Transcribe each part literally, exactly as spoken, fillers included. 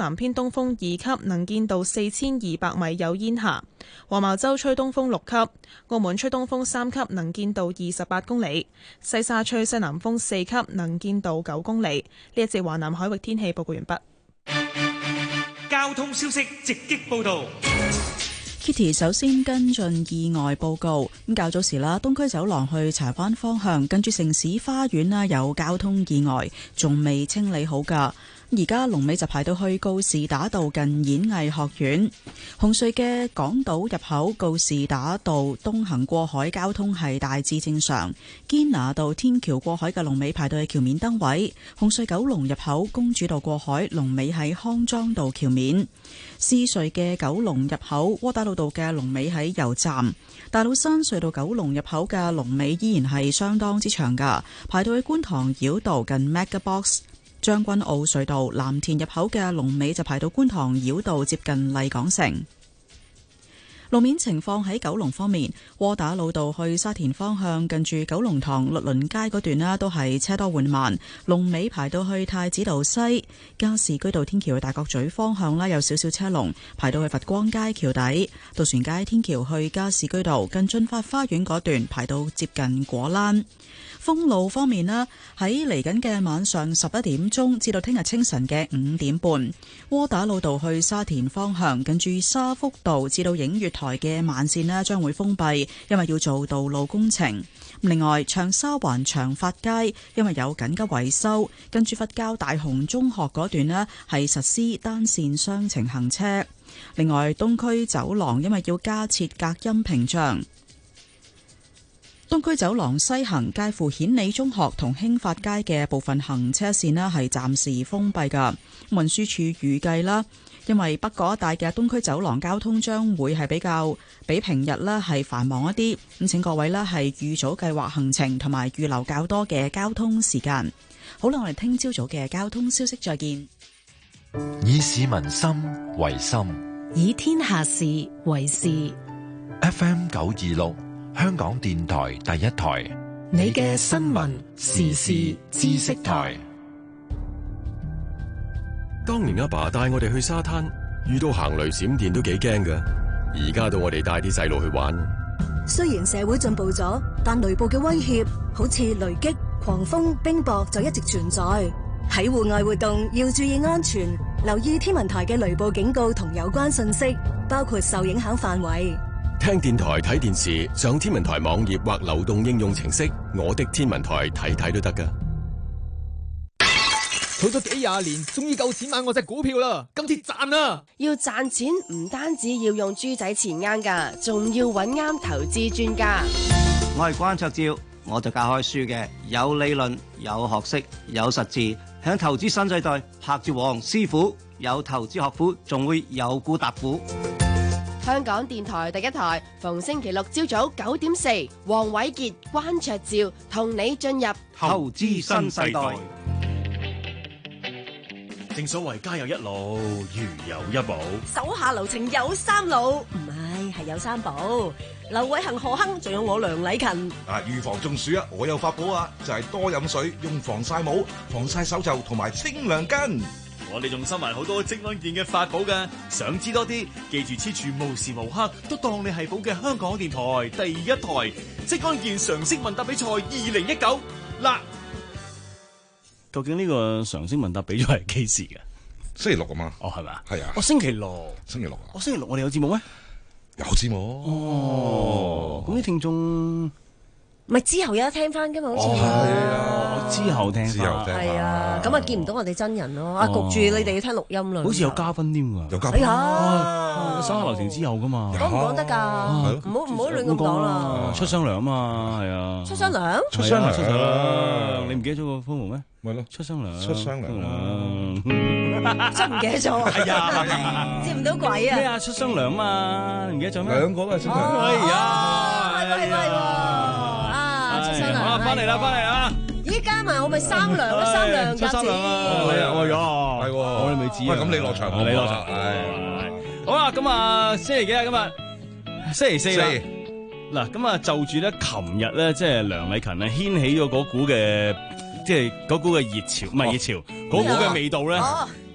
南偏東風二級，能見度四千二百米，有煙霞。黃茅洲吹東風六級，澳門吹東風三級，能見度二十八公里。西沙吹西南風四級，能見度九公里。呢一節華南海域天氣報告完畢。 交通消息直擊報道。 Kitty 首先跟進意外報告。咁較早時啦，東區走廊去柴灣方向，跟住城市花園啦有交通意外，仲未清理好噶。而家龍尾就排到去告士打道近演藝學院。紅隧嘅港島入口告士打道東行過海交通係大致正常。堅拿道天橋過海嘅龍尾排到去橋面燈位。紅隧九龍入口公主道過海龍尾喺康莊道橋面。獅隧嘅九龍入口窩打老道嘅龍尾喺油站。大老山隧道九龍入口嘅龍尾依然係相當之長噶，排到去觀塘繞道近 Mega Box。將軍澳隧道藍田入口嘅龍尾就排到觀塘繞道接近麗港城。路面情況喺九龍方面，窩打老道去沙田方向近住九龍塘律倫街嗰段啦，都係車多緩慢，龍尾排到去太子道西。加士居道天橋去大角咀方向啦，有少少車龍排到去佛光街橋底。渡船街天橋去加士居道近駿發花園嗰段排到接近果欄。封路方面啦，喺嚟緊嘅晚上十一點鐘至到聽日清晨嘅五點半，窩打老道去沙田方向近住沙福道至到映月台嘅慢線咧將會封閉，因為要做道路工程。另外，長沙灣長發街因為有緊急維修，跟住佛教大雄中學嗰段咧係實施單線雙程行車。另外，東區走廊因為要加設隔音屏障。東區走廊西行介乎顯理中學同興發街嘅部分行車線呢係暫時封閉㗎。運輸署預計啦，因為北角一帶嘅東區走廊交通將會係比較比平日呢係繁忙一啲，咁請各位呢係預早計劃行程同埋預留較多嘅交通時間。好啦，我哋聽朝早嘅交通消息再見。 以市民心為心， 以天下事為事。 F M 九二六。香港電台第一台， 你嘅新聞時事知識台。 當年阿爸帶我哋去沙灘，遇到行雷閃電都幾驚㗎。而家到我哋帶啲細路去玩。 雖然社會進步咗，但雷暴嘅威脅，好似雷擊、狂風、冰雹就一直存在。喺戶外活動要注意安全，留意天文台嘅雷暴警告同有關信息，包括受影響範圍。 聽電台睇電視，上天文台網頁或流動應用程式我的天文台睇睇都得㗎。 儲咗幾廿年，終於夠錢買我隻股票啦！今次賺啦！ 要賺錢唔單止要用豬仔錢罌噶，仲要揾啱投資專家。 我係關卓照，我就教開書嘅，有理論、有學識、有實戰，響投資新世代拍住黃師傅，有投資學府，仲會有股搭股。 香港電台第一台，逢星期六朝早九點四，黃偉傑、關卓照同你進入投資新世代。 正所謂家有一老，如有一寶， 手下留情有三老，唔係係有三寶。劉偉恒、何亨，仲有我梁禮勤。 啊，預防中暑啊，我有法寶啊，就係、是、多飲水，用防曬帽、防曬手袖同埋清涼巾。 我哋仲收埋好多職安健嘅法寶㗎，想知多啲，記住黐住無時無刻都當你係寶嘅香港電台第一台職安健常識問答比賽二零一九嗱。究竟呢個常識問答比賽係幾時嘅？ 星期六啊嘛。 哦，係咪啊？ 係啊。 哦，星期六。 星期六啊。 哦，星期六我哋有節目咩？ 有節目。 哦。咁啲聽眾。 咪之後有得聽翻噶嘛？好似係啊，之後聽翻， 係啊，咁啊見唔到我哋真人咯，啊焗住你哋要聽錄音啦。 好似有嘉賓添㗎， 有嘉賓。哎呀， 手下留情之後㗎嘛， 講唔講得㗎？唔好唔好亂咁講啦。 出雙糧啊嘛，係啊。 出雙糧？ 出雙糧， 出雙糧。你唔記得咗個科目咩？ 咪咯， 出雙糧， 出雙糧。 真唔記得咗。 係啊， 接唔到鬼啊！ 咩啊？出雙糧嘛，唔記得咗咩？ 兩個都係出雙糧。 哎呀， 係喎係喎係喎。 好啦，翻嚟啦，翻嚟啦！ 咦，加埋我咪三糧咯，三糧出三糧啊！係啊，哎呀，係喎，我哋未知啊。 咁你落場， 你落場，係。好啦，咁啊，星期幾啊？今日星期四啦。嗱，咁啊，就住咧，琴日咧，即係梁禮勤咧，掀起咗嗰股嘅，即係嗰股嘅熱潮，唔係熱潮，嗰股嘅味道咧。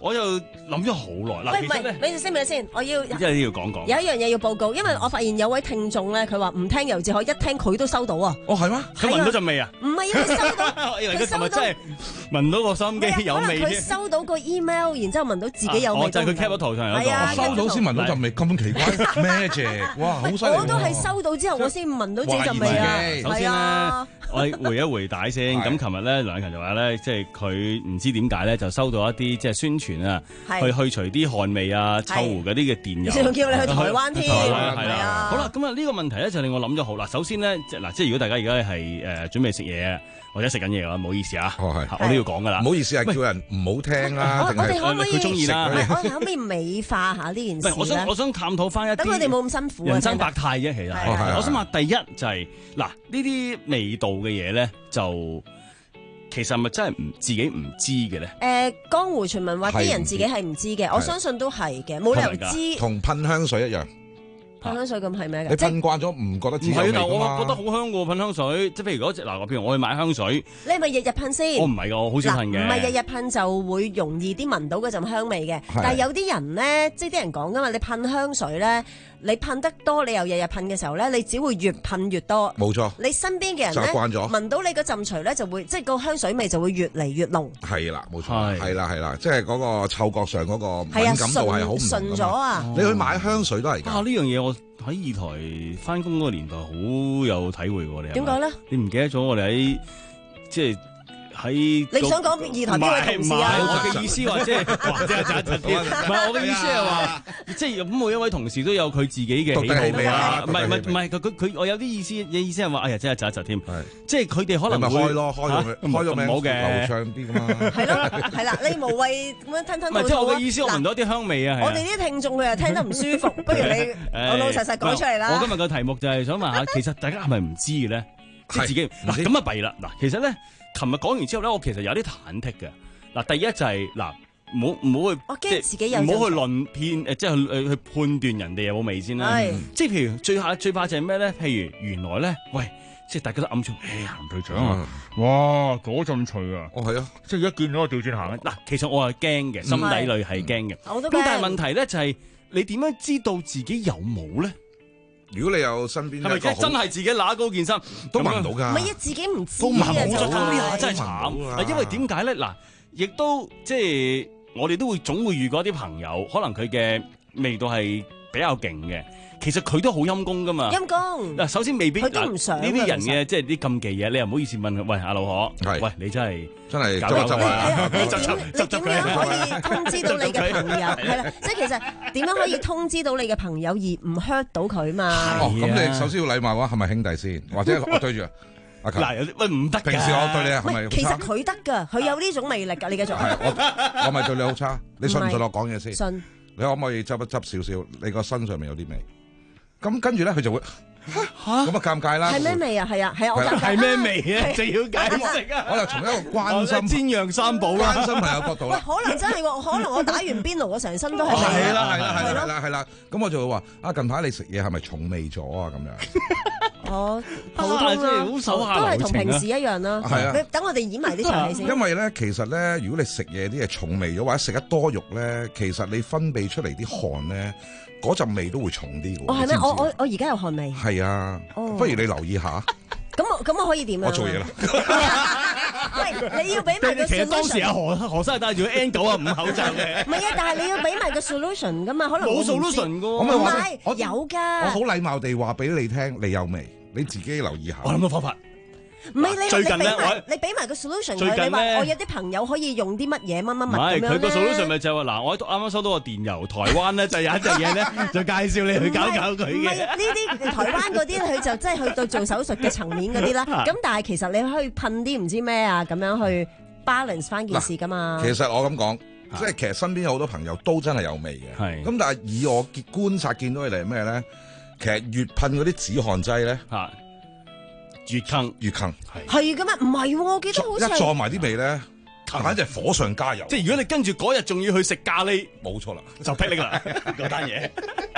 我又諗咗好耐。嗱， 喂，唔係，你先咪先，我要即係要講講。 有一樣嘢要報告，因為我發現有位聽眾咧，佢話唔聽郵至可，一聽佢都收到啊。 哦，係咩？ 佢聞到陣味啊？ 唔係啊，佢收到。 我以為佢琴日真係聞到個收音機有味佢收到個 email，然之後聞到自己有味。 就係佢 cap 咗圖上嚟嗰個。收到先聞到陣味，咁奇怪咩啫？哇，好犀利！ 我都係收到之後，我先聞到自己陣味啊。 首先咧，我回一回帶先。咁琴日咧，梁禮勤就話咧，即係佢唔知點解咧，就收到一啲即係宣傳啊，去去除啲汗味啊、臭狐嗰啲嘅電郵。 仲叫你去台灣添， 係啦。好啦，咁啊呢個問題咧就令我諗咗好啦。首先咧，即係嗱，即係如果大家而家係誒準備食嘢或者食緊嘢嘅話，唔好意思啊，我都要講噶啦。 唔好意思係叫人唔好聽啦。 我哋可唔可以佢中意啦？ 我哋可唔可以美化下呢件事咧？ 我想我想探討翻一啲， 等佢哋冇咁辛苦。 人生百態啫，其實。我想話第一就係嗱，呢啲味道嘅嘢咧，就其實係咪真係唔自己唔知嘅咧？ 誒，江湖傳聞話啲人自己係唔知嘅，我相信都係嘅，冇理由知。 同噴香水一樣。 噴香水咁係咩？ 你噴慣咗唔覺得自己有味㗎嘛？ 唔係，但我覺得好香喎，噴香水。即係譬如嗰隻嗱，譬如我去買香水， 你係咪日日噴先？ 我唔係㗎，我好少噴嘅。 唔係日日噴就會容易啲聞到嗰陣香味嘅。但係有啲人咧，即係啲人講㗎嘛，你噴香水咧，你噴得多，你又日日噴嘅時候咧，你只會越噴越多。 冇錯。 你身邊嘅人咧，習慣咗聞到你嗰陣除咧，就會即係個香水味就會越嚟越濃。係啦，冇錯。係啦，係啦，即係嗰個嗅覺上嗰個敏感度係好唔同㗎嘛。 順咗啊！ 你去買香水都係㗎。 啊，呢樣嘢我喺二台翻工嗰個年代好有體會喎，你點解咧？ 你唔記得咗我哋喺即係喺你想講二台邊位同事啊？ 我嘅意思話即係或者係窒窒添，唔係我嘅意思係話，即係咁每一位同事都有佢自己嘅喜好啊！唔係唔係唔係佢佢佢我有啲意思嘅意思係話，哎呀真係窒一窒添，即係佢哋可能咪開咯，開咗開咗名好嘅流暢啲㗎嘛。 係咯係啦，你無謂咁樣吞吞吐吐。 即係我嘅意思，我聞到啲香味啊！ 我哋啲聽眾佢又聽得唔舒服，不如你老老實實講出嚟啦。 我今日嘅題目就係想問下，其實大家係咪唔知嘅咧？即係自己嗱咁啊弊啦！嗱，其實咧。琴日講完之後咧，我其實有啲忐忑嘅。嗱，第一就係、是、嗱，唔好唔好去， 我驚自己有唔好去論騙誒，即係去去判斷人哋有冇味先啦。 係， 即係譬如最怕最怕就係咩咧？譬如原來咧，喂，即係大家都暗住，誒行隊長啊，哇嗰陣除啊， 哦係啊， 即係一見到我調轉行嗱，其實我係驚嘅，心底裏係驚嘅。 我都驚。 咁但係問題咧就係、是、你點樣知道自己有冇咧？ 如果你有身邊，係咪真係自己揦高件衫都聞唔到㗎？ 唔係啊，自己唔知都聞唔到就呢下真係慘啊！因為點解咧？嗱，亦都即係我哋都會總會遇過啲朋友，可能佢嘅味道係比較勁嘅。其實佢都好陰公噶嘛， 陰公嗱，首先未必佢都唔想呢啲人嘅，即係啲禁忌嘢，你又唔好意思問佢，喂阿老何，喂你真係真係搞搞搞啊！ 你點你點樣可以通知到你嘅朋友？係啦，即係其實點樣可以通知到你嘅朋友而唔 hurt 到佢嘛？ 哦，咁你首先要禮貌嘅話，係咪兄弟先？或者我對住阿球？ 嗱，喂唔得， 平時我對你係咪？ 其實佢得㗎，佢有呢種魅力㗎。你繼續。 係我我咪對你好差？你信唔信我講嘢先？ 信。 你可唔可以執一執少少？你個身上面有啲味。咁跟住咧，佢就會嚇咁啊，尷尬啦！ 係咩味啊？係啊，係啊，我係咩味啊？就要解釋啊！ 我就從一個關心煎釀三寶啦， 關心朋友角度啦。 喂，可能真係喎，可能我打完邊爐，我成身都係味。 係啦，係啦，係啦，係啦，係啦。咁我就會話：啊，近排你食嘢係咪重味咗啊？咁樣。 哦，普通啦，都係同平時一樣啦。 係啊， 等我哋演埋啲場戲先。 因為咧，其實咧，如果你食嘢啲嘢重味咗，或者食得多肉咧，其實你分泌出嚟啲汗咧。嗰陣味都會重啲嘅。 哦，係咩？我我我而家有汗味。 係啊，不如你留意下。 咁我咁我可以點啊？ 我做嘢啦。 喂，你要俾埋個 solution。 其實當時阿何何生係戴住 N 九啊五口罩嘅。 唔係啊，但係你要俾埋個 solution 噶嘛？可能冇 solution 噶。 唔係，有㗎。 我好禮貌地話俾你聽，你有味，你自己留意下。 我諗到方法。 唔係你最近咧， 我你俾埋個 solution 佢，你話我有啲朋友可以用啲乜嘢乜乜乜咁樣咧？ 佢個 solution 咪就係話嗱，我啱啱收到個電郵，台灣咧就有一隻嘢咧，就介紹你去搞搞佢嘅。 唔係呢啲台灣嗰啲，佢就真係去到做手術嘅層面嗰啲啦。咁但係其實你可以噴啲唔知咩啊，咁樣去 balance 翻件事噶嘛。 其實我咁講，即係其實身邊有好多朋友都真係有味嘅。係。咁但係以我見觀察見到佢哋係咩咧？其實越噴嗰啲止汗劑咧。嚇。越坑越坑， 係係噶咩？唔係，我記得好似一撞埋啲味咧，簡直係火上加油。 即係如果你跟住嗰日仲要去食咖喱， 冇錯啦， 就霹靂啦嗰單嘢。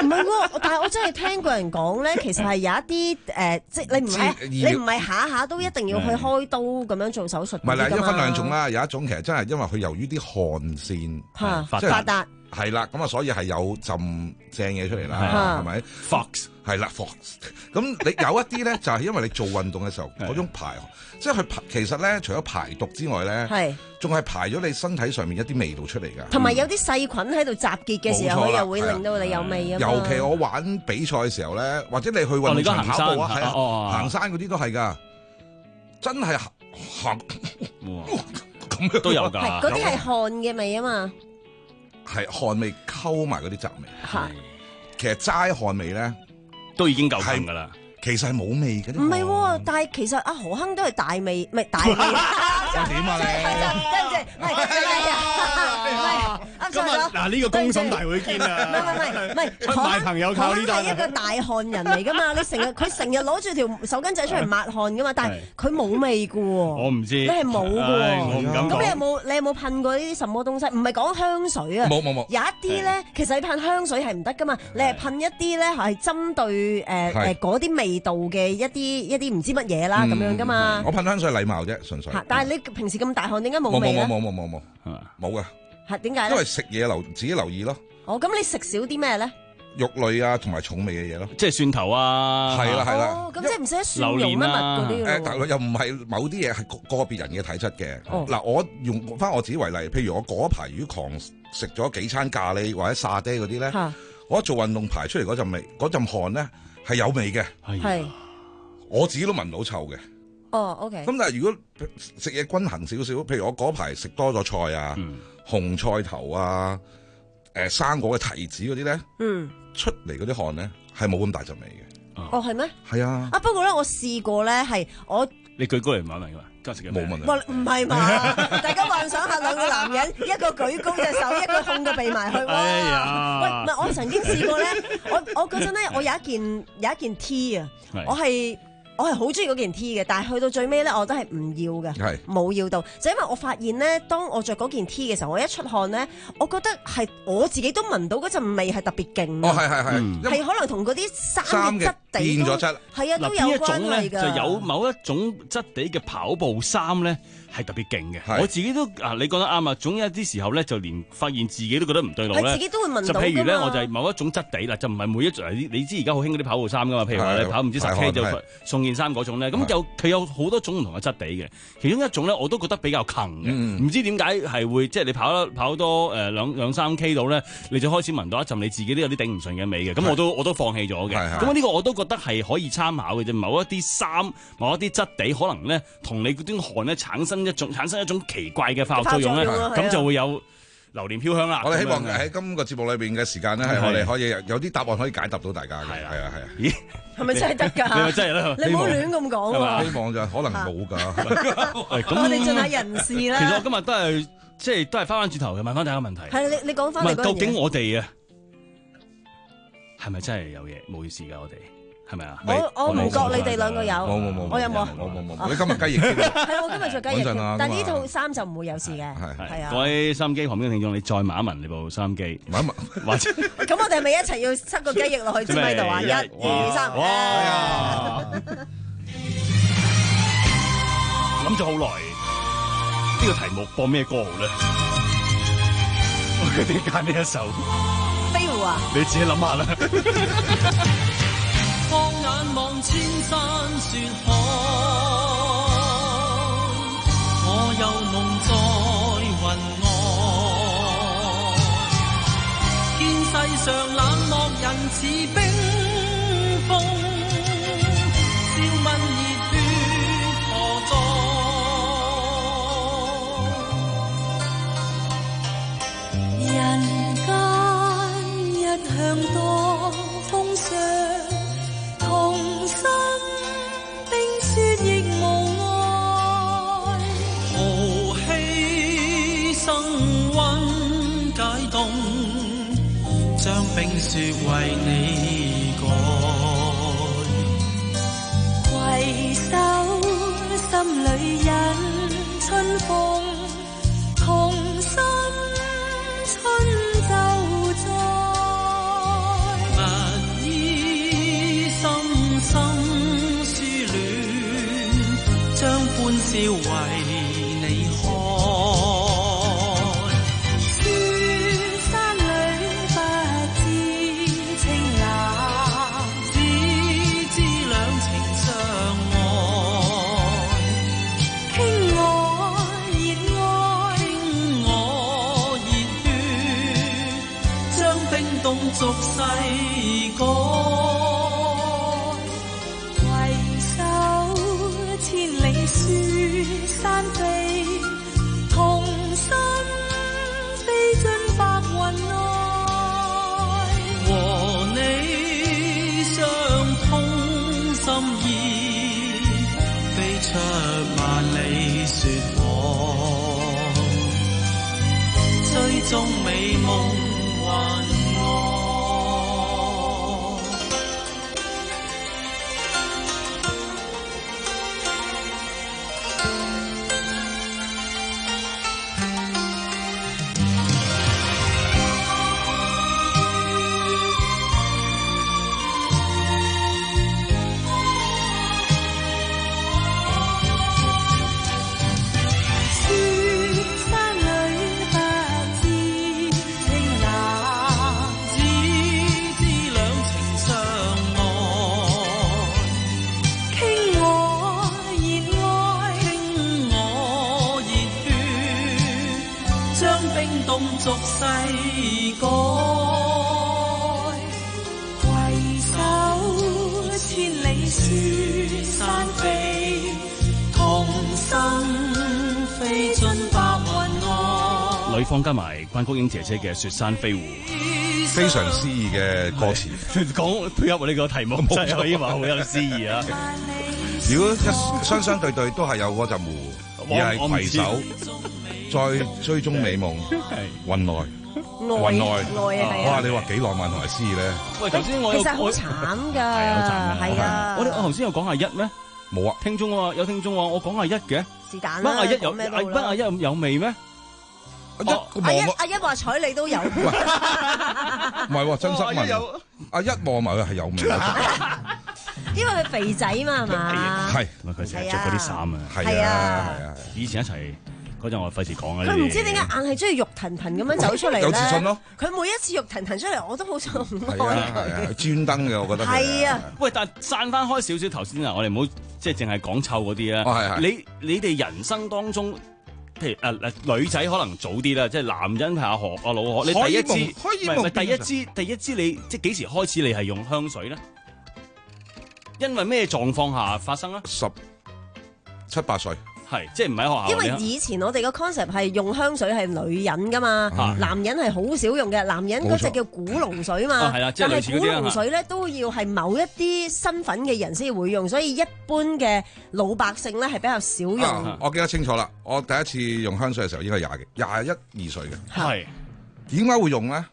唔係喎，但係我真係聽過人講咧，其實係有一啲誒，即係你唔係你唔係下下都一定要去開刀咁樣做手術。 唔係啦，因為分兩種啦，有一種其實真係因為佢由於啲汗腺發達。 係啦，咁啊，所以係有浸正嘢出嚟啦，係咪 ？Fox 係啦 ，Fox。咁你有一啲咧，就係因為你做運動嘅時候嗰種排，即係佢排，其實咧除咗排毒之外咧，係仲係排咗你身體上面一啲味道出嚟㗎。 同埋有啲細菌喺度集結嘅時候，佢又會令到你有味啊。 尤其我玩比賽嘅時候咧，或者你去運動場跑步啊，係啊，行山嗰啲都係㗎，真係行咁樣都有㗎。 嗰啲係汗嘅味啊嘛。 係汗味溝埋嗰啲雜味，係其實齋汗味咧都已經夠勁㗎啦。 其實係冇味嘅。 唔係喎，但係其實阿何鏗都係大味，唔係大味。 點啊你？ 對唔住，唔係係啊， 今日嗱呢個公審大會見啊！ 唔係唔係唔係， 出賣朋友靠呢單。 係一個大汗人嚟㗎嘛，你成日佢成日攞住條手巾仔出嚟抹汗㗎嘛，但係佢冇味㗎喎。我唔知。 你係冇㗎喎。 我唔敢講。 咁你有冇你有冇噴過呢啲什麼東西？唔係講香水啊。 冇冇冇。 有一啲咧，其實你噴香水係唔得㗎嘛，你係噴一啲咧係針對誒誒嗰啲味道嘅一啲一啲唔知乜嘢啦咁樣㗎嘛。 我噴香水係禮貌啫，純粹。 但係你平時咁大汗，點解冇味咧？ 冇冇冇冇冇冇係嘛？冇㗎。 係點解咧？ 因為食嘢留自己留意咯。 哦，咁你食少啲咩咧？ 肉類啊，同埋重味嘅嘢咯， 即係蒜頭啊， 係啦係啦。 哦，咁即係唔使得蒜蓉乜乜嗰啲誒，但又唔係某啲嘢係個別人嘅體質嘅。嗱，我用翻我自己為例，譬如我嗰排如果狂食咗幾餐咖喱或者沙爹嗰啲咧，我一做運動排出嚟嗰陣味，嗰陣汗咧係有味嘅， 係我自己都聞到臭嘅。 哦，OK。 咁但係如果食嘢均衡少少，譬如我嗰排食多咗菜啊。紅菜頭啊，誒生果嘅提子嗰啲咧，嗯，出嚟嗰啲汗咧係冇咁大陣味嘅。 哦，係咩？ 係啊。 啊，不過咧，我試過咧，係我你舉高嚟聞聞㗎嘛，今日食嘅冇問題。 唔係嘛？大家幻想下兩個男人，一個舉高隻手，一個控個鼻埋去。 哎呀！ 喂，唔係我曾經試過咧，我我嗰陣咧，我有一件有一件 T 啊，我係。我係好中意嗰件 T 嘅，但係去到最尾咧，我都係唔要嘅，冇要到，就因為我發現咧，當我着嗰件 T 嘅時候，我一出汗咧，我覺得係我自己都聞到嗰陣味係特別勁。 哦，係係係， 係可能同嗰啲衫嘅質地變咗質， 係啊，都有關係㗎。 就有某一種質地嘅跑步衫咧。係特別勁嘅，我自己都啊，你講得啱啊！總有一啲時候咧，就連發現自己都覺得唔對路咧， 自己都會聞到。 就譬如咧，我就係某一種質地啦，就唔係每一種。你知而家好興嗰啲跑步衫噶嘛？譬如話你跑唔知十 K 就送件衫嗰種咧，咁有佢有好多種唔同嘅質地嘅。其中一種咧，我都覺得比較強嘅，唔知點解係會即係你跑跑多誒兩兩三 K 度咧，你就開始聞到一陣你自己都有啲頂唔順嘅味嘅。咁我都我都放棄咗嘅。咁呢個我都覺得係可以參考嘅啫。某一啲衫，某一啲質地，可能咧同你嗰啲汗咧產生一種產生一種奇怪嘅化學作用咧，咁就會有榴蓮飄香啦。 我哋希望喺今個節目裏邊嘅時間咧，係我哋可以有啲答案可以解答到大家嘅。係啊係啊。咦？ 係咪真係得㗎？ 係咪真係咧？ 你唔好亂咁講喎。 希望就可能冇㗎。 咁我哋盡下人事啦。 其實我今日都係即係都係翻返轉頭嘅問翻大家問題。 係你你講翻你嗰樣嘢。 究竟我哋啊係咪真係有嘢冇意思㗎？我哋？係咪啊？ 我我唔覺你哋兩個有， 冇冇冇， 我有冇？ 冇冇冇，你今日雞翼添， 係我今日着雞翼添，但係呢套衫就唔會有事嘅，係啊。 各位收音機旁邊嘅聽眾，你再聞一聞你部收音機，聞一聞，或者咁我哋係咪一齊要塞個雞翼落去支咪度啊？一、二、三， 諗咗好耐，呢個題目播咩歌好咧？我決定揀呢一首。 飛狐啊！ 你自己諗下啦。 放眼望千山雪海，我又夢在雲外。見世上冷漠人似冰封，笑問熱血何在？人間一向多風霜。同心冰雪亦無礙，豪氣生溫解凍，將冰雪為你改。攜手心裏引春風，同心春就在。 笑為你開。俗世改，攜手千里雪山飛，同心飛進白雲內，和你相通心意，飛出萬里雪海，最終美夢還俗世改，攜手千里雪山飛，同心飛進白雲外。 呂方加埋關菊英姐姐嘅《雪山飛狐》， 非常詩意嘅歌詞， 講配合呢個題目真係可以話好有詩意啊！ 如果一雙雙對對都係有嗰陣湖，而係攜手。再追蹤美夢，雲內雲內，哇！你話幾浪漫同埋詩意咧？ 喂，頭先我有其實好慘㗎，係啊！ 我哋我頭先有講阿一咩？ 冇啊！ 聽眾喎，有聽眾話我講阿一嘅， 是但啦。 阿一有咩？乜阿一有味咩？ 阿一阿一話睬你都有，唔係喎，真心問。阿一望埋佢係有味， 因為佢肥仔嘛，係嘛？ 係， 佢成日着嗰啲衫啊， 係啊，係啊， 以前一齊。嗰陣我費事講啊！ 佢唔知點解硬係中意肉騰騰咁樣走出嚟咧？ 有自信咯！ 佢每一次肉騰騰出嚟，我都好想唔開佢。專登嘅，我覺得。 係啊！ 喂，但係散翻開少少頭先啊，我哋唔好即係淨係講臭嗰啲啊。你你哋人生當中，譬如誒誒女仔可能早啲啦，即係男人係阿何阿老何，你第一支唔係唔係第一支第一支你即係幾時開始你係用香水咧？因為咩狀況下發生啊？ 十七八歲。 係，即係唔喺學校。 因為以前我哋個 concept 係用香水係女人噶嘛，嗯、男人係好少用嘅。男人嗰隻叫古龍水嘛， 係啦、啊，即係類似嗰啲。 但係古龍水咧都要係某一啲身份嘅人先會用，所以一般嘅老百姓咧係比較少用、 啊。我記得清楚啦，我第一次用香水嘅時候應該係廿幾、廿一二歲嘅。 係點解會用咧？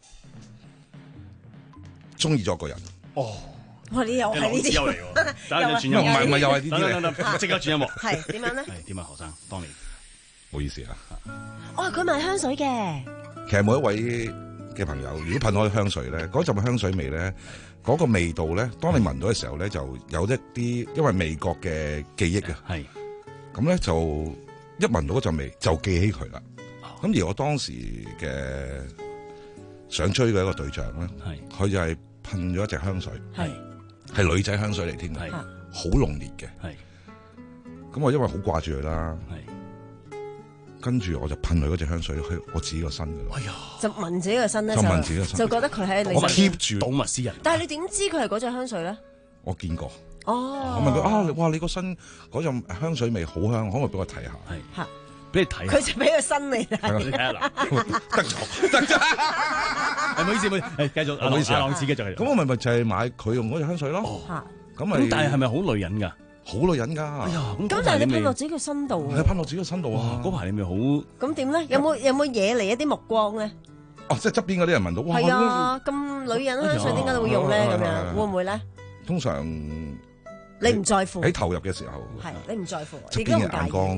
中意咗個人。 哦。 哇！你又係呢啲， 又嚟喎，等陣轉音樂， 唔係唔係又係呢啲嚟，即刻轉音樂。 係點樣咧？ 係點啊，何生，當年唔好意思啊。 哦，佢賣香水嘅。 其實每一位嘅朋友，如果噴開香水咧，嗰陣香水味咧，嗰個味道咧，當你聞到嘅時候咧，就有一啲因為味覺嘅記憶啊。係。咁咧就一聞到嗰陣味就記起佢啦。咁而我當時嘅想追嘅一個對象咧，係佢就係噴咗一隻香水。係。係女仔香水嚟添嘅，好濃烈嘅。係，咁我因為好掛住佢啦，係，跟住我就噴佢嗰隻香水去我自己個身噶啦。哎呀， 就聞自己個身咧， 就聞自己個身， 就覺得佢喺你身。 我 keep 住睹物思人。 但係你點知佢係嗰隻香水咧？ 我見過。 哦。 我問佢啊，哇！你個身嗰陣香水味好香，可唔可以俾我睇下？ 係。嚇。俾你睇。 佢就俾個身你睇。 睇下啦。 得咗，得咗。 唔好意思，唔好意思，誒繼續， 唔好意思， 阿朗自己繼續。 咁我咪咪就係買佢用嗰隻香水咯。咁咪。 咁但係係咪好女人㗎？ 好女人㗎。 哎呀， 咁但係你噴落自己個身度。 係噴落自己個身度啊！ 嗰排你咪好。 咁點咧？有冇有冇惹嚟一啲目光咧？ 哦，即係側邊嗰啲人聞到。 係啊，咁女人香水點解你會用咧？咁樣會唔會咧？ 通常。 你唔在乎。 喺投入嘅時候。 係你唔在乎。 側邊嘅眼光。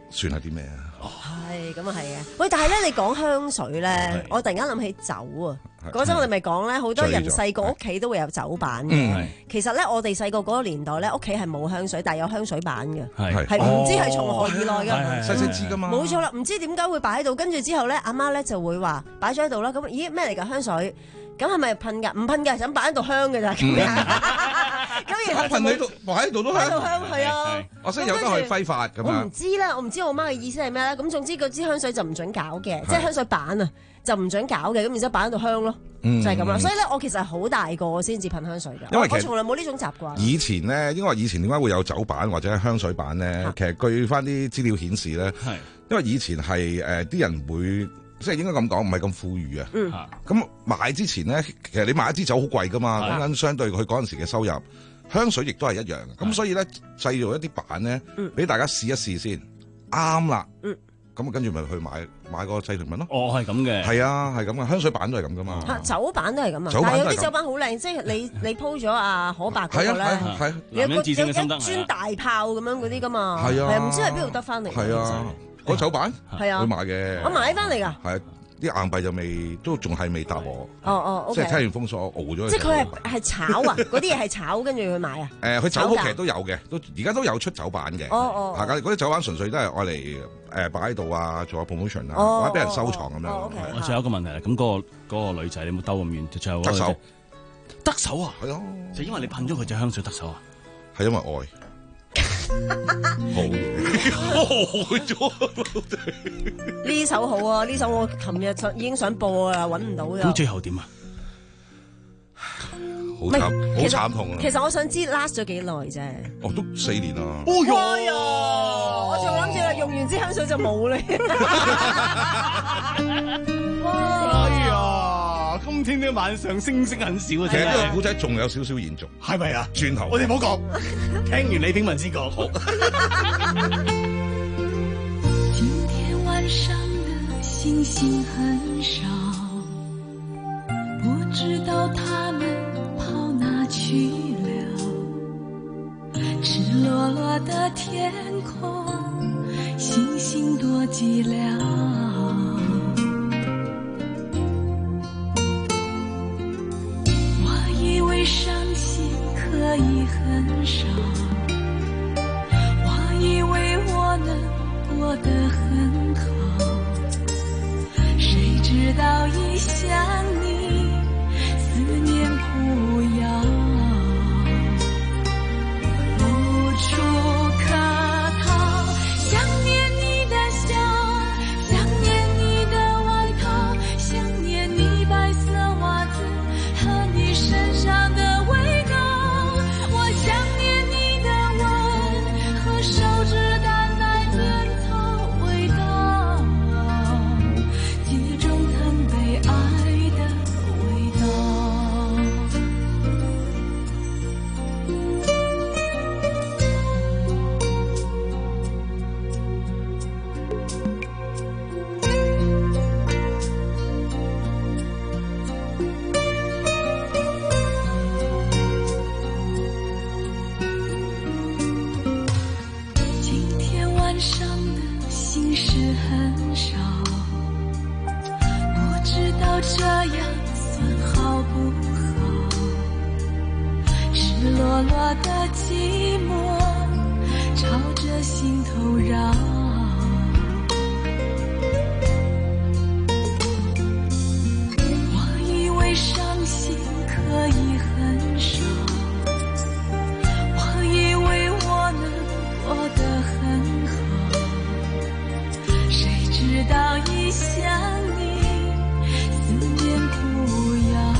算係啲咩啊？ 係咁啊，係嘅。喂，但係咧，你講香水咧，我突然間諗起酒啊。嗰陣我哋咪講咧，好多人細個屋企都會有酒版嘅。其實咧，我哋細個嗰個年代咧，屋企係冇香水，但係有香水版嘅。係係唔知係從何而來嘅。 細細支㗎嘛。 冇錯啦，唔知點解會擺喺度，跟住之後咧，阿媽咧就會話擺咗喺度啦。咁咦咩嚟㗎香水？咁係咪噴㗎？唔噴㗎，咁擺喺度香㗎咋。咁然後噴喺度，擺喺度都香。 喺度香係啊。 我識有得去揮發咁樣。 我唔知咧，我唔知我媽嘅意思係咩咧。咁總之嗰支香水就唔準搞嘅，即係香水版啊，就唔準搞嘅。咁然之後擺喺度香咯，就係咁啦。所以咧，我其實係好大個先至噴香水㗎。因為我從來冇呢種習慣。以前咧，應該話以前點解會有酒版或者係香水版咧？其實據翻啲資料顯示咧，因為以前係誒啲人會。即係應該咁講，唔係咁富裕啊。咁、嗯、買之前咧，其實你買一支酒好貴噶嘛，講緊、啊、相對佢嗰陣時嘅收入，香水亦都係一樣。咁、啊、所以咧，製造一啲版咧，俾、嗯、大家試一試先，啱啦。咁跟住咪去買買個製成品咯。 哦，係咁嘅。係啊，係咁嘅，香水版都係咁噶嘛。 嚇，酒版都係咁啊。但係有啲酒版好靚，即係你你 po 咗阿可白嗰個咧， 係有個有一磚大炮咁樣嗰啲噶嘛。 係啊， 唔知喺邊度得翻嚟。 係啊。嗰酒版係啊， 會買嘅。 我買翻嚟㗎。 係啲硬幣就未，都仲係未答我。 哦哦， 即係聽完封鎖，熬咗。 即係佢係係炒啊！嗰啲嘢係炒，跟住去買啊。 誒，佢酒鋪其實都有嘅，都而家都有出酒版嘅。 哦哦。 大家嗰啲酒版純粹都係愛嚟誒擺喺度啊，做下 promotion 啊，或者俾人收藏咁樣。 我仲有一個問題啦，咁嗰個嗰個女仔，你冇兜咁遠，最後得手。得手啊！係啊，就因為你噴咗佢隻香水得手啊？ 係因為愛。好嘢，咗呢首好啊！呢首我琴日已經想播啊，揾唔到嘅。 咁最後點啊？ 好慘，好慘痛啊！ 其實我想知 last 咗幾耐啫。 哦，都四年啦。 哎呀！我仲諗住啦，用完支香水就冇咧。 哎呀！今天的晚上星星很少啊！ 其實呢個古仔仲有少少延續， 係咪啊？ 轉頭我哋唔好講，聽完李炳文先講。好。 今天晚上的星星很少，不知道他們跑哪去了。赤裸裸的天空，星星多寂寥。傷心可以很少，我以為我能過得很好，誰知道一想你，思念苦藥，無處可逃，想念你的笑，想念你的外套，想念你白色襪子和你身上的味道，我想念你的吻和手指淡淡的草味道，記憶中曾被愛的味道。這樣算好不好？赤裸裸的寂寞朝着心頭繞，我以為傷心可以很少，我以為我能過得很好，誰知道一想你苦藥，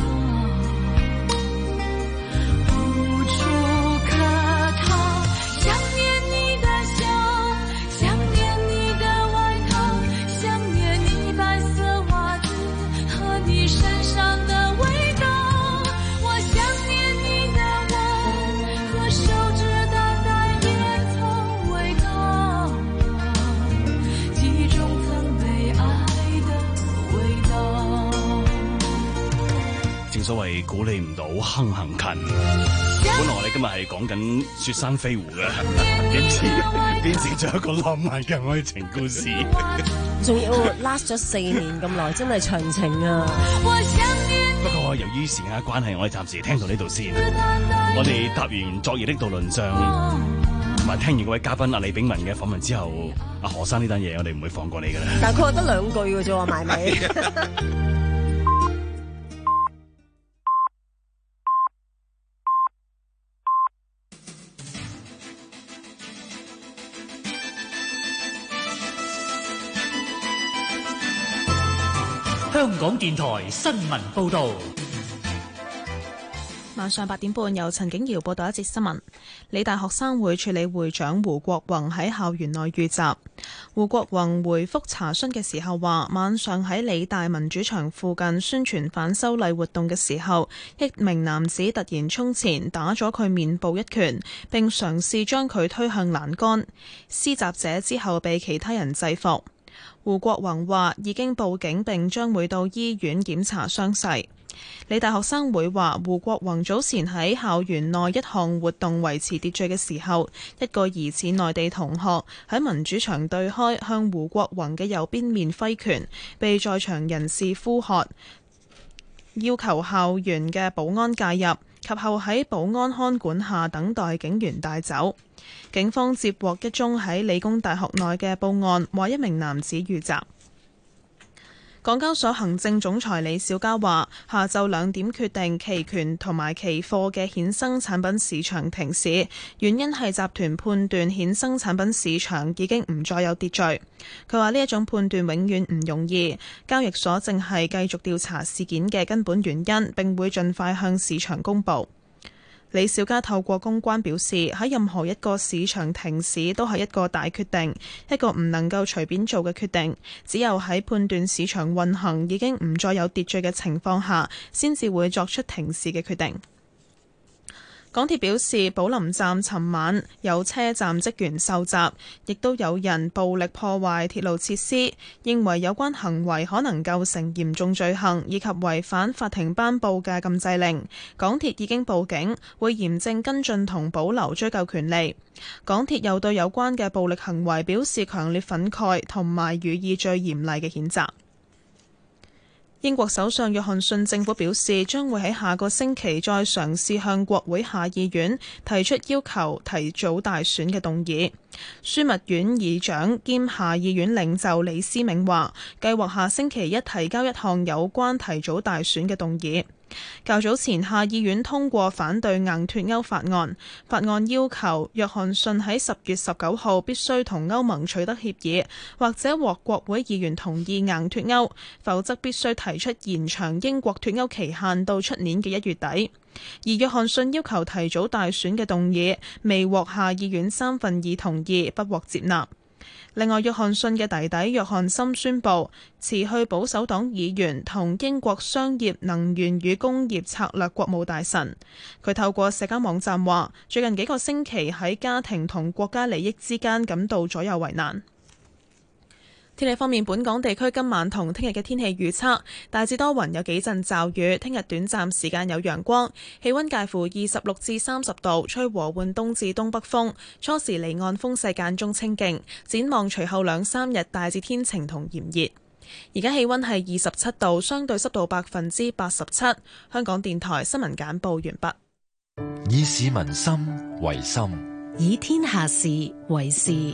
無處可逃，想念你的笑，想念正所謂鼓勵唔到坑行近。本來我哋今日係講緊雪山飛狐嘅，點知變成咗一個浪漫嘅愛情故事。 仲要 last 咗四年咁耐，真係長情啊！ 不過由於時間關係，我哋暫時聽到呢度先。我哋搭完昨夜的渡輪上，同埋聽完嗰位嘉賓阿李炳文嘅訪問之後，阿何生呢單嘢我哋唔會放過你㗎啦。 但係佢話得兩句嘅啫喎，埋尾。 香港電台新聞報導。 晚上八點半，由陳景瑤報道一節新聞。理大學生會處理會長胡國宏喺校園內遇襲。胡國宏回覆查詢嘅時候話，晚上喺理大民主牆附近宣傳反修例活動嘅時候，一名男子突然衝前打咗佢面部一拳，並嘗試將佢推向欄杆。施襲者之後被其他人制服。胡國宏話已經報警並將會到醫院檢查傷勢。理大學生會話，胡國宏早前喺校園內一項活動維持秩序嘅時候，一個疑似內地同學喺民主牆對開向胡國宏嘅右邊面揮拳，被在場人士呼喝，要求校園嘅保安介入，及後喺保安看管下等待警員帶走。警方接獲一宗喺理工大學內嘅報案，話一名男子遇襲。港交所行政總裁李小加話，下晝兩點決定期權同埋期貨嘅衍生產品市場停市，原因係集團判斷衍生產品市場已經唔再有秩序。佢話呢一種判斷永遠唔容易，交易所正係繼續調查事件嘅根本原因，並會盡快向市場公佈。李小加透過公關表示，喺任何一個市場停市都係一個大決定，一個唔能夠隨便做嘅決定。只有喺判斷市場運行已經唔再有秩序嘅情況下，先至會作出停市嘅決定。港鐵表示，寶林站尋晚有車站職員受襲，亦都有人暴力破壞鐵路設施，認為有關行為可能構成嚴重罪行，以及違反法庭頒布嘅禁制令。港鐵已經報警，會嚴正跟進同保留追究權利。港鐵又對有關嘅暴力行為表示強烈憤慨，同埋予以最嚴厲嘅譴責。英國首相約翰遜政府表示，將會喺下個星期再嘗試向國會下議院提出要求提早大選嘅動議。樞密院議長兼下議院領袖李思銘話，計劃下星期一提交一項有關提早大選嘅動議。較早前，下議院通過反對硬脱歐法案，法案要求約翰遜喺十月十九號必須同歐盟取得協議，或者獲國會議員同意硬脱歐，否則必須提出延長英國脱歐期限到出年嘅一月底。而約翰遜要求提早大選嘅動議未獲下議院三分二同意，不獲接納。另外，約翰遜嘅弟弟約翰森宣布辭去保守黨議員同英國商業、能源與工業策略國務大臣。佢透過社交網站話，最近幾個星期喺家庭同國家利益之間感到左右為難。天氣方面，本港地區今晚同聽日嘅天氣預測大致多雲，有幾陣驟雨。聽日短暫時間有陽光，氣溫介乎二十六至三十度，吹和緩東至東北風。初時離岸風勢間中清勁。展望隨後兩三日大致天晴同炎熱。而家氣溫係二十七度，相對濕度百分之八十七。香港電台新聞簡報完畢。 以市民心為心， 以天下事為事。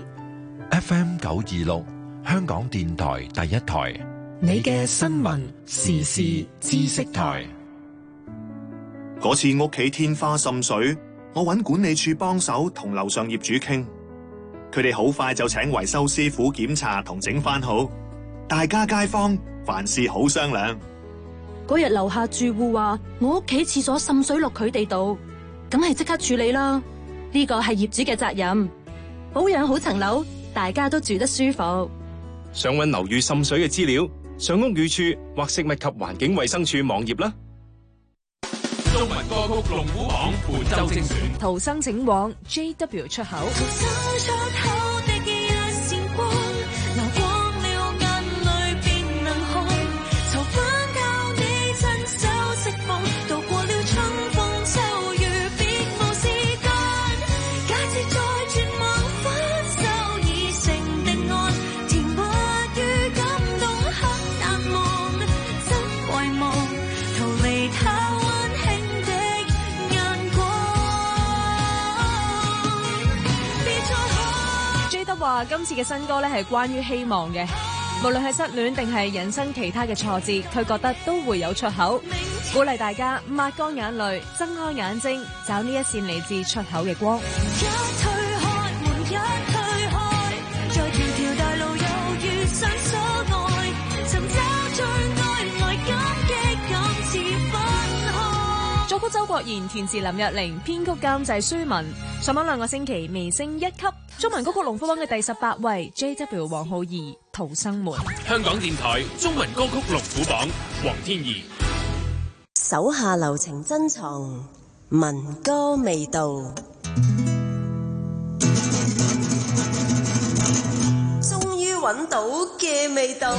F M 九二六。香港電台第一台， 你嘅新聞時事知識台。 嗰次屋企天花滲水，我揾管理處幫手同樓上業主傾，佢哋好快就請維修師傅檢查同整翻好。大家街坊凡事好商量。 嗰日樓下住戶話我屋企廁所滲水落佢哋度，梗係即刻處理啦。呢個係業主嘅責任，保養好層樓，大家都住得舒服。 想揾樓宇滲水嘅資料，上屋宇署或食物及環境衛生署網頁啦。 中文歌曲龍虎榜本周精選， 逃生請往 J W 出口。 釋放，渡過了春風秋雨，別無時間。假設在絕望分手已成定案，填不於感動黑淡夢，怎遺忘逃離他溫馨的眼光。別再看。 J 德話：今次嘅新歌咧係關於希望嘅。無論係失戀定係人生其他嘅挫折，佢覺得都會有出口，鼓勵大家抹乾眼淚，睜開眼睛，找呢一線嚟自出口嘅光。 一推開門，一推開，在條條大路又遇上所愛，尋找最愛來感激感似分開。 作曲周國賢，填詞林若寧，編曲監製舒文。上網兩個星期微升一級，中文歌曲龍虎榜嘅第十八位 J W 黃浩儀《逃生門》。 香港電台中文歌曲龍虎榜，黃天怡。 手下留情珍藏，民歌味道。終於揾到嘅味道。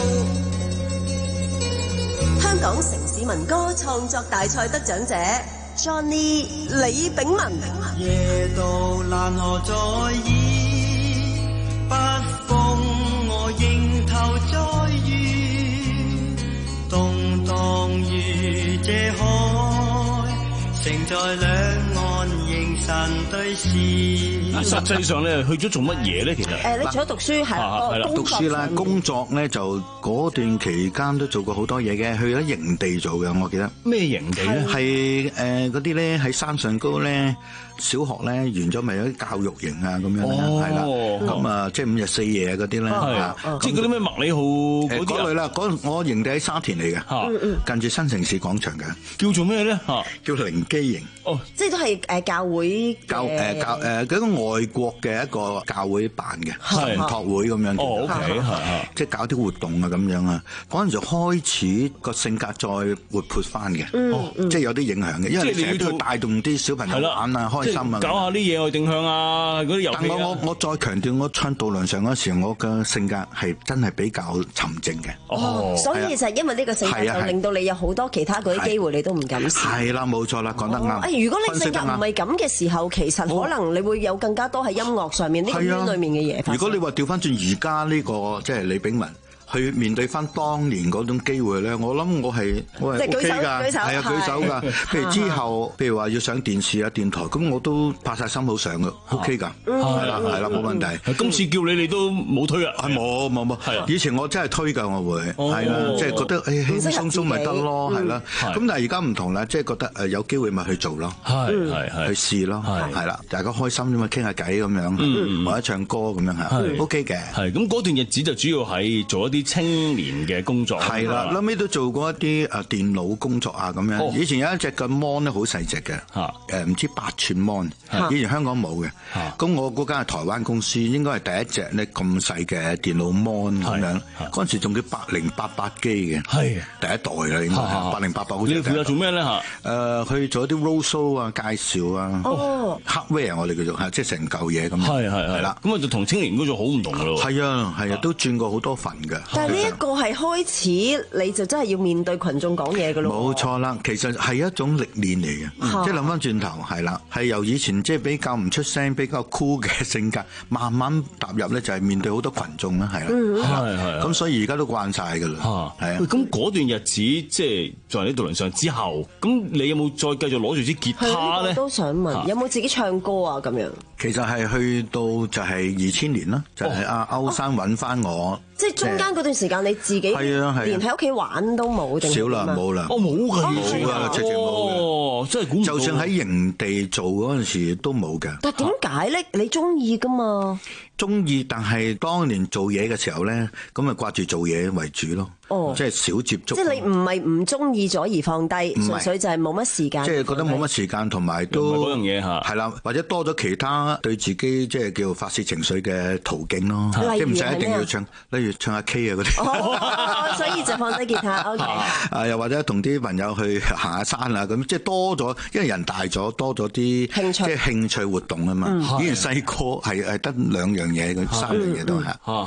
香港城市民歌創作大賽得獎者 Johnny 李炳文。 夜渡難何在意，北風我迎頭再遇，動盪如這海，盛載兩岸凝神對視。 實際上咧，去咗做乜嘢咧？其實誒，你除咗讀書係係啦， 讀書啦，工作咧就嗰段期間都做過好多嘢嘅，去咗營地做嘅，我記得。 咩營地咧？ 係誒嗰啲咧喺山上高咧，小學咧完咗咪有啲教育營啊咁樣啦，係啦，咁啊即係五日四夜嗰啲咧， 即係嗰啲咩麥理浩嗰啲類啦。嗰我營地喺沙田嚟嘅，近住新城市廣場嘅， 叫做咩咧？嚇， 叫靈基營。 哦， 即係都係誒教會教誒教誒嗰個外國嘅一個教會辦嘅神託會咁樣。 哦，OK，係即係搞啲活動啊咁樣啊。嗰陣時開始個性格再活潑翻嘅，即係有啲影響嘅，因為你成日都要帶動啲小朋友玩啊，開心啊， 搞下啲野外定向啊，嗰啲遊戲。 但我我我再強調，我唱渡輪上嗰時，我嘅性格係真係比較沉靜嘅。 哦，所以其實因為呢個性格就令到你有好多其他嗰啲機會，你都唔敢試。 係啦，冇錯啦，講得啱。 誒，如果你性格唔係咁嘅時候，其實可能你會有更加多喺音樂上面呢個圈裏面嘅嘢。 如果你話調翻轉而家呢個即係李炳文。去面對翻當年嗰種機會咧，我諗我係我係 O K 㗎，係啊舉手㗎。譬如之後，譬如話要上電視啊、電台，咁我都拍晒心好上㗎 ，O K 㗎，係啦係啦冇問題。 今次叫你你都冇推啊？ 係冇冇冇，以前我真係推㗎，我會係啦，即係覺得誒輕輕鬆鬆咪得咯，係啦。咁但係而家唔同啦，即係覺得誒有機會咪去做咯， 係係係去試咯，係啦，大家開心啫嘛，傾下偈咁樣，或者唱歌咁樣係 O K 嘅。 係咁嗰段日子就主要係做一啲青年嘅工作係啦，後尾都做過一啲誒電腦工作啊咁樣。哦、以前有一隻嘅 mon 咧好細隻嘅，誒唔知八寸 mon，以前香港冇嘅。咁我嗰間係台灣公司，應該係第一隻咧咁細嘅電腦 mon 咁樣。嗰陣時仲叫八零八八機嘅，係第一代啦，應該係八零八八好似。 你負責做咩咧嚇？ 誒去做一啲 road show 啊、介紹啊、 哦 hardware 我哋叫做嚇，即係成嚿嘢咁。 係係係啦，咁啊就同青年嗰種好唔同嘅咯。 係啊係啊，都轉過好多份嘅。 但係呢一個係開始，你就真係要面對群眾講嘢嘅咯。 冇錯啦，其實係一種歷練嚟嘅，嗯、即係諗翻轉頭係啦，係由以前即係比較唔出聲、比較酷嘅性格，慢慢踏入咧就係面對好多群眾啦，係啦，係係。咁所以而家都慣晒㗎啦，係啊。 咁嗰段日子即係在喺渡輪上之後，咁你有冇再繼續攞住支吉他咧？ 我都想問， 啊、 有冇自己唱歌啊？咁樣其實係去到就係二千年啦，就係阿歐生揾翻我。 即係中間嗰段時間，你自己連喺屋企玩都冇定？ 少啦，冇啦， 哦冇㗎， 冇㗎，直情冇嘅， 真係估唔到。 就算喺營地做嗰陣時都冇嘅。 但係點解咧？你中意㗎嘛？ 中意，但係當年做嘢嘅時候咧，咁咪掛住做嘢為主咯。哦，即係少接觸。 即係你唔係唔中意咗而放低，純粹就係冇乜時間。 即係覺得冇乜時間，同埋都嗰樣嘢嚇。 係啦，或者多咗其他對自己即係叫發泄情緒嘅途徑咯。即係唔使一定要唱，例如唱下 K 啊嗰啲。 哦，所以就放低吉他。O K。 啊，又或者同啲朋友去行下山啊，咁即係多咗，因為人大咗，多咗啲興趣， 即係興趣活動啊嘛。以前細個係係得兩樣嘢，三樣嘢都係。 咁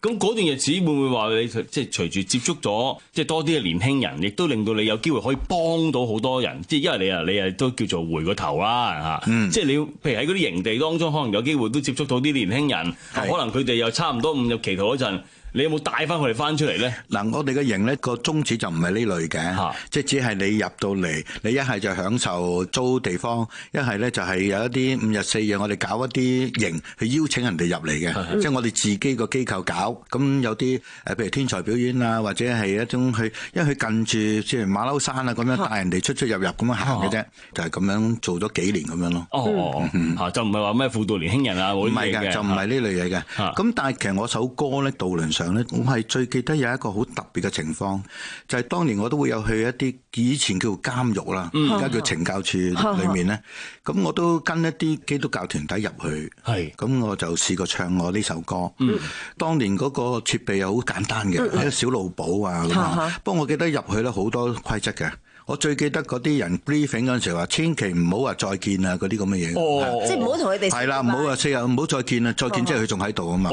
咁嗰段日子會唔會話你即係隨住接觸咗即係多啲嘅年輕人，亦都令到你有機會可以幫到好多人？即係因為你啊，你啊都叫做回個頭啦嚇。嗯、即係你譬如喺嗰啲營地當中，可能有機會都接觸到啲年輕人，可能佢哋又差唔多誤入歧途嗰陣。你有冇帶翻佢哋翻出嚟咧？ 嗱，我哋嘅營咧個宗旨就唔係呢類嘅，啊、即係只係你入到嚟，你一係就享受租地方，一係咧就係有一啲五日四夜，我哋搞一啲營去邀請人哋入嚟嘅，嗯、即係我哋自己個機構搞。咁有啲誒，譬如天才表演啊，或者係一種去，因為佢近住即係馬騮山啊咁樣帶人哋出出入入咁樣行嘅啫，啊、就係咁樣做咗幾年咁樣咯。 哦，嗯嗯、就唔係話咩輔導年輕人啊，唔係嘅， 就唔係呢類嘢嘅。咁、啊、但係其實我首歌咧，渡輪上咧，我係最記得有一個好特別嘅情況，就係、是、當年我都會有去一啲以前叫監獄啦，而家、嗯、叫懲教處裏面咧，咁、嗯、我都跟一啲基督教團體入去，係咁是我就試過唱我呢首歌。嗯，當年嗰個設備又好簡單嘅，一個、嗯、小路寶啊咁啊，不過我記得入去咧好多規則嘅。我最記得嗰啲人 briefing 嗰陣時話，千祈唔好話再見啊嗰啲咁嘅嘢。 哦，即係唔好同佢哋。係啦，唔好話四日唔好再見啊！再見即係佢仲喺度啊嘛。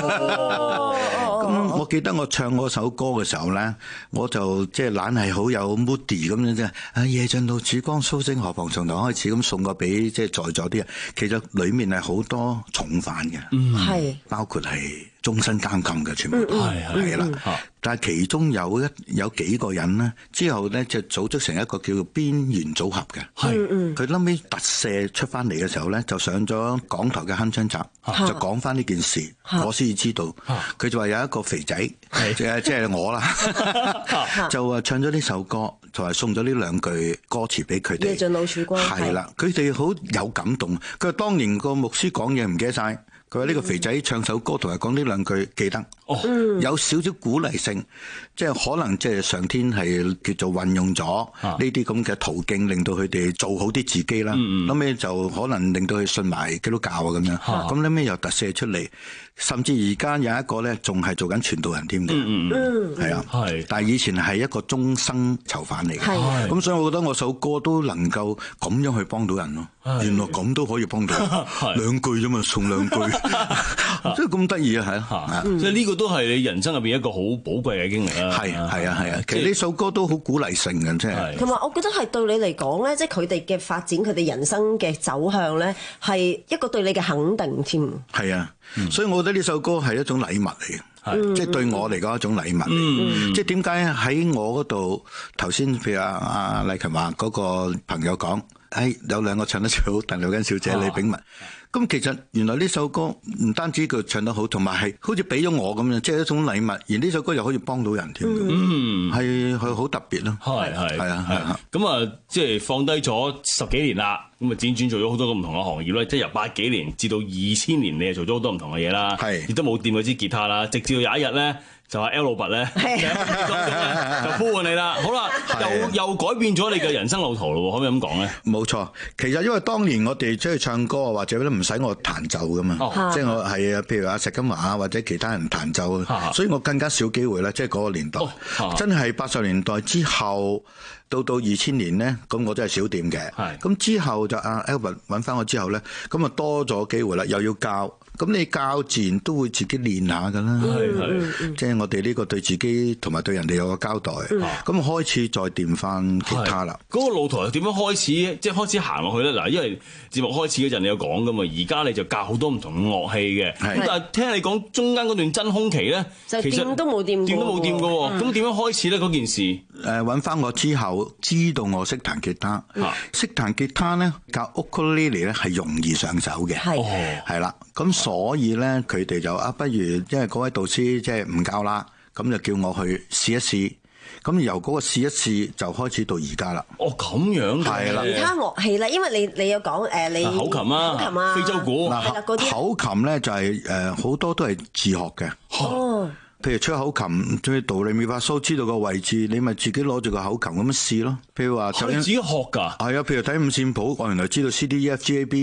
咁我記得我唱嗰首歌嘅時候咧，我就即係懶係好有 moody 咁樣啫。啊，夜盡露曙光，蘇醒河旁從頭開始咁送過俾即係在座啲人。其實裡面係好多重犯嘅，係、嗯、包括係終身監禁嘅，全部係係啦。但係其中有一有幾個人咧，之後咧就組織成一個叫做邊緣組合嘅。係，佢後尾特赦出翻嚟嘅時候咧，就上咗港台嘅鏗鏘集，就講翻呢件事，我先至知道。佢就話有一個肥仔，即係即係我啦，就話唱咗呢首歌，同埋送咗呢兩句歌詞俾佢哋。夜盡露曙光。係啦，佢哋好有感動。佢話當年個牧師講嘢唔記得晒。佢話呢個肥仔唱首歌同埋講呢兩句記得，哦、有少少鼓勵性，即係可能即係上天係叫做運用咗呢啲咁嘅途徑，令到佢哋做好啲自己啦。後尾、嗯、就可能令到佢信埋基督教啊咁樣，咁後尾又特赦出嚟。甚至而家有一個咧，仲係做緊傳道人添嘅，嗯嗯，係啊，係。但係以前係一個終生囚犯嚟嘅，係。咁所以我覺得我首歌都能夠咁樣去幫到人咯。原來咁都可以幫到人，兩句啫嘛，送兩句，即係咁得意啊，係啊， 即係呢個都係你人生入邊一個好寶貴嘅經歷啦。 係係啊係啊，其實呢首歌都好鼓勵性嘅，即係。 同埋我覺得係對你嚟講咧，即係佢哋嘅發展，佢哋人生嘅走向咧，係一個對你嘅肯定添。係啊。嗯、所以我覺得呢首歌係一種禮物嚟嘅，嗯、即係對我嚟講一種禮物嚟。嗯、即係點解喺我嗰度頭先，譬如阿阿麗琴話嗰個朋友講，誒、哎、有兩個唱得最好，鄧麗欣小姐、李炳文。咁、啊、其實原來呢首歌唔單止佢唱得好，同埋係好似俾咗我咁樣，即係一種禮物。而呢首歌又可以幫到人添，嗯，係係好特別咯。係係係啊係啊。 咁啊，即係放低咗十幾年啦。咁啊，輾轉做咗好多個唔同嘅行業咧，即係由八幾年至到二千年，你係做咗好多唔同嘅嘢啦，亦都冇掂過支吉他啦，直至到有一日咧，就話 L 老伯咧就呼喚你啦，好啦，又又改變咗你嘅人生路途咯，可唔可以咁講咧？ 冇錯，其實因為當年我哋出去唱歌或者都唔使我彈奏噶嘛，哦、即係我係啊，譬如阿石金華啊或者其他人彈奏，啊、所以我更加少機會啦。即係嗰個年代，哦啊、真係八十年代之後。到到二千年咧，咁我真係少掂嘅。咁是之後就阿 Albert 揾翻我之後咧，咁啊多咗機會啦，又要教。咁你教自然都會自己練下㗎啦。即係我哋呢個對自己同埋對人哋有個交代。咁、嗯、開始再掂翻吉他啦。 嗰、那個路途係點樣開始？即係開始行落去咧。嗱，因為節目開始嗰陣你有講㗎嘛，而家你就教好多唔同嘅樂器嘅。咁是但係聽你講中間嗰段真空期咧， 就掂都冇掂， 掂都冇掂㗎喎。咁點樣開始咧？嗰件事誒揾翻我之後，知道我識彈吉他，識、嗯、彈吉他咧教 ukulele 咧係容易上手嘅。係係啦，咁。所以咧，佢哋就啊，不如因為嗰位導師即係唔教啦，咁就叫我去試一試。咁由嗰個試一試就開始到而家啦。 哦，咁樣係啦。 其他樂器咧，因為你你有講誒，你口琴啊、口琴啊、非洲鼓嗱，口琴咧就係誒好多都係自學嘅。哦，譬如吹口琴，即係哆唻咪發蘇，知道個位置，你咪自己攞住個口琴咁樣試咯。譬如話， 係自己學㗎。 係啊，譬如睇五線譜，我原來知道 C D E F G A B。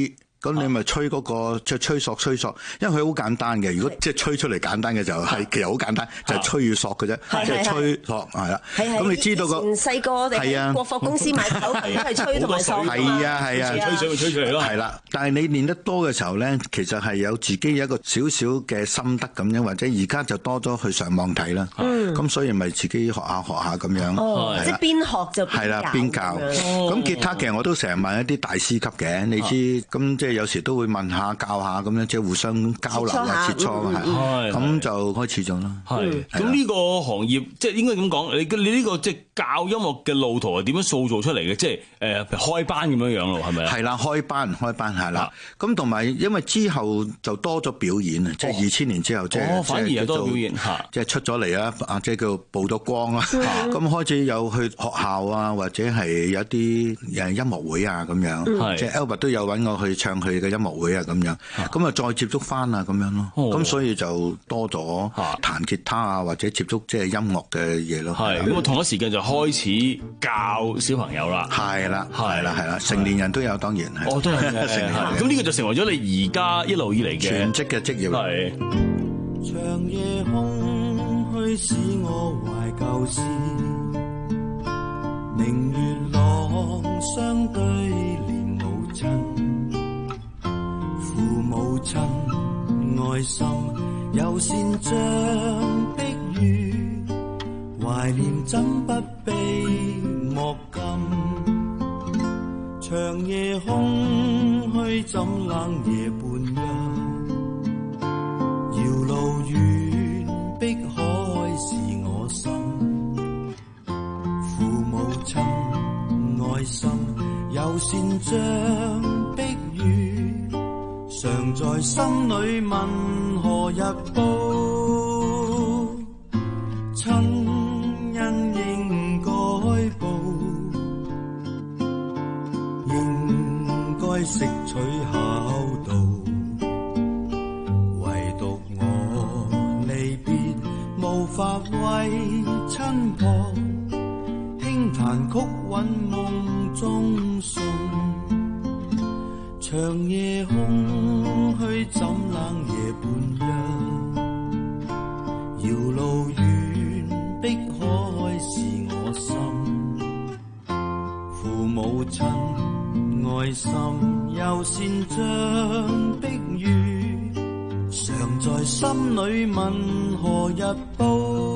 咁你咪吹嗰個即係吹索吹索，因為佢好簡單嘅。如果即係吹出嚟簡單嘅就係其實好簡單，就係吹與索嘅啫，即係吹索係啦。咁你知道個細個我哋喺國貨公司買手都係吹同埋索。 係啊係啊， 吹水咪吹出嚟咯。 係啦，但係你練得多嘅時候咧，其實係有自己有一個少少嘅心得咁樣，或者而家就多咗去上網睇啦。咁所以咪自己學下學下咁樣。 哦，即係邊學就係啦，邊教。咁吉他其實我都成日問一啲大師級嘅，你知咁即係有時都會問下教下咁樣，即係互相交流啊、切磋啊，咁就開始咗啦。 係咁呢個行業即係應該咁講，你你呢個即係教音樂嘅路途係點樣塑造出嚟嘅？即係誒開班咁樣樣咯，係咪啊？ 係啦，開班開班係啦。咁同埋因為之後就多咗表演啊，即係二千年之後即係反而係多表演嚇， 即係出咗嚟啊！啊，即係叫曝咗光啦。咁開始有去學校啊，或者係有啲誒音樂會啊咁樣，即係 Albert 都有揾我去唱佢嘅音樂會啊咁樣。咁啊再接觸翻啊咁樣咯。咁所以就多咗彈吉他啊，或者接觸即係音樂嘅嘢咯。 係咁，我同一時間就開始教小朋友啦。 係啦，係啦，係啦，成年人都有，當然係。 哦，都有嘅。咁呢個就成為咗你而家一路以嚟嘅全職嘅職業。 係。 長夜空虛使我懷舊事，明月朗相對連母親，父母親愛心有善像碧月，懷念怎不悲莫禁，長夜空虛怎冷夜半夜，遙路遠碧海是我心，父母親愛心有善像碧月，常在心裏問何日報，親恩應該報，應該識取孝道，唯獨我離別無法為親婆，輕彈曲韻夢中信，長夜空虛怎冷夜半夜，遙路遠碧海是我心，父母親愛心有善像碧月，常在心裏問何日報。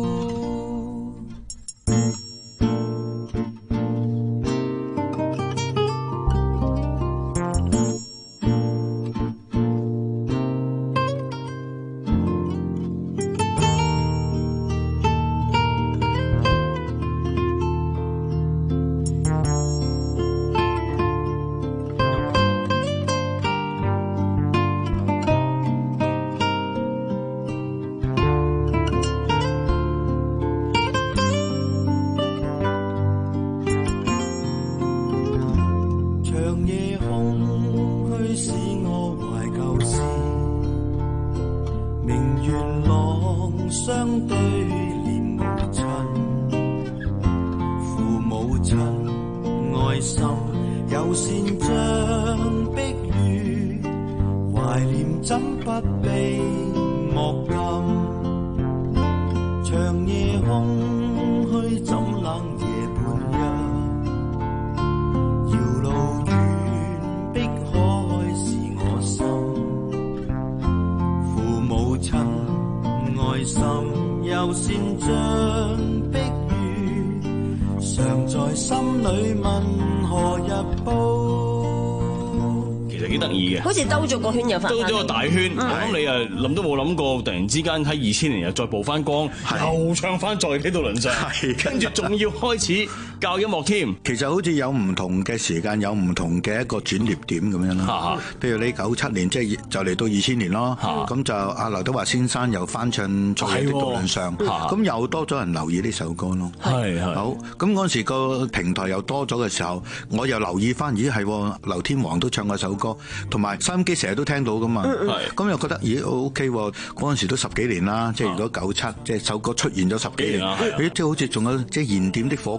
好似兜咗個圈又翻， 兜咗個大圈。咁、嗯、你啊諗都冇諗過，突然之間喺二千年又再曝翻光，又唱翻在幾度輪上，跟住仲要開始教音樂添。 其實好似有唔同嘅時間，有唔同嘅一個轉捩點咁樣啦。譬如你九七年，即係就嚟到二千年咯。咁就阿劉德華先生又翻唱在幾度輪上，咁又多咗人留意呢首歌咯。 係係。 好，咁嗰時個平台又多咗嘅時候，我又留意翻，咦係劉天王都唱過首歌，同埋收音機成日都聽到噶嘛，咁、嗯、又覺得咦 O K 喎，嗰陣時都十幾年啦，即係如果九七即係首歌出現咗十幾年，咦即係好似仲有即係燃點的火光咁樣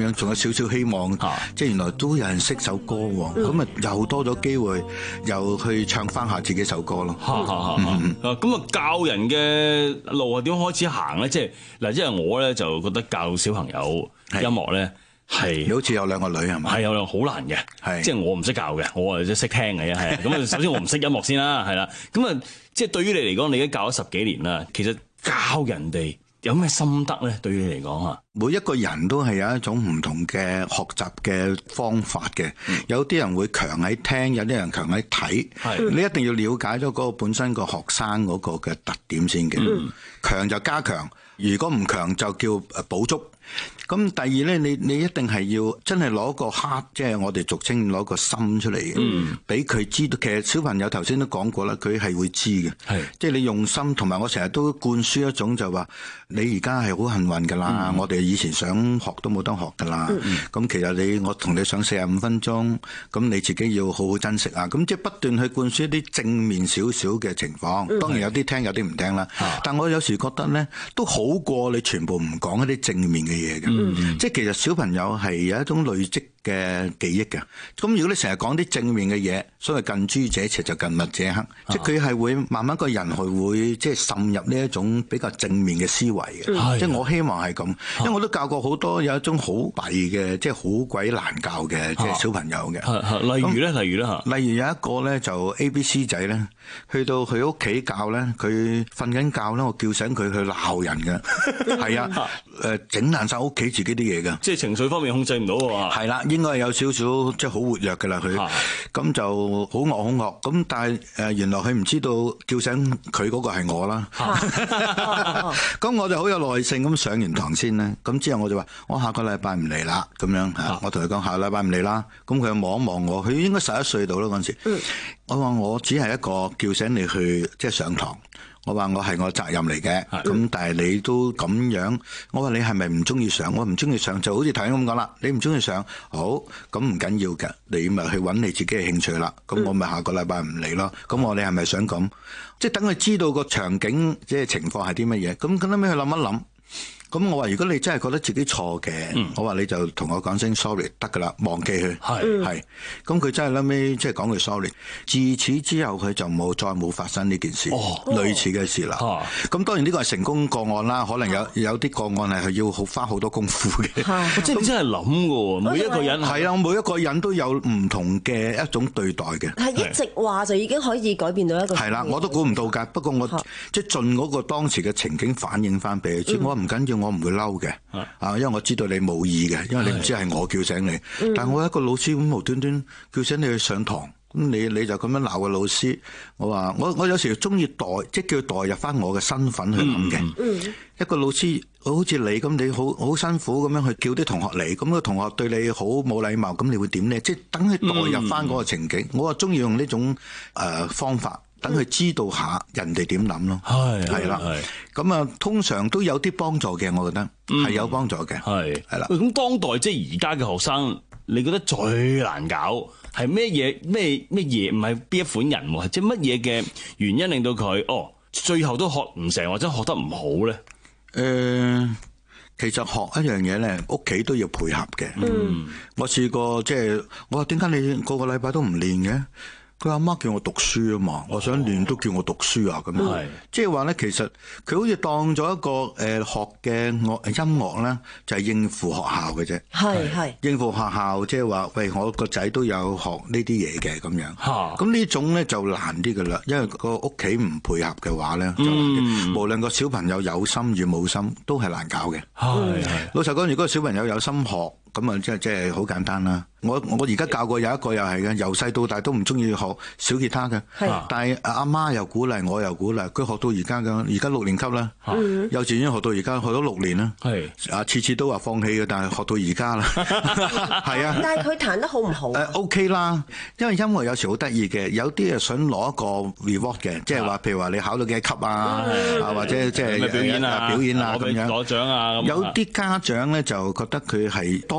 樣，仲有少少希望，啊、即係原來都有人識首歌喎，咁啊、嗯、又多咗機會，又去唱翻下自己首歌咯。 咁啊教人嘅路係點開始行咧？即係嗱，因為我咧就覺得教小朋友音樂咧。係， 你好似有兩個女係嘛？ 係有兩個好難嘅，係即係我唔識教嘅，我係即係識聽嘅啫。係咁啊，首先我唔識音樂先啦，係啦。咁啊，即係對於你嚟講，你已經教咗十幾年啦。其實教人哋有咩心得咧？對於你嚟講啊， 每一個人都係有一種唔同嘅學習嘅方法嘅。嗯、有啲人會強喺聽，有啲人強喺睇。係你一定要了解咗嗰個本身個學生嗰個嘅特點先嘅。嗯、強就加強，如果唔強就叫誒補足。咁第二咧，你你一定係要真係攞個 heart， 即係我哋俗稱攞個心出嚟嘅，俾佢、嗯、知道。其實小朋友頭先都講過啦，佢係會知嘅，係即係你用心。同埋我成日都灌輸一種就話，你而家係好幸運噶啦，嗯、我哋以前想學都冇得學噶啦。咁、嗯、其實你我同你上四十五分鐘，咁你自己要好好珍惜啊。咁即係不斷去灌輸一啲正面少少嘅情況。當然有啲聽，有啲唔聽啦。嗯、但我有時覺得咧，都好過你全部唔講一啲正面嘅嘢嘅。嗯、即係其實小朋友係有一種累積嘅記憶嘅。咁如果你成日講啲正面嘅嘢，所謂近朱者赤就近墨者黑，啊、即係佢係會慢慢個人係會即係滲入呢一種比較正面嘅思維嘅。嗯、即係我希望係咁，因為我都教過好多有一種好弊嘅，即係好鬼難教嘅即係小朋友嘅。 例如咧，例如咧嚇， 例如有一個咧就 A B C 仔咧，去到佢屋企教咧，佢瞓緊覺咧，我叫醒佢去鬧人嘅，係啊，誒整爛晒屋企自己啲嘢嘅， 即係情緒方面控制唔到喎。 係啦，應該係有少少即係好活躍嘅啦，佢咁就好惡好惡。咁但係誒原來佢唔知道叫醒佢嗰個係我啦。咁我就好有耐性咁上完堂先咧。咁之後我就話：我下個禮拜唔嚟啦。咁樣嚇，我同佢講下個禮拜唔嚟啦。咁佢望一望我，佢應該十一歲到啦嗰陣時。嗯、我話我只係一個叫醒你去即係上堂。我話我係我責任嚟嘅，咁、嗯、但係你都咁樣，我話你係咪唔中意上？我唔中意上就好似頭先咁講啦，你唔中意上，好，咁唔緊要嘅，你咪去揾你自己嘅興趣啦。咁我咪下個禮拜唔嚟咯。咁、嗯、我你係咪想咁？即係等佢知道個場景，即係情況係啲乜嘢。咁咁後尾去諗一諗。咁我話如果你真係覺得自己錯嘅，嗯、我話你就同我講聲 sorry 得噶啦，忘記佢係係。咁佢真係後尾即係講句 sorry。自此之後佢就冇再冇發生呢件事，哦、類似嘅事啦。咁、哦、當然呢個係成功個案啦，可能有有啲個案係要好花好多功夫嘅。 即係你真係諗嘅喎，每一個人係啊，每一個人都有唔同嘅一種對待嘅。 係一直話就已經可以改變到一個係啦，我都估唔到㗎。不過我即係盡嗰個當時嘅情景反映翻俾佢知，我話唔緊要。我唔會嬲嘅，啊，因為我知道你冇意嘅，因為你唔知係我叫醒你。嗯、但係我一個老師咁無端端叫醒你去上堂，咁你你就咁樣鬧個老師。我話我我有時中意代，即係叫代入翻我嘅身份去諗嘅。嗯嗯、一個老師好似你咁，你好好辛苦咁樣去叫啲同學嚟，咁、個同學對你好冇禮貌，咁你會點呢？即係等佢代入翻嗰個情景。嗯、我話中意用呢種誒、呃、方法。等佢知道下人哋點諗咯，係係啦，咁啊通常都有啲幫助嘅，我覺得係、嗯、有幫助嘅，係係啦。 咁當代即係而家嘅學生，你覺得最難搞係咩嘢？咩咩嘢？唔係邊一款人喎？即係乜嘢嘅原因令到佢哦，最後都學唔成或者學得唔好咧？誒、 呃，其實學一樣嘢咧，屋企都要配合嘅。嗯，我試過即係我話點解你個個禮拜都唔練嘅？佢阿媽叫我讀書啊嘛，我想練都叫我讀書啊咁樣，哦、即係話咧，其實佢好似當咗一個誒、呃、學嘅樂音樂咧，就係、是、應付學校嘅啫。係係應付學校，即係話喂，我個仔都有學呢啲嘢嘅咁樣。咁、啊、呢種咧就難啲噶啦，因為個屋企唔配合嘅話咧，就嗯、無論個小朋友有心與冇心，都係難搞嘅。係係老實講，如果個小朋友有心學，咁啊即係即係好簡單啦。我我而家教過有一個又係嘅，由細到大都唔中意學小吉他嘅，是但係阿媽又鼓勵，我又鼓勵，佢學到而家嘅，而家六年級啦，嗯、幼稚園學到而家學咗六年啦，係啊次次都話放棄嘅，但係學到而家啦，係啊。 但係佢彈得好唔好？誒、uh, OK 啦，因為音樂有時好得意嘅，有啲係想攞一個 reward 嘅，即係話譬如話你考到幾級啊，啊、嗯、或者即係表演啊， 表演啊咁樣攞獎啊， 有啲家長咧就覺得佢係多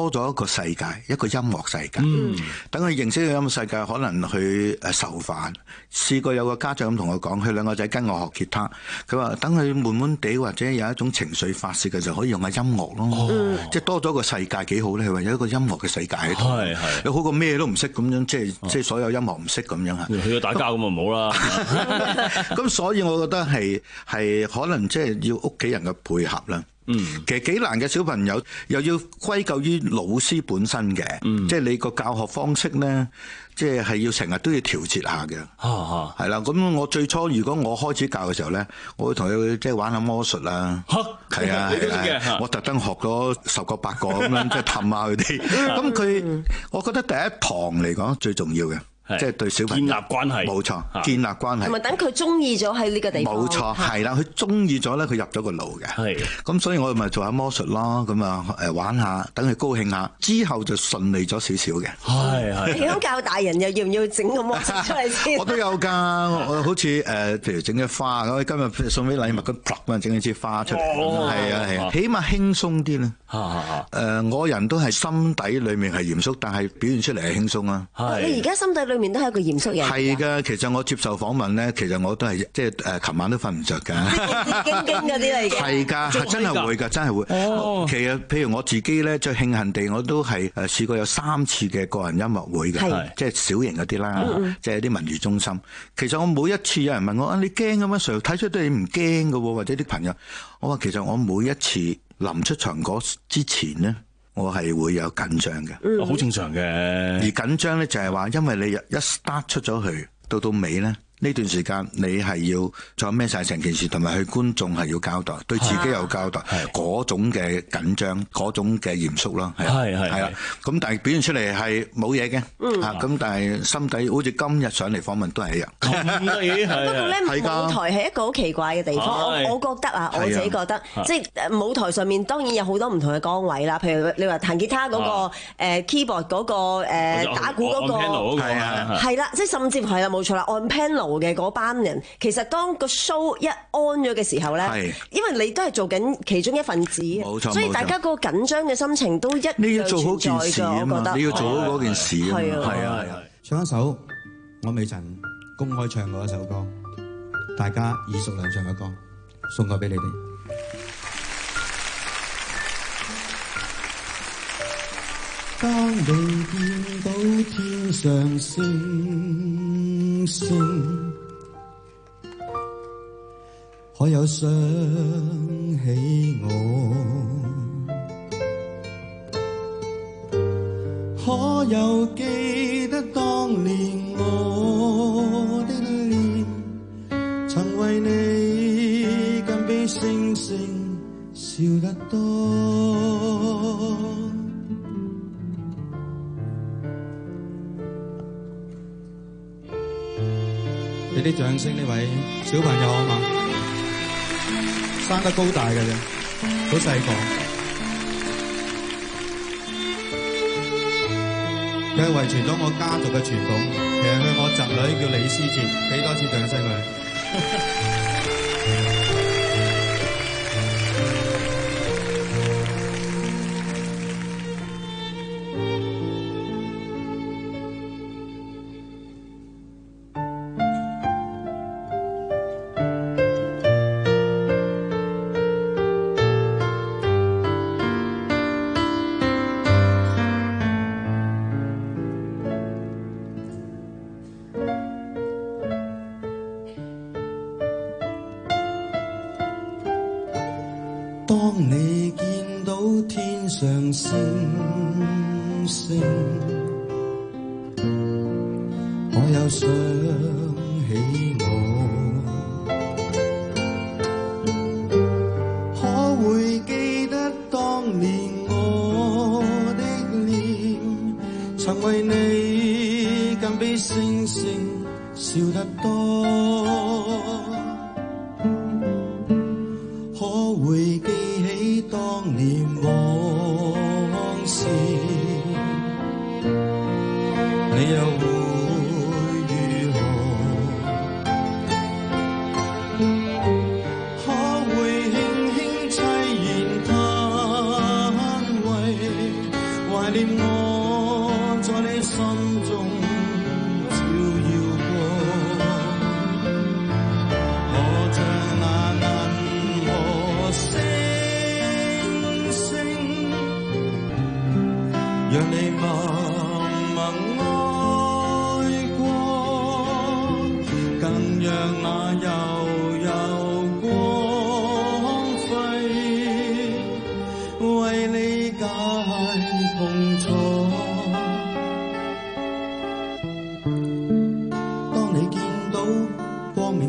多咗一個世界，一個音樂世界。 嗯， 等佢認識個音樂世界，可能去誒受煩。試過有個家長咁同我講，佢兩個仔跟我學吉他，佢話等佢悶悶地或者有一種情緒發泄嘅時候，可以用下音樂咯。哦、即係多咗個世界幾好咧，佢話有一個音樂嘅世界喺度。係係，你好過咩都唔識咁樣，即係、哦、即係所有音樂唔識咁樣嚇。 去咗打交咁啊唔好啦。 咁所以我覺得係係可能即係要屋企人嘅配合啦。嗯，其實幾難嘅，小朋友又要歸咎於老師本身嘅，嗯、即係你個教學方式咧，即係係要成日都要調節下嘅。啊係啦，咁我最初如果我開始教嘅時候咧，我會同佢即係玩下魔術啊，係啊係啊，我特登學咗十個八個咁樣，即係氹下佢哋。咁佢，我覺得第一堂嚟講最重要嘅。即係對小朋友建立關係， 冇錯，建立關係， 同埋等佢中意咗喺呢個地方。 冇錯，係啦，佢中意咗咧，佢入咗個腦嘅。係，咁所以我哋咪做下魔術咯，咁啊誒玩下，等佢高興下，之後就順利咗少少嘅。係係。你咁教大人又要唔要整個魔術出嚟先？我都有㗎，我好似誒，譬如整隻花咁，今日送俾禮物咁，咁整一支花出嚟，係啊係啊，起碼輕鬆啲啦。誒，我人都係心底裡面係嚴肅，但係表現出嚟係輕鬆啊。 你而家心底裡面都係一個嚴肅人。 係㗎，其實我接受訪問咧，其實我都係即係誒，琴晚都瞓唔着㗎。 驚驚嗰啲嚟嘅。係㗎，係真係會㗎，真係會。哦。其實譬如我自己咧，最慶幸地我都係誒試過有三次嘅個人音樂會嘅，即係小型嗰啲啦，即係啲文娛中心。其實我每一次有人問我啊，你驚咁樣？Sir 睇出對你唔驚㗎喎，或者啲朋友，我話其實我每一次臨出場嗰之前咧，我係會有緊張嘅， 好、嗯、正常嘅。 而緊張咧就係話，因為你一 start 出咗去，到到尾咧。呢段時間你係要再孭晒成件事，同埋去觀眾係要交代，對自己有交代，嗰種嘅緊張，嗰種嘅嚴肅啦，係係係啦。咁但係表現出嚟係冇嘢嘅，嚇咁但係心底好似今日上嚟訪問都係一樣。咁得意係。不過咧， 舞台係一個好奇怪嘅地方，我我覺得啊，我自己覺得，即係舞台上面當然有好多唔同嘅崗位啦，譬如你話彈吉他嗰個誒 keyboard 嗰個誒打鼓嗰個係係啦，即係甚至係啦冇錯啦，按 panel嘅嗰班人，其實當個 show 一 on 咗嘅時候咧，因為你都係做緊其中一份子，所以大家個緊張嘅心情都一樣存在嘅。你要做好件事啊嘛，你要做好嗰件事啊嘛，係啊係啊。 唱一首我未曾公開唱過一首歌，大家耳熟能詳嘅歌，送過俾你哋。當你見到天上星星，可有想起我？可有記得當年我的臉，曾為你更比星星笑得多？俾啲掌聲呢位小朋友啊嘛，生得高大嘅啫，好細個。佢係遺傳咗我家族嘅傳統，其實佢我侄女叫李思捷，俾多次掌聲佢。當你見到天上星星，我又想起我，可會記得當年我的臉，曾為你更比星星笑得多？可會記起當年往事，你又會如何？可會輕輕凄然嘆息，懷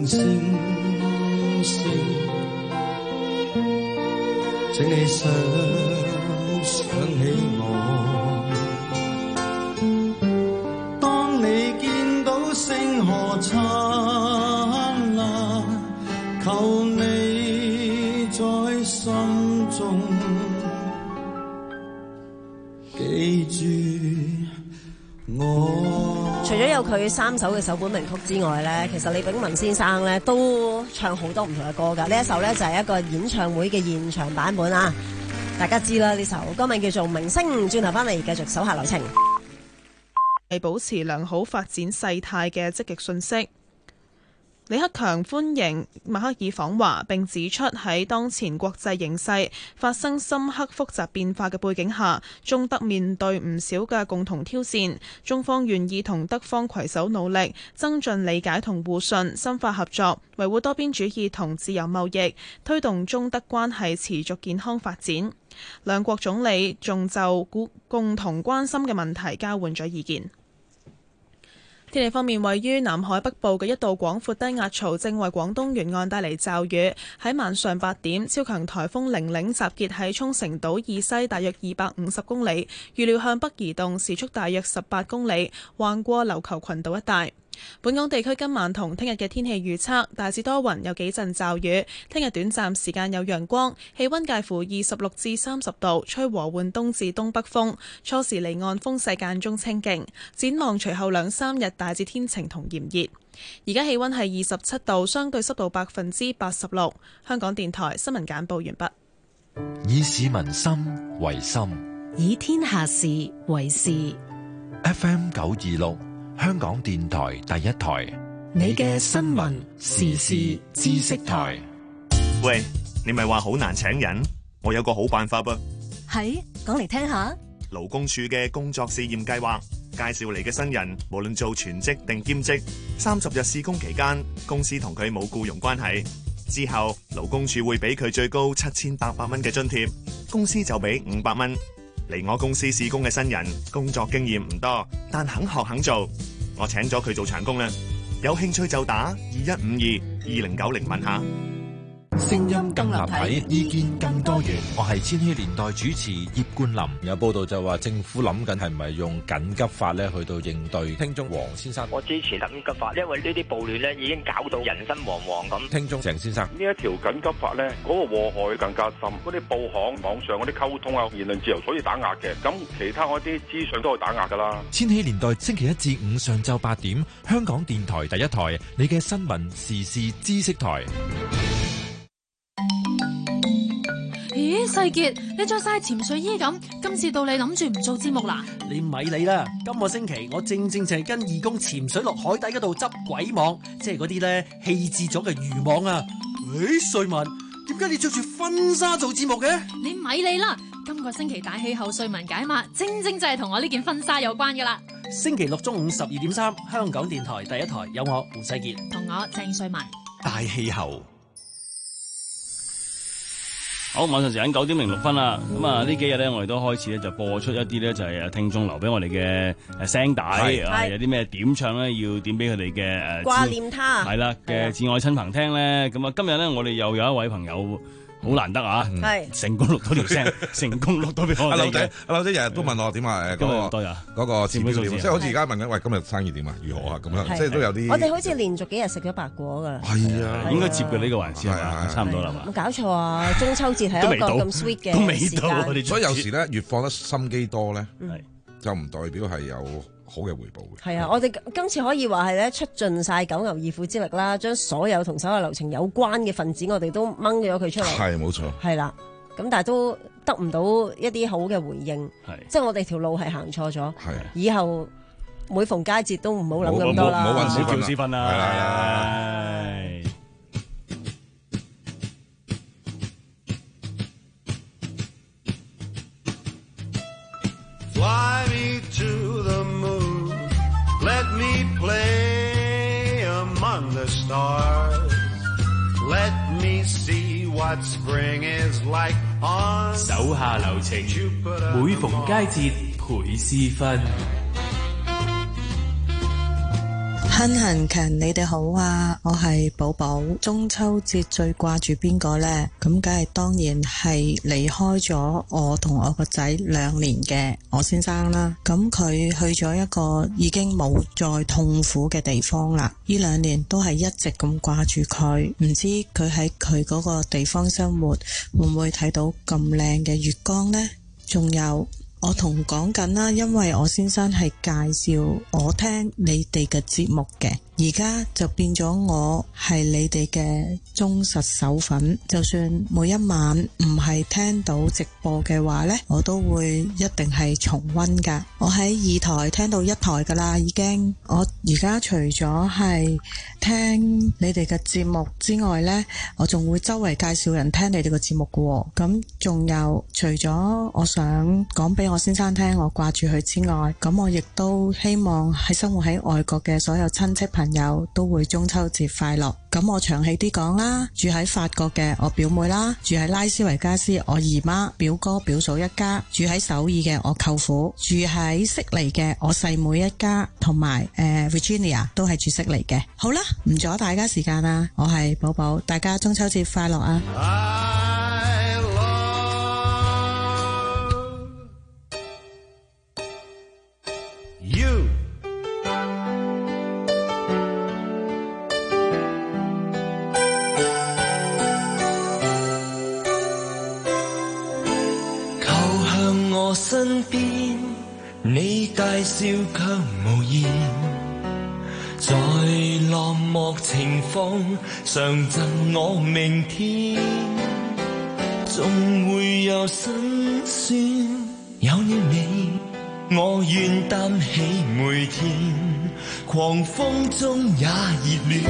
星星，請你想想起我。當你見到星河燦爛，求你在心中記住我。 除咗有佢三首嘅首本名曲之外咧，其實李炳文先生咧都唱好多唔同嘅歌㗎。呢一首咧就係一個演唱會嘅現場版本啊！大家知啦，呢首歌名叫做《明星》。轉頭翻嚟繼續手下留情， 係保持良好發展勢態嘅積極訊息。李克強歡迎默克爾訪華，並指出喺當前國際形勢發生深刻複雜變化嘅背景下，中德面對唔少嘅共同挑戰，中方願意同德方攜手努力，增進理解同互信，深化合作，維護多邊主義同自由貿易，推動中德關係持續健康發展。兩國總理仲就共同關心嘅問題交換咗意見。天氣方面，位於南海北部嘅一道廣闊低壓槽正為廣東沿岸帶嚟驟雨。喺晚上八點，超強颱風玲玲集結喺沖繩島以西大約二百五十公里，預料向北移動，時速大約十八公里，橫過琉球群島一帶。本港地區今晚同聽日嘅天氣預測，大致多雲，有幾陣驟雨。聽日短暫時間有陽光，氣溫介乎二十六至三十度，吹和緩東至東北風，初時離岸風勢間中清勁。展望隨後兩三日大致天晴同炎熱。而家氣溫係二十七度，相對濕度百分之八十六。香港電台新聞簡報完畢。 以市民心為心， 以天下事為事。 F M 九二六。香港電台第一台， 你嘅新聞時事知識台。 喂，你咪話好難請人，我有個好辦法噃。 係，講嚟聽下。 勞工處嘅工作試驗計劃，介紹嚟嘅新人，無論做全職定兼職，三十日試工期間，公司同佢冇僱傭關係。之後，勞工處會俾佢最高七千八百蚊嘅津貼，公司就俾五百蚊。嚟我公司試工嘅新人，工作經驗唔多，但肯學肯做，我請咗佢做長工啦。有興趣就打二一五二二零九零問下。 聲音更立體，意見更多元。我係千禧年代主持葉冠霖。 有報道就話政府諗緊係咪用緊急法咧去到應對。聽眾黃先生， 我支持緊急法，因為呢啲暴亂咧已經搞到人心惶惶咁。 聽眾鄭先生， 呢一條緊急法咧，嗰個禍害更加深。嗰啲報行網上嗰啲溝通啊，言論自由所以打壓嘅，咁其他嗰啲資訊都係打壓噶啦。 千禧年代星期一至五上晝八點，香港電台第一台，你嘅新聞時事知識台。 咦，世傑，你着晒潛水衣咁，今次到你諗住唔做節目啦？ 你咪理啦！今個星期我正正就係跟義工潛水落海底嗰度執鬼網，即係嗰啲咧棄置咗嘅漁網啊！誒，瑞文，點解你着住婚紗做節目嘅？ 你咪理啦！今個星期大氣候瑞文解碼，正正就係同我呢件婚紗有關噶啦。 星期六中午十二點三，香港電台第一台有我胡世傑同我鄭瑞文。 大氣候。 好，晚上時間九點零六分啦。咁啊，呢幾日咧，我哋都開始咧就播出一啲咧就係聽眾留俾我哋嘅誒聲帶，啊有啲咩點唱咧，要點俾佢哋嘅誒掛念他係啦嘅至愛親朋聽咧。咁啊，今日咧我哋又有一位朋友。好難得啊！係成功錄到條聲，成功錄到俾我哋嘅。阿劉仔， 阿劉仔日日都問我點啊？誒， 今日多日嗰個指標點，即係好似而家問緊，喂，今日生意點啊？如何啊？咁樣，即係都有啲。 我哋好似連續幾日食咗白果㗎啦。 係啊， 應該接嘅呢個環節係嘛？差唔多啦嘛。 冇搞錯啊！中秋節係一個咁 sweet 嘅時間， 所以有時咧越放得心機多咧，就唔代表係有好嘅回報嘅。 係啊，我哋今次可以話係咧出盡晒九牛二虎之力啦，將所有同手下留情有關嘅分子，我哋都掹咗佢出嚟。 係冇錯。 係啦，咁但係都得唔到一啲好嘅回應。係，即係我哋條路係行錯咗。係，以後每逢佳節都唔好諗咁多啦。 唔好揾小屎分啦。係啦。 Fly me to the moon, let me play among the stars, let me see what spring is like on 手下留情，每逢佳節倍思分。 亨恒強，你哋好啊！我係寶寶。中秋節最掛住邊個呢？咁梗係當然係離開咗我同我個仔兩年嘅我先生啦。咁佢去咗一個已經冇再痛苦嘅地方啦。呢兩年都係一直咁掛住佢，唔知佢喺佢嗰個地方生活會唔會睇到咁靚嘅月光呢？仲有。我同講緊啦，因為我先生係介紹我聽你哋嘅節目嘅，而家就變咗我係你哋嘅忠實手粉，就算每一晚唔係聽到直播嘅話呢，我都會一定係重溫噶。我喺二台聽到一台噶啦，已經。我而家除咗係聽你哋嘅節目之外呢，我仲會周圍介紹人聽你哋嘅節目噶。咁仲有，除咗我想講俾我先生聽我掛住佢之外，咁我亦都希望喺生活喺外國嘅所有親戚朋友都會中秋節快樂。咁我長氣啲講啦，住喺法國嘅我表妹啦，住喺拉斯維加斯我姨媽、表哥、表嫂一家，住喺首爾嘅我舅父，住喺悉尼嘅我細妹一家，同埋誒 Virginia 都係住悉尼嘅。好啦，唔阻大家時間啦，我係寶寶，大家中秋節快樂啊！ You 靠向我身邊，你大笑卻無言，在落寞情況常贈我明天，總會有辛酸，有了你我願擔起每天，狂風中也熱戀，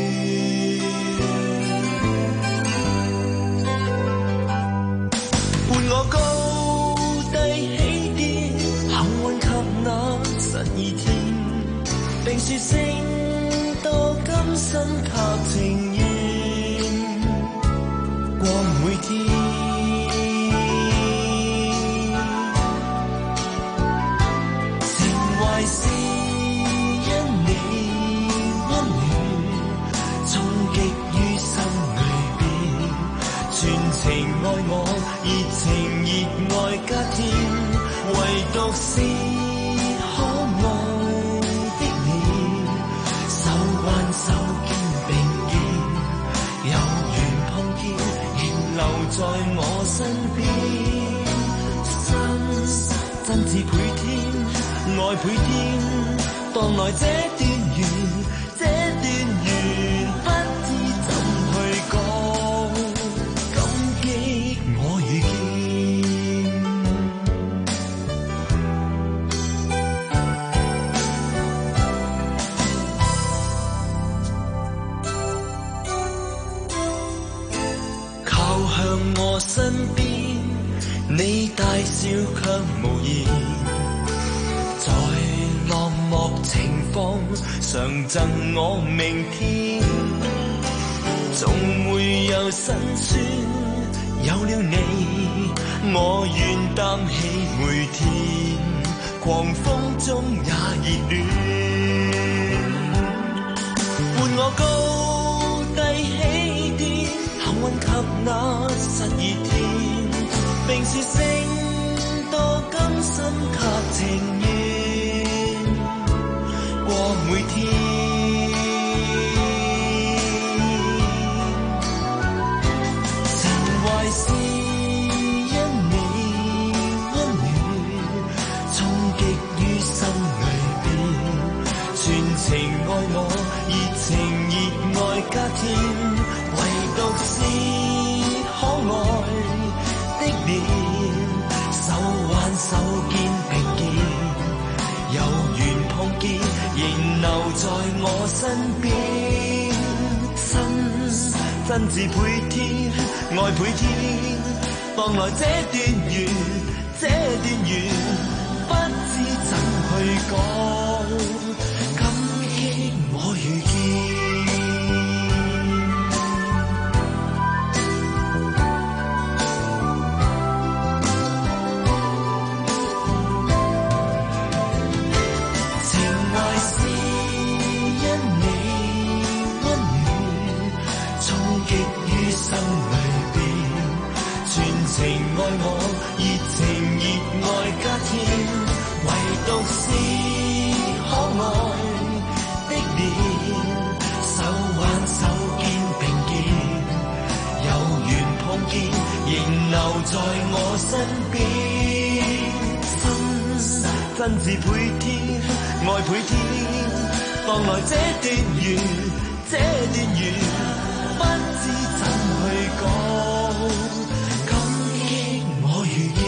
伴我高低起跌，幸運給那十二天，並說聲多甘心及情願，過每天。是因你溫暖，衝擊於心裏邊，全情愛我，熱情熱愛加添，唯獨是可愛的你，手挽手肩並肩，有緣碰見，仍留在我身邊，心真摯倍添。愛倍添，當來這段緣，這段緣不知怎去講，感激我遇見。靠向我身邊，你大笑卻無言。在落寞情況常贈我明天，總會有辛酸，有了你我願擔起每天，狂風中也熱戀，伴我高低起跌，幸運給那十二天，並說聲多甘心及情願，過每天，情懷是因你溫暖，衝擊於心裏邊，全情愛我，熱情熱愛加添，唯獨是可愛的臉，手挽手肩並肩，有緣碰見，仍留在我身邊，心真摯倍添，愛倍添，當來這段緣，這段緣不知怎去講，感激我遇見。情懷是因身邊，心真摯倍添，愛倍添。當來這段緣，這段緣，不知怎去講，感激我遇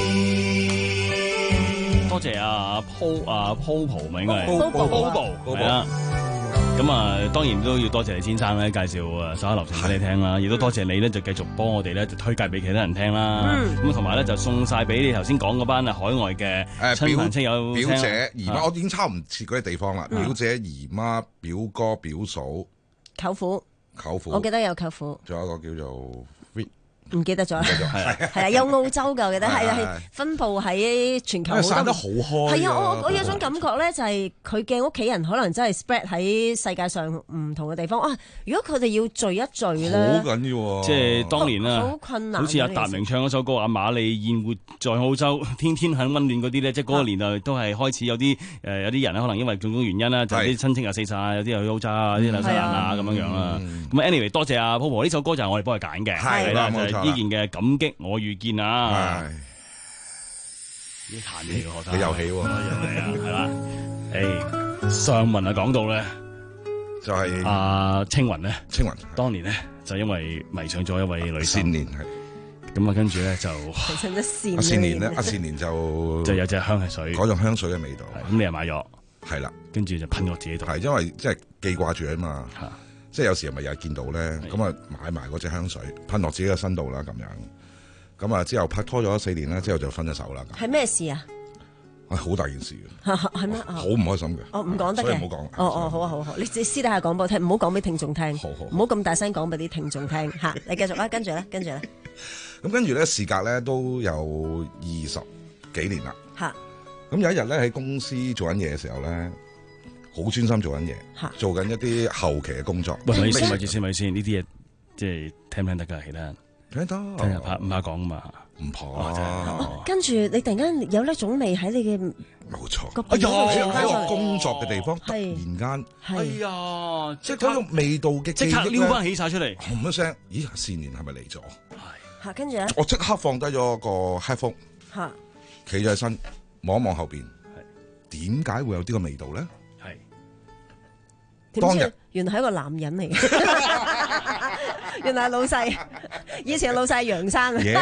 見。 多謝阿 Po 阿 Popo 咪應該係 Popo 係啊。咁啊，當然都要多謝李先生咧，介紹啊手下留情俾你聽啦，亦都多謝你咧，就繼續幫我哋咧，就推介俾其他人聽啦。咁同埋咧，就送晒俾你頭先講嗰班啊海外嘅親朋戚友表姐姨媽，我已經抄唔切嗰啲地方啦。表姐姨媽、表哥、表嫂、 舅父、 舅父， 我記得有舅父， 仲有一個叫做。 唔記得咗，係啊，有澳洲㗎，我記得係啊，係分佈喺全球好多， 散得好開。 係啊，我我有種感覺咧，就係佢嘅屋企人可能真係 spread 喺世界上唔同嘅地方啊！如果佢哋要聚一聚咧， 好緊要喎。 即係當年啊， 好困難。 好似阿達明唱嗰首歌《阿瑪麗燕活在澳洲》，天天很溫暖嗰啲咧，即係嗰個年代都係開始有啲誒有啲人咧，可能因為種種原因啦，就啲親戚啊死晒，有啲又去澳洲啊，啲紐西蘭啊咁樣樣啦。咁 anyway， 多謝阿 Popo 呢首歌就係我哋幫佢揀嘅，係啦，就係呢件嘅感激我遇見啊！呢彈嘢嘅， 你又起喎， 係啦，誒上文啊講到咧， 就係阿青雲咧， 青雲當年咧就因為迷上咗一位女善年係， 咁啊跟住咧就阿善年咧，阿善年就就有隻香水， 嗰種香水嘅味道， 咁你又買咗， 係啦，跟住就噴落自己度， 係因為即係記掛住啊嘛。即係有時咪又係見到咧，咁啊買埋嗰隻香水噴落自己嘅身度啦，咁樣，咁啊之後拍拖咗四年啦，之後就分咗手啦。 係咩事啊？ 係好大件事嘅， 係咩？ 好唔開心嘅。 哦，唔講得嘅， 所以唔好講。 哦哦，好啊好好，你私底下講俾我聽，唔好講俾聽眾聽， 好好， 唔好咁大聲講俾啲聽眾聽嚇。你繼續啦，跟住咧，跟住咧， 咁跟住咧，事隔咧都有二十幾年啦。 嚇， 咁有一日咧喺公司做緊嘢嘅時候咧。好專心做緊嘢，做緊一啲後期嘅工作。 喂，咪先，咪住先，咪先，呢啲嘢即係聽唔聽得㗎？其他人聽得， 聽怕唔怕講嘛？ 唔怕。 跟住你突然間有呢種味喺你嘅， 冇錯。哎呀，喺我工作嘅地方，突然間， 哎呀， 即係嗰種味道嘅即刻撩翻起晒出嚟， 轟一聲，咦？善年係咪嚟咗？ 係。嚇，跟住咧， 我即刻放低咗個 headphone， 嚇， 企咗起身，望一望後邊，點解會有呢個味道咧？ 當日原來係一個男人嚟嘅，原來係老細，以前老細係楊生啊。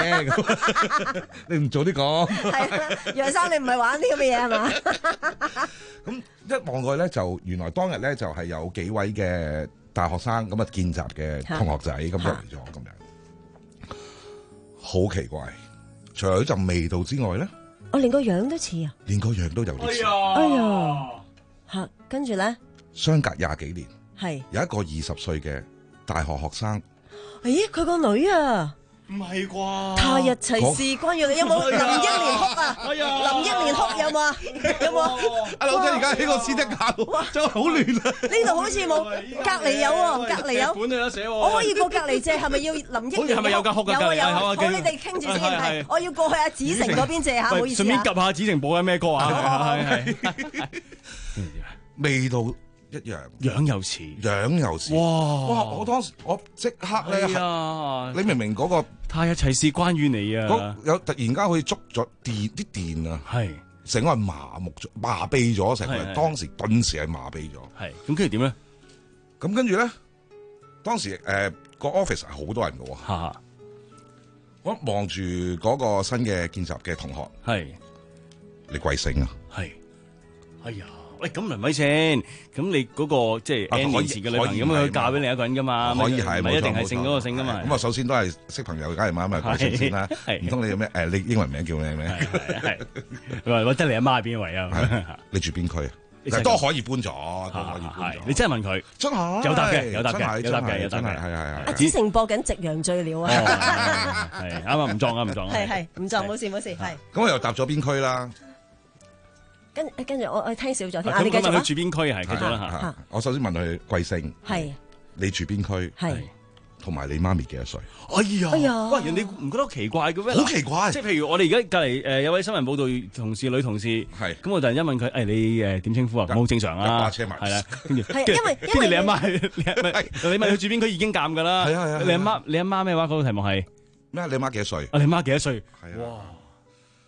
Yeah, 你唔早啲講。 係啊，楊生你唔係玩呢咁嘅嘢係嘛？ 咁一望過去咧，就原來當日咧就係有幾位嘅大學生咁啊見習嘅同學仔咁入嚟咗咁樣，好奇怪。除咗陣味道之外咧， 我連個樣都似啊， 連個樣都有啲似。 哎呀，嚇，跟住咧。 相隔廿幾年， 係有一個二十歲嘅大學學生。 咦，佢個女啊？ 唔係啩？ 他日齊事關於你，有冇林憶蓮哭啊？林憶蓮哭有冇啊？有冇？ 阿老姐而家喺個私底下真係好亂啊！ 呢度好似冇，隔離有喎，隔離有。 本你都寫喎。 我可以過隔離借，係咪要林憶蓮？ 係咪有間哭㗎？ 有啊有啊， 好， 你哋傾住先。係，我要過去阿子誠嗰邊借下，唔好意思啊。 順便及下子誠播緊咩歌啊？係係。 味道。一樣， 樣又似， 樣又似，哇！哇！我當時我即刻咧， 啊、 你明明嗰、嗰個他一切事關於你啊， 有突然間好似捉咗電啲電啊，係成個人麻木咗、麻痹咗，成個人當時頓時係麻痹咗。 係咁跟住點咧？ 咁跟住咧，當時誒、呃嗰個 office 係好多人嘅喎， 嚇！ 我望住嗰個新嘅見習嘅同學，係你貴姓啊？ 係，哎呀！喂，咁唔係先，咁你嗰個即係 N 年前嘅女朋友咁，佢嫁俾另一個人噶嘛？ 可以係， 唔係一定係姓嗰個姓噶嘛？ 咁啊，首先都係識朋友，梗係買埋貴姓先啦。唔通你有咩？誒，你英文名叫咩咩？ 係係，我得你阿媽係邊位啊？ 你住邊區啊？都可以搬咗，都可以搬咗。 你真係問佢？ 真係有答嘅，有答嘅，有答嘅，有答嘅，係係係。 阿子誠播緊《夕陽醉了》啊！ 係啱啊，唔撞啊，唔撞。 係係唔撞，冇事冇事，係。 咁我又答咗邊區啦？ 跟跟住我我聽少咗添， 啊， 你繼續啦。 佢住邊區係繼續啦嚇。 我首先問佢貴姓， 係你住邊區， 係同埋你媽咪幾多歲？ 哎呀， 哎呀， 喂，人哋唔覺得奇怪嘅咩？ 好奇怪， 即係譬如我哋而家隔離誒有位新聞報導同事女同事，係咁我突然間問佢誒你誒點稱呼啊？咁好正常啊， 架車埋， 係啦，跟住係因為跟住你阿媽，你你問佢住邊區已經尷㗎啦。 係啊係啊， 你阿媽你阿媽咩話？嗰個題目係咩？你阿媽幾多歲？ 啊，你阿媽幾多歲？ 係啊。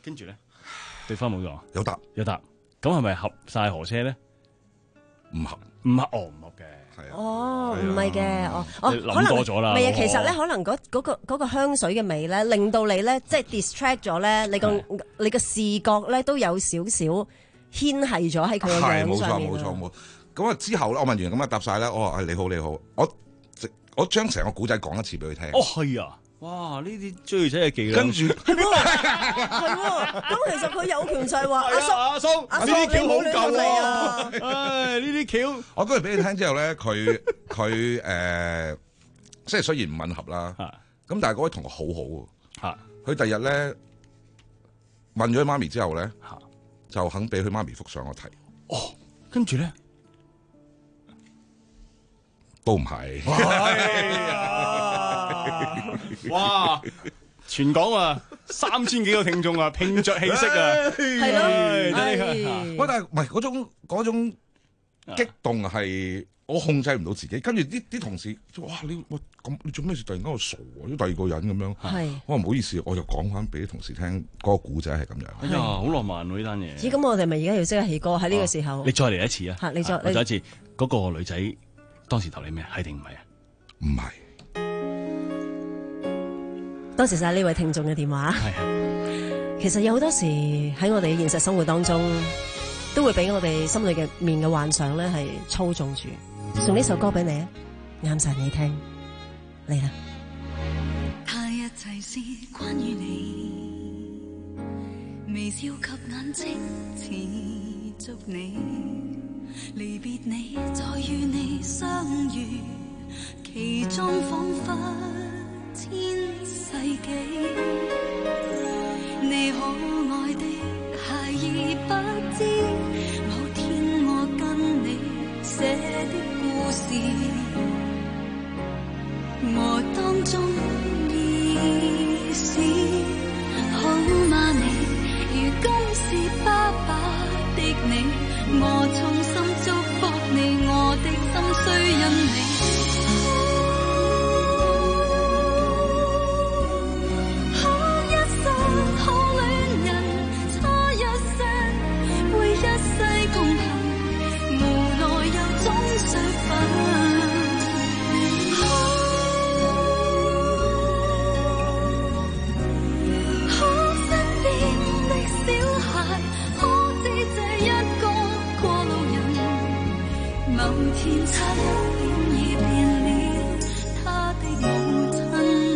跟住咧，對方冇講， 有答有答，咁係咪合晒河車咧？ 唔合， 唔合，哦唔合嘅， 係啊， 哦唔係嘅，哦哦你諗多咗啦， 唔係啊，其實咧可能嗰嗰個嗰個香水嘅味咧，令到你咧即係 distract 咗咧，你個你個視覺咧都有少少牽係咗喺佢嘅樣上面。 係冇錯冇錯冇。咁啊之後咧，我問完咁啊答晒啦，我話你好你好，我我將成個古仔講一次俾佢聽。 哦係啊。哇！呢啲追女仔嘅技能， 跟住係喎，係喎。咁其實佢有權就係話阿叔阿叔， 阿叔你冇亂咁嚟啊！ 唉，呢啲橋， 我嗰日俾你聽之後咧，佢佢誒，即係雖然唔吻合啦，咁但係嗰位同學好好喎。佢第日咧問咗佢媽咪之後咧，就肯俾佢媽咪覆上個題。 哦，跟住咧都唔係。 哇！全港啊，三千幾個聽眾啊，拼着氣息啊， 係咯， 喂，但係唔係嗰種嗰種激動係我控制唔到自己，跟住啲啲同事哇你喂咁你做咩事突然間我傻啊？啲第二個人咁樣， 係我話唔好意思，我就講翻俾啲同事聽嗰個古仔係咁樣。 哎呀，好浪漫喎呢單嘢。 咦？咁我哋咪而家要即刻起歌喺呢個時候？ 你再嚟一次啊！ 嚇，你再再一次嗰個女仔當時投你咩？係定唔係啊？ 唔係。 多謝晒呢位聽眾嘅電話。其實有好多時喺我哋嘅現實生活當中，都會俾我哋心裏嘅面嘅幻想咧係操縱住。送呢首歌俾你啊，啱晒你聽，嚟啦。 他一切是關於你，微笑及眼睛持續你，離別你再與你相遇，其中彷彿千世紀，你可愛的孩兒不知，某天我跟你寫的故事，我當中意思，好嗎你？如今是爸爸的你，我衷心祝福你，我的心雖因你。天差一點已變了他的母親，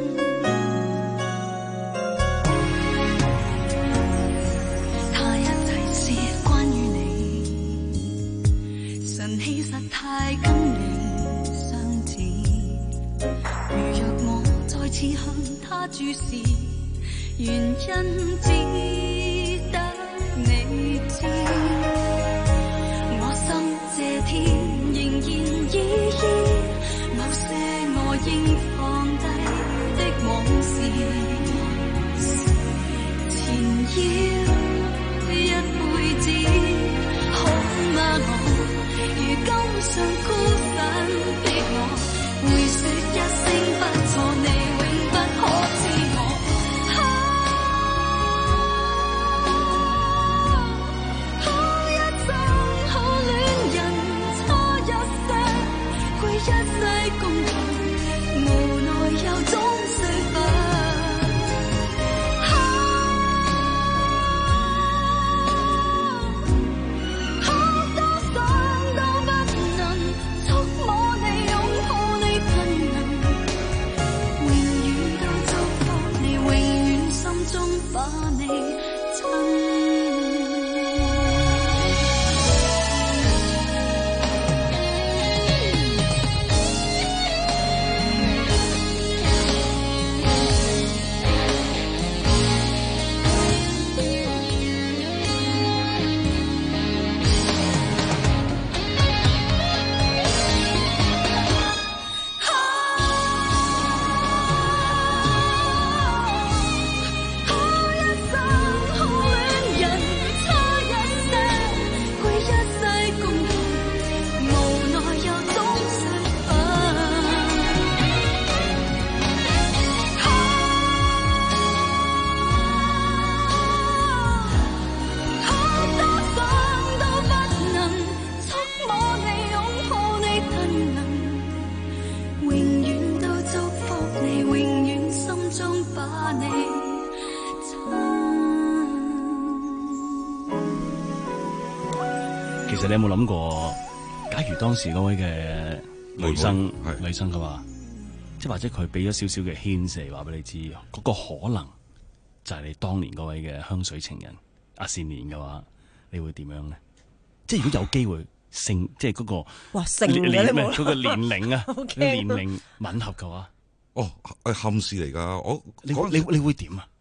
他一切是關於你，神氣實太跟你相似，如若我再次向他注視，原因只得你知，我心這天依依某些我應放低的往事，纏繞一輩子，好嗎我？如今尚孤身的我，會說一聲不錯，你永不可知我。一世共行，無奈又總說不。可多想都不能觸摸你，擁抱你，不能永遠都做實你有冇諗過，假如當時嗰位嘅女生女生嘅話，即係或者佢俾咗少少嘅牽涉，話俾你知，嗰、那個可能就係你當年嗰位嘅香水情人阿善年嘅話，你會點樣咧？即係如果有機會性，即係嗰、那個哇性嘅年你冇嗰個年齡啊， 好驚年齡吻合嘅話， 哦係憾事嚟㗎，我你你你會點啊？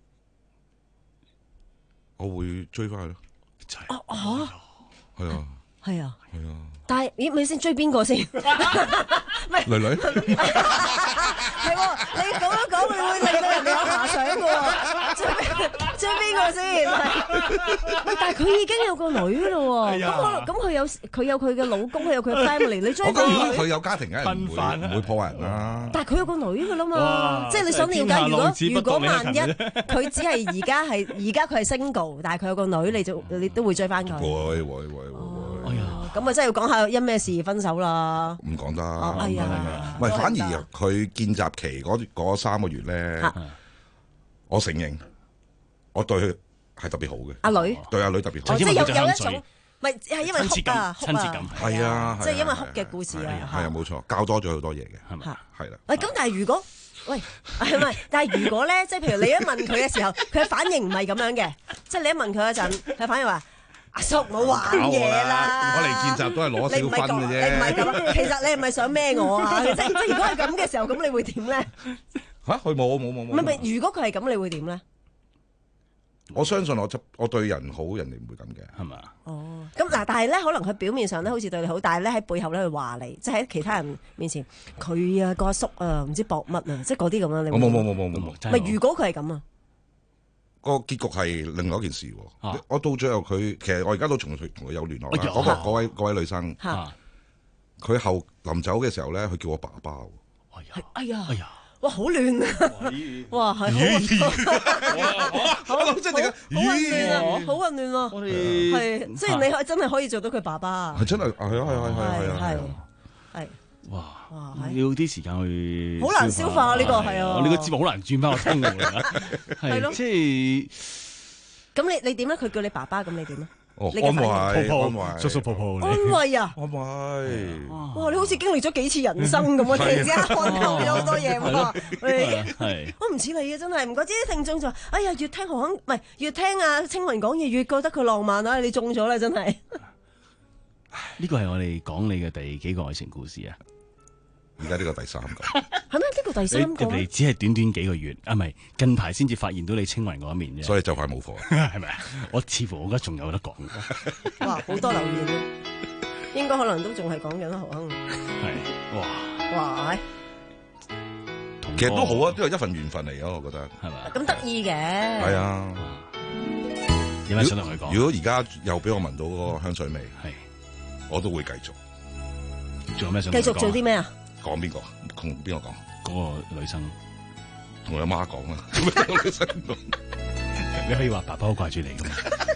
我會追翻佢咯。 哦哦， 係啊， 係啊， 係啊。 但係咦，咪先追邊個先？唔係女女， 係喎，你咁樣講，你會令到人哋有遐想嘅喎。追追邊個先？喂，但係佢已經有個女咯喎。咁可能咁佢有佢有佢嘅老公，佢有佢嘅 family。你追翻如果佢有家庭，梗係唔會唔會破壞人啦。 但係佢有個女㗎啦嘛，即係你想了解，如果如果萬一佢只係而家係而家佢係 single，但係佢有個女，你就你都會追翻佢。 會會會會。 哎呀，咁啊真係要講下因咩事分手啦。 唔講得。 哎呀， 唔係反而佢見習期嗰嗰三個月咧，我承認我對佢係特別好嘅。阿女對阿女特別好， 即係有有一種，唔係係因為哭啊，哭啊， 係啊， 即係因為哭嘅故事啊， 係啊，冇錯，教多咗好多嘢嘅，係咪？係啦。 喂，咁但係如果喂係咪？但係如果咧，即係譬如你一問佢嘅時候，佢嘅反應唔係咁樣嘅，即係你一問佢嗰陣，佢反應話。阿叔冇玩嘢啦！ 我嚟見習都係攞小分嘅啫。 你唔係咁，其實你係咪想孭我啊？即係即係如果係咁嘅時候，咁你會點咧？ 嚇！佢冇冇冇冇。 唔係唔係，如果佢係咁，你會點咧？ 我相信我執我對人好，人哋唔會咁嘅，係咪啊？ 哦，咁嗱，但係咧，可能佢表面上咧好似對你好，但係咧喺背後咧佢話你，即係喺其他人面前，佢啊個阿叔啊唔知搏乜啊，即係嗰啲咁樣。你冇冇冇冇冇冇。 唔係，如果佢係咁啊？ 個結局係另外一件事喎。啊、我到最後佢其實我而家都仲同佢有聯絡啦。嗰、哎那個、位嗰位女生，佢、啊、後臨走嘅時候咧，佢叫我爸爸喎。 哎呀，哎呀，哇，好亂啊！哇，係好，好真係好混亂啊，好混亂喎。我哋係雖然你真係可以做到佢爸爸， 係真係係啊係啊係啊係啊係。 哇！要啲時間去好難消化呢個係啊！ 我呢個節目好難轉翻我聽嘅嚟㗎，係咯，即係咁你你點咧？佢叫你爸爸，咁你點咧？ 哦，安慰安慰叔叔婆婆， 安慰啊！ 安慰哇！你好似經歷咗幾次人生咁啊！突然之間看透咗好多嘢喎，係我唔似你嘅真係，唔怪之啲聽眾就話：哎呀，越聽何肯唔係越聽啊青雲講嘢，越覺得佢浪漫啊！你中咗啦，真係。 呢個係我哋講你嘅第幾個愛情故事啊？ 而家呢個第三個， 係咩？呢個第三個， 你只係短短幾個月啊？唔係近排先至發現到你青雲嗰一面啫， 所以就快冇貨， 係咪啊？我似乎我覺得仲有得講。 哇！好多留言啊，應該可能都仲係講緊何鏗。 係哇哇！ 其實都好啊，都係一份緣分嚟嘅，我覺得係咪？ 咁得意嘅係啊！ 有咩想同佢講？ 如果而家又俾我聞到嗰個香水味，係我都會繼續。 仲有咩想繼續做啲咩啊？ 講邊個？同邊個講？ 嗰個女生同阿媽講啊！ 你可以話爸爸好掛住你噶嘛？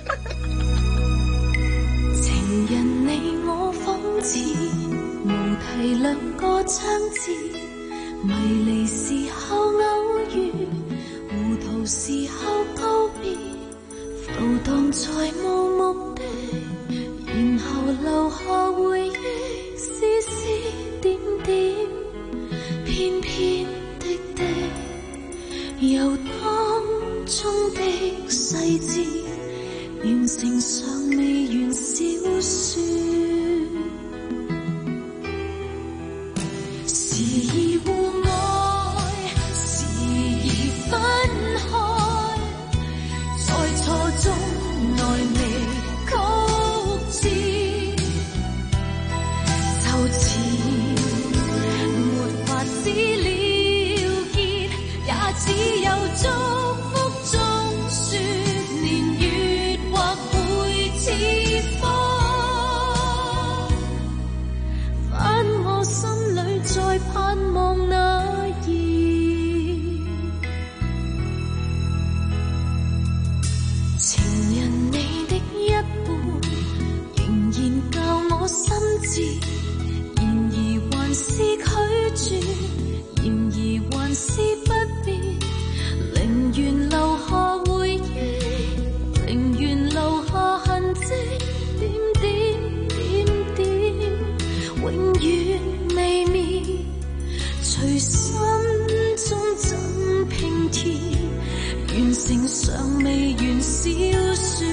情人你我仿似無題兩個章節，迷離時候偶遇，糊塗時候告別，浮蕩在無目的，然後留下回憶，絲絲點點，偏偏的的，由當中的細節，變成尚未完小說。時而互愛，時而分開，在錯中內微曲折，就似沒法子了結，也只有祝福中說，年月或會似風，反我心裏在盼望那夜，情人你的一半仍然教我心知，然而還是拒絕，然而還是不變，寧願留下回憶，寧願留下痕跡，點點永遠未滅，隨心中怎拼貼，完成尚未完小說。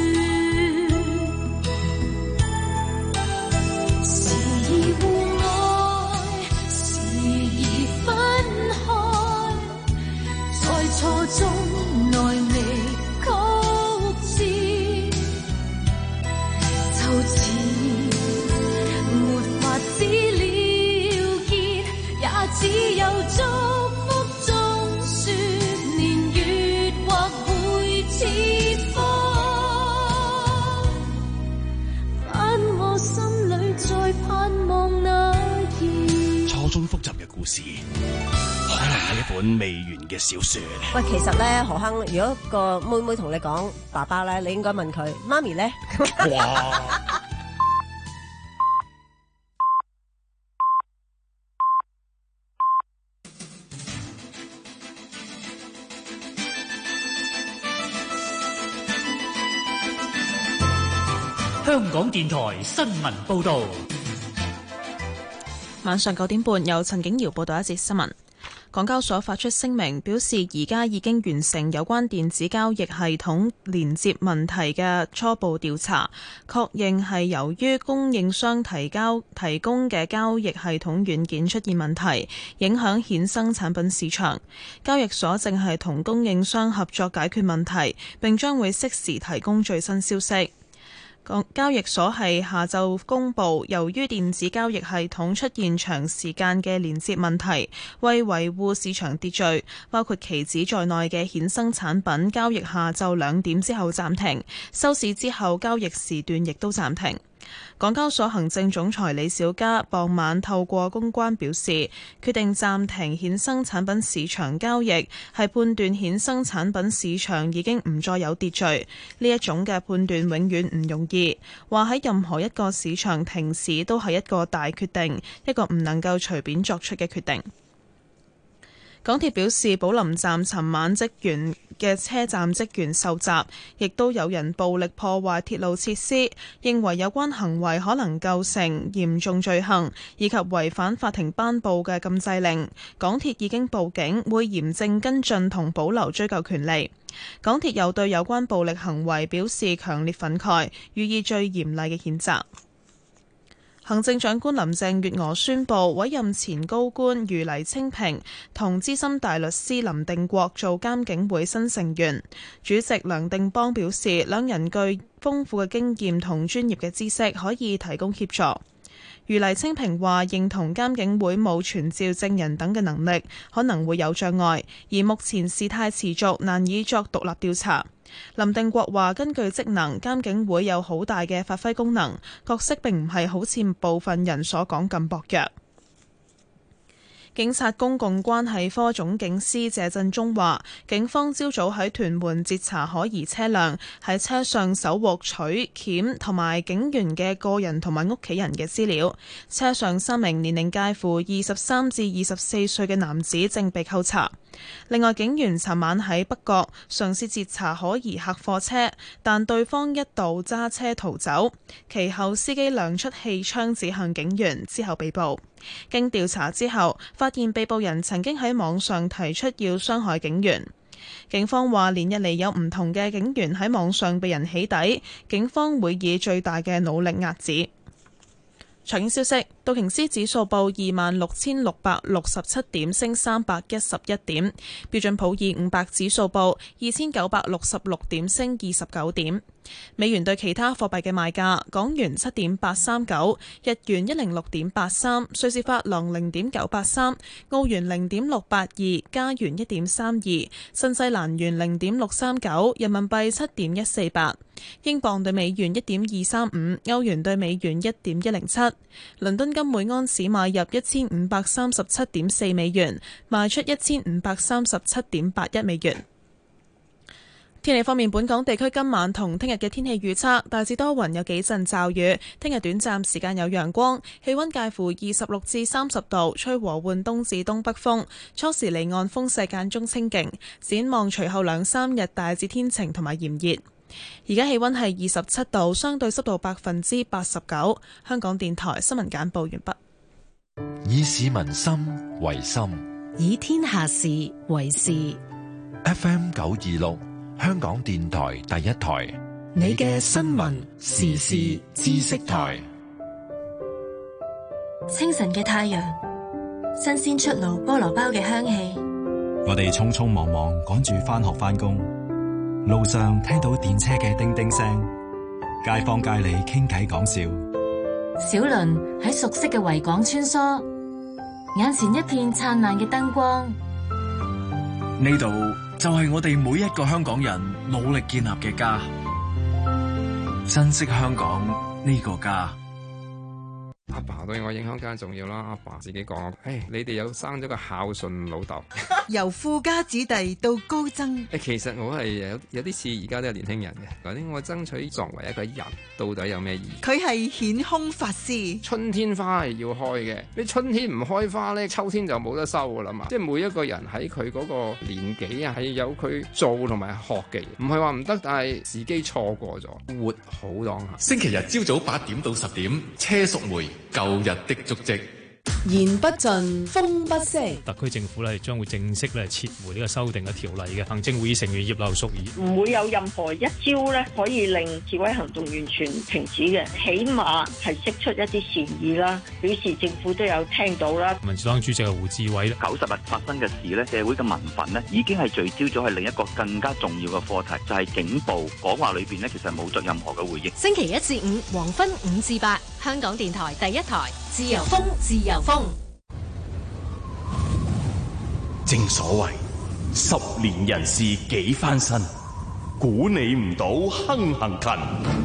時而互愛，時而分開，在錯中內力曲折，就似沒法子了結，也只有祝福中說年月或會似風，返我心裏再盼望那夜。 錯綜複雜嘅故事，可能係一本未完嘅小說。 喂，其實咧，何鏗，如果個妹妹同你講爸爸咧，你應該問佢媽咪咧。 哇！ 香港電台新聞報導。 晚上九點半，由陳景瑤報道一節新聞。港交所發出聲明，表示而家已經完成有關電子交易系統連接問題嘅初步調查，確認係由於供應商提交提供嘅交易系統軟件出現問題，影響衍生產品市場。交易所正係同供應商合作解決問題，並將會適時提供最新消息。交易所係下晝公布，由於電子交易系統出現長時間嘅連接問題，為維護市場秩序，包括期指在內嘅衍生產品交易下晝兩點之後暫停，收市之後交易時段亦都暫停。港交所行政總裁李小加傍晚透過公關表示，決定暫停衍生產品市場交易，係判斷衍生產品市場已經唔再有秩序。呢一種嘅判斷永遠唔容易，話喺任何一個市場停市都係一個大決定，一個唔能夠隨便作出嘅決定。港鐵表示，寶林站尋晚職員嘅車站職員受襲，亦都有人暴力破壞鐵路設施，認為有關行為可能構成嚴重罪行，以及違反法庭頒布嘅禁制令。港鐵已經報警，會嚴正跟進同保留追究權利。港鐵又對有關暴力行為表示強烈憤慨，予以最嚴厲嘅譴責。行政長官林鄭月娥宣布委任前高官余黎青萍同資深大律師林定國做監警會新成員。主席梁定邦表示，兩人具豐富嘅經驗同專業嘅知識，可以提供協助。余黎青萍話認同監警會冇傳召證人等嘅能力，可能會有障礙，而目前事態持續，難以作獨立調查。林定國話根據職能，監警會有好大嘅發揮功能，角色並唔係好似部分人所講咁薄弱。警察公共關係科總警司謝振中話，警方朝早喺屯門截查可疑車輛，喺車上搜獲取鉗同埋警員嘅個人同埋屋企人嘅資料。車上三名年齡介乎二十三至二十四歲嘅男子正被扣查。另外，警員尋晚喺北角嘗試截查可疑客貨車，但對方一度揸車逃走，其後司機亮出氣槍指向警員，之後被捕。經調查之後，發現被捕人曾經喺網上提出要傷害警員。警方話，連日嚟有唔同嘅警員喺網上被人起底，警方會以最大嘅努力壓止。財經消息，道瓊斯指數報二萬六千六百六十七點，升三百一十一點；標準普爾五百指數報二千九百六十六點，升二十九點。美元對其他貨幣嘅賣價：港元七點八三九，日元一零六點八三，瑞士法郎零點九八三，澳元零點六八二，加元一點三二，新西蘭元零點六三九，人民幣七點一四八，英鎊對美元一點二三五，歐元對美元一點一零七。倫敦金每安士買入一千五百三十七點四美元，賣出一千五百三十七點八一美元。天氣方面，本港地區今晚同聽日嘅天氣預測大致多雲，有幾陣驟雨。聽日短暫時間有陽光，氣溫介乎二十六至三十度，吹和緩東至東北風。初時離岸風勢間中清勁。展望隨後兩三日大致天晴同埋炎熱。而家氣溫係二十七度，相對濕度百分之八十九。香港電台新聞簡報完畢。 以市民心為心， 以天下事為事。 F M 九二六，香港電台第一台， 你嘅新聞時事知識台。 清晨嘅太陽，新鮮出爐菠蘿包嘅香氣。 我哋匆匆忙忙趕住返學返工，路上聽到電車嘅叮叮聲，街坊街里傾偈講笑。 小輪喺熟悉嘅維港穿梭，眼前一片燦爛嘅燈光。 呢度就係我哋每一個香港人努力建立嘅家，珍惜香港呢個家。 阿爸對我影響梗係重要啦，阿爸自己講，誒，你哋有生咗個孝順老豆。 由富家子弟到高僧， 誒，其實我係有有啲似而家都有年輕人嘅，嗰啲我爭取作為一個人到底有咩意義？ 佢係顯空法師。 春天花係要開嘅，你春天唔開花咧，秋天就冇得收噶啦嘛。即係每一個人喺佢嗰個年紀啊，係有佢做同埋學嘅，唔係話唔得，但係時機錯過咗，活好當下。 星期日朝早八點到十點，車淑梅。舊日的足跡， 言不盡，風不息。 特區政府咧將會正式咧撤回呢個修訂嘅條例嘅。行政會議成員葉劉淑儀唔會有任何一招咧可以令示威行動完全停止嘅，起碼係釋出一啲善意啦，表示政府都有聽到啦。 民主黨主席係胡志偉咧， 九十日發生嘅事咧，社會嘅民憤咧已經係聚焦咗係另一個更加重要嘅課題，就係警暴講話裏邊咧其實冇作任何嘅回應。 星期一至五黃昏五至八，香港電台第一台，自由風，自由風。 正所謂十年人事幾番新，估你唔到亨行勤。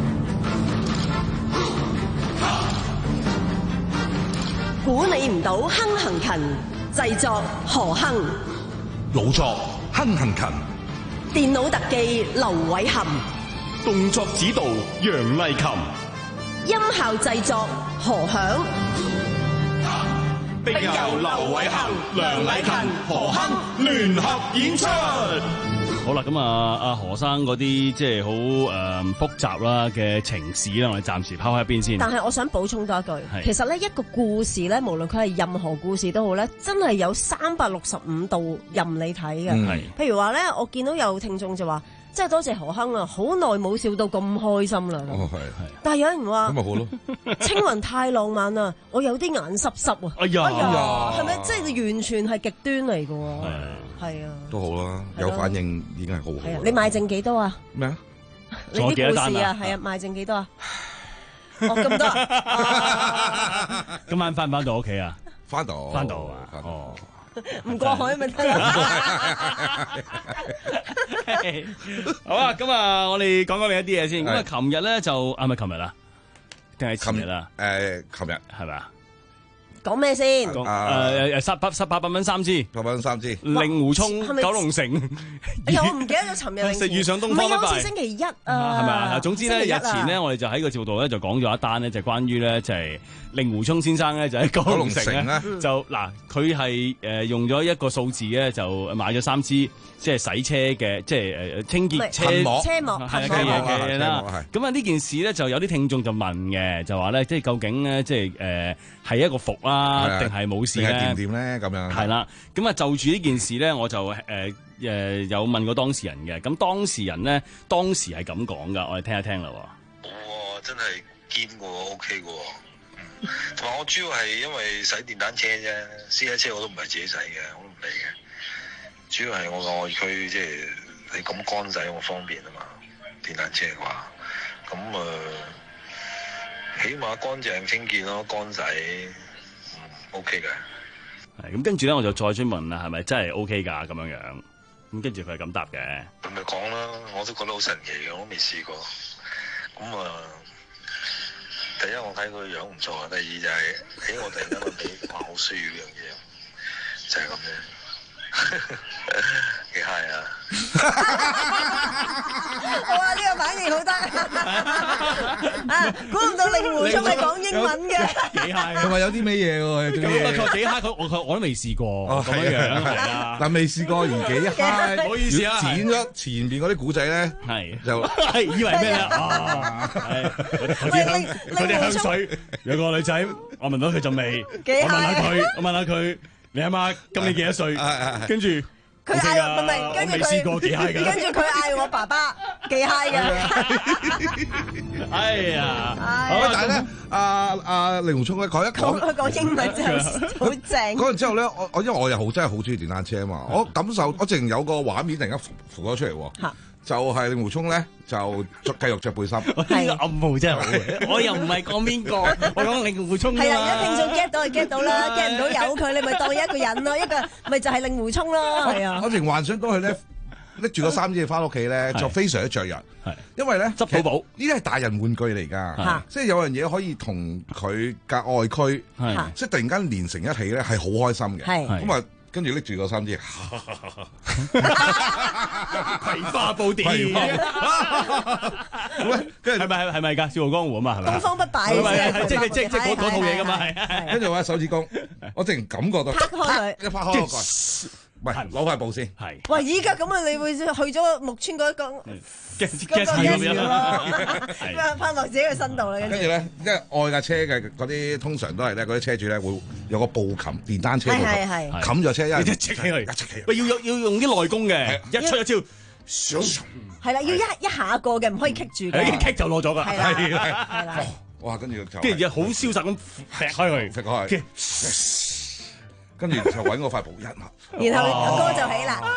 估你唔到亨行勤，製作何亨， 老作亨行勤， 電腦特技劉偉含， 動作指導楊麗琴， 音效製作何響。 並由劉偉恒、梁禮勤、何亨聯合演出。 好啦，咁啊，阿何生嗰啲即係好誒複雜啦嘅情史啦，我哋暫時拋開一邊先。 但係我想補充多一句，其實咧一個故事咧，無論佢係任何故事都好咧，真係有三百六十五度任你睇嘅。 嗯、 譬如話咧，我見到有聽眾就話。真係多謝何亨啊！好耐冇笑到咁開心啦。 哦，係係。 但係有人話， 咁咪好咯。 青雲太浪漫啦，我有啲眼濕濕啊。 哎呀， 哎呀，係咪？即係完全係極端嚟㗎喎。係啊。 都好啦，有反應已經係好好。 係啊，你賣剩幾多啊？ 咩啊？ 你啲故事啊，係啊，賣剩幾多啊？哦，咁多啊！ 今晚翻唔翻到屋企啊？ 翻到。 翻到啊！哦。 唔過海咪得啦。 好啊，咁啊，我哋講講另一啲嘢先。咁啊，琴日咧就係咪琴日啊？定係前日啊？ 誒，琴日係咪啊？ 講咩先？ 誒誒，十八十八百蚊三支， 八百蚊三支。 令狐沖九龍城。 哎呀，我唔記得咗尋日。 食遇上東方不敗。 好似星期一啊。 係咪啊？總之咧，日前咧，我哋就喺個節目度咧就講咗一單咧，就關於咧就係令狐沖先生咧就喺九龍城咧就嗱，佢係誒用咗一個數字咧就買咗三支即係洗車嘅即係誒清潔車車膜係嘅嘢嘅啦。咁啊呢件事咧就有啲聽眾就問嘅，就話咧即係究竟咧即係誒係一個伏啦，定係冇事咧？ 掂唔掂咧？咁樣係啦。咁啊就住呢件事咧，我就誒誒、呃、有問過當事人嘅。咁當事人咧當時係咁講噶，我哋聽一聽啦。 冇喎，真係堅嘅喎 ，OK 嘅喎。嗯，同埋我主要係因為洗電單車啫，私家車我都唔係自己洗嘅，我都唔理嘅。主要係我個外區即係你咁乾洗我方便啊嘛，電單車嘅話，咁誒、呃、起碼乾淨清潔咯，乾洗，嗯 OK 嘅。 係咁，跟住咧我就再追問啦，係咪真係 OK 㗎咁樣樣？咁跟住佢係咁答嘅。 咁咪講啦，我都覺得好神奇嘅，我都未試過。咁啊、呃，第一我睇佢樣唔錯啊，第二就係、是，誒我突然間諗起，哇好需要呢樣嘢，就係咁樣。 幾 high 啊！ 哇！呢、這個反應好得啊！估唔到令狐沖係講英文嘅， 幾 high 佢話有啲咩嘢喎？有啲咩嘢佢話幾 high，佢我佢我都未試過咁樣樣係啦。 但未試過而幾 high， 唔好意思啊， 剪咗前邊嗰啲古仔咧， 係就係以為咩咧？啊，嗰啲香嗰啲香水，有個女仔，我聞到佢陣味，我問下佢，我問下佢，你阿媽今年幾多歲？跟住。 佢嗌唔係，跟住佢， 未試過幾 high 㗎。 跟住佢嗌我爸爸幾 high 嘅。 哎呀， 好，但係咧，阿阿令狐沖咧講一講， 佢講英文真係好正。 講完之後咧，我我因為我又好真係好中意電單車啊嘛，我感受我淨有個畫面突然間浮浮咗出嚟喎。就係令狐沖咧，就繼續着背心。 呢個暗號真係好，我又唔係講邊個，我講令狐沖。 係啊，而家聽眾 get 到就 get 到啦 ，get 唔到由佢，你咪當一個人咯，一個咪就係令狐沖咯，係啊。 我淨幻想到佢咧拎住個衫子翻屋企咧，就非常之雀躍。係，因為咧執寶寶呢啲係大人玩具嚟㗎，即係有樣嘢可以同佢隔外區，即係突然間連成一起咧，係好開心嘅。咁啊。跟住拎住個衫子， 葵花寶典。喂，跟住係咪係咪㗎？笑傲江湖啊嘛，係咪？ 東方不敗即係即係即係嗰嗰套嘢㗎嘛，係。 跟住我手指公，我淨感覺到， 拍開佢， 一拍開個蓋，唔係攞塊布先。係。 喂，依家咁啊，你會去咗木村嗰個嗰個嘢咯，翻落自己嘅身度啦。 跟住咧，因為愛架車嘅嗰啲通常都係咧，嗰啲車主咧會有個布冚電單車布冚，冚咗車，一一戚起嚟，一戚起。喂，要要要用啲內功嘅，一出一招， 係啦，要一一下過嘅，唔可以棘住嘅， 一棘就攞咗㗎。 係啦，係啦。 哇！跟住就跟住就好瀟灑咁劈開佢， 劈開佢，跟住就揾嗰塊布一下， 然後歌就起啦。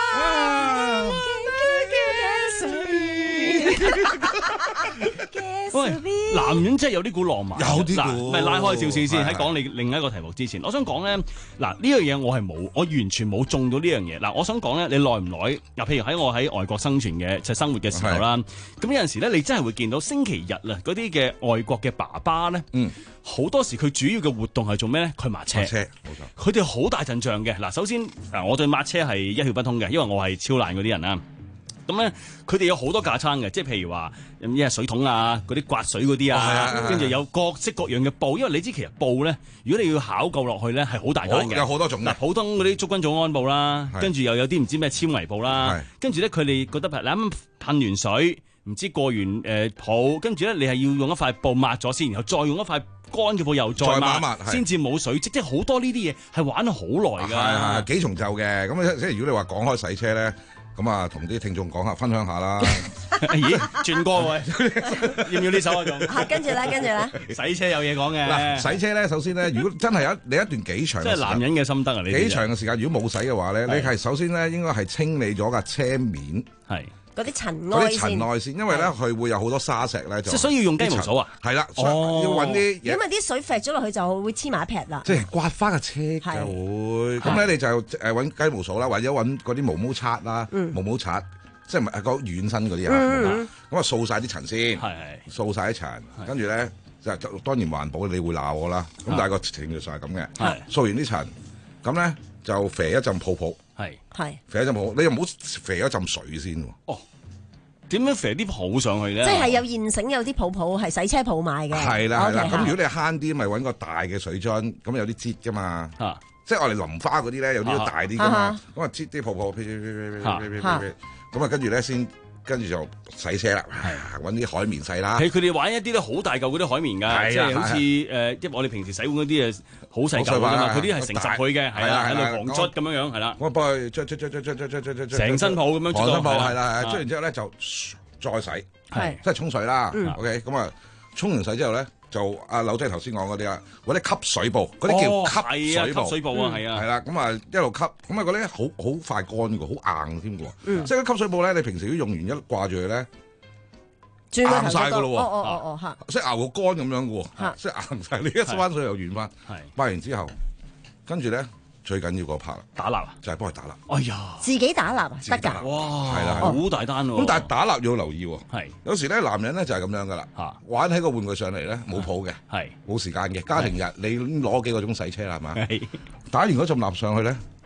喂，男人真係有啲股浪漫， 有啲股。 唔係拉開少少先，喺講你另一個題目之前，我想講咧，嗱呢樣嘢我係冇，我完全冇中到呢樣嘢。嗱，我想講咧，你耐唔耐？嗱，譬如喺我喺外國生存嘅即係生活嘅時候啦，咁有陣時咧，你真係會見到星期日啊，嗰啲嘅外國嘅爸爸咧，嗯，好多時佢主要嘅活動係做咩咧？佢抹車， 抹車，冇錯。 佢哋好大陣仗嘅。嗱，首先嗱，我對抹車係一竅不通嘅，因為我係超爛嗰啲人啦。咁咧，佢哋有好多架撐嘅，即係譬如話，一係水桶啊，嗰啲刮水嗰啲啊，跟住有各式各樣嘅布，因為你知其實布咧，如果你要考究落去咧，係好大單嘅， 有好多種。嗱， 普通嗰啲祝君早安布啦，跟住又有啲唔知咩纖維布啦，跟住咧佢哋覺得譬如你啱噴完水，唔知過完誒泡，跟住咧你係要用一塊布抹咗先，然後再用一塊乾嘅布又再抹，先至冇水漬，即係好多呢啲嘢係玩咗好耐㗎。 係係幾重奏嘅，咁即係如果你話講開洗車咧。咁啊，同啲聽眾講下，分享下啦。 咦，轉歌喎，要唔要呢首啊？仲啊，跟住啦，跟住啦。 洗車有嘢講嘅。 嗱，洗車咧，首先咧，如果真係有你一段幾長， 即係男人嘅心得啊！你幾長嘅時間，如果冇洗嘅話咧，你係首先咧應該係清理咗架車面。 係。 嗰啲塵埃先， 嗰啲塵埃先，因為咧佢會有好多沙石咧，就即係需要用雞毛掃啊。 係啦，要揾啲， 因為啲水揈咗落去就會黐埋一劈啦。 即係刮花嘅車就會，咁咧你就誒揾雞毛掃啦，或者揾嗰啲毛毛刷啦，毛毛刷，即係唔係嗰軟身嗰啲啊？咁啊掃晒啲塵先，掃晒啲塵，跟住咧就當然環保，你會鬧我啦。咁但係個程序上係咁嘅，掃完啲塵，咁咧就肥一陣泡泡。 係係肥一陣泡，你又唔好肥一陣水先喎。 哦，點樣肥啲泡上去咧？ 即係有現成有啲泡泡係洗車鋪買嘅。 係啦係啦，咁如果你慳啲，咪揾個大嘅水樽，咁有啲擠噶嘛。啊，即係我哋淋花嗰啲咧，有啲都大啲噶嘛。咁啊擠啲泡泡，咁啊跟住咧先。跟住就洗車啦，揾啲海綿洗啦。 係佢哋玩一啲咧好大嚿嗰啲海綿㗎，即係好似誒，因為我哋平時洗碗嗰啲誒好細嚿㗎嘛，佢啲係成十倍嘅，係啦，喺度黃捽咁樣樣，係啦。 我幫佢捽捽捽捽捽捽捽捽捽成身泡咁樣捽到， 成身泡係啦，捽完之後咧就再洗，係即係沖水啦。OK，咁啊沖完洗之後咧。就阿柳仔頭先講嗰啲啊，嗰啲吸水布，嗰啲叫吸水布， 吸水布啊，係啊， 係啦，咁啊一路吸，咁啊嗰啲好好快乾嘅，好硬添嘅，即係嗰吸水布咧，你平時都用完一掛住佢咧，硬晒嘅咯喎， 哦哦哦哦嚇， 即係熬個乾咁樣嘅喎，即係硬晒，你一收翻水又軟翻，擺完之後，跟住咧。最緊要嗰 part 打蠟啊， 就係幫佢打蠟。 哎呀， 自己打蠟啊，得㗎。 哇， 係啦， 好大單喎。 咁但係打蠟要留意喎。 係有時咧，男人咧就係咁樣噶啦。嚇，玩起個玩具上嚟咧冇譜嘅， 係冇時間嘅。家庭日你攞幾個鐘洗車啦，係嘛？打完嗰陣蠟上去咧，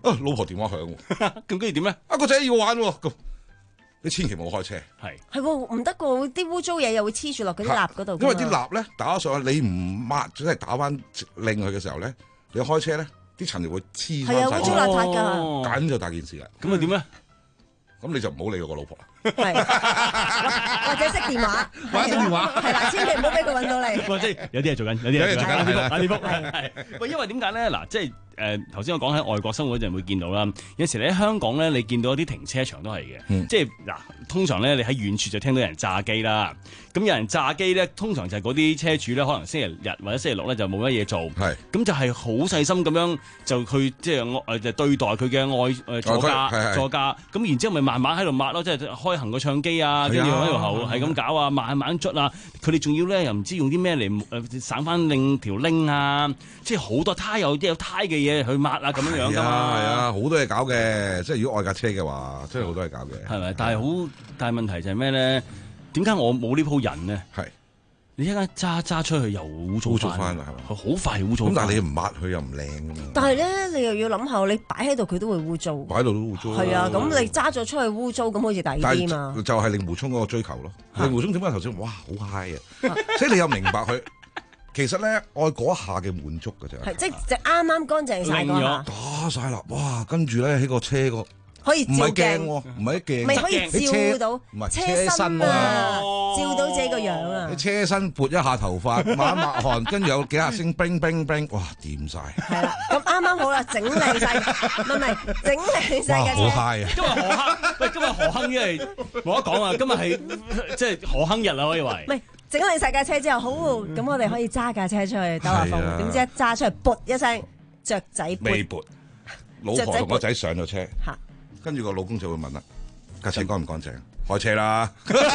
啊，老婆電話響喎， 咁跟住點咧？ 啊個仔要玩喎，咁你千祈唔好開車。 係係喎，唔得噶，啲污糟嘢又會黐住落嗰啲蠟嗰度。 因為啲蠟咧打咗上去，你唔抹，即係打翻擰佢嘅時候咧，你開車咧，啲塵就會黐翻晒。 係啊，污糟邋遢㗎。 咁就大件事啦。 咁啊點咧？ 咁你就唔好理我個老婆啦。 係，或者熄電話， 或者熄電話， 係啦，千祈唔好俾佢揾到你。 或者有啲係做緊，有啲係做緊。 係啦， 呢幅係喂，因為點解咧？嗱，即係誒頭先我講喺外國生活嗰陣會見到啦。有時你喺香港咧，你見到一啲停車場都係嘅， 嗯、 即係嗱，通常咧你喺遠處就聽到有人炸機啦。咁有人炸機咧，通常就係嗰啲車主咧，可能星期日或者星期六咧就冇乜嘢做， 係咁就係好細心咁樣就去即係誒就對待佢嘅愛誒座駕座駕。咁然之後咪慢慢喺度抹咯，即係開行個唱機啊，跟住喺度後係咁搞啊，慢慢捽啊。佢哋仲要咧又唔知用啲咩嚟誒省翻另條拎啊，即係好多胎有啲有胎嘅嘢去抹啊咁樣樣噶嘛。 係啊，好多嘢搞嘅，即係如果愛架車嘅話，真係好多嘢搞嘅。 係咪？但係好大問題就係咩咧？點解我冇呢鋪人呢？ 係你一間揸揸出去又污糟翻啦，係嘛？好快污糟。 咁但係你唔抹佢又唔靚㗎嘛？ 但係咧，你又要諗下，你擺喺度佢都會污糟。 擺喺度都污糟。 係啊，咁你揸咗出去污糟，咁好似抵啲嘛？ 就係令狐沖嗰個追求咯。令狐沖點解頭先哇好 high 啊！即係你又明白佢其實咧愛嗰一下嘅滿足㗎啫。 係即係就啱啱乾淨晒嗰下。 打晒啦！哇，跟住咧喺個車個。 可以照鏡， 唔係鏡， 咪可以照到唔係車身啊，照到自己個樣啊！ 你車身撥一下頭髮，抹一抹汗，跟住有幾下聲冰冰冰，哇掂晒！ 係啦，咁啱啱好啦，整靚晒，唔係唔係整靚晒架車。 好 high 啊！ 今日何坑，喂，今日何坑因為冇得講啊！今日係即係何坑日啊，可以話。 唔係整靚晒架車之後，好咁我哋可以揸架車出去兜下風，點知一揸出嚟，噗一聲雀仔未撥，老婆同個仔上咗車。跟住個老公就會問啦：架車乾唔乾淨？開車啦！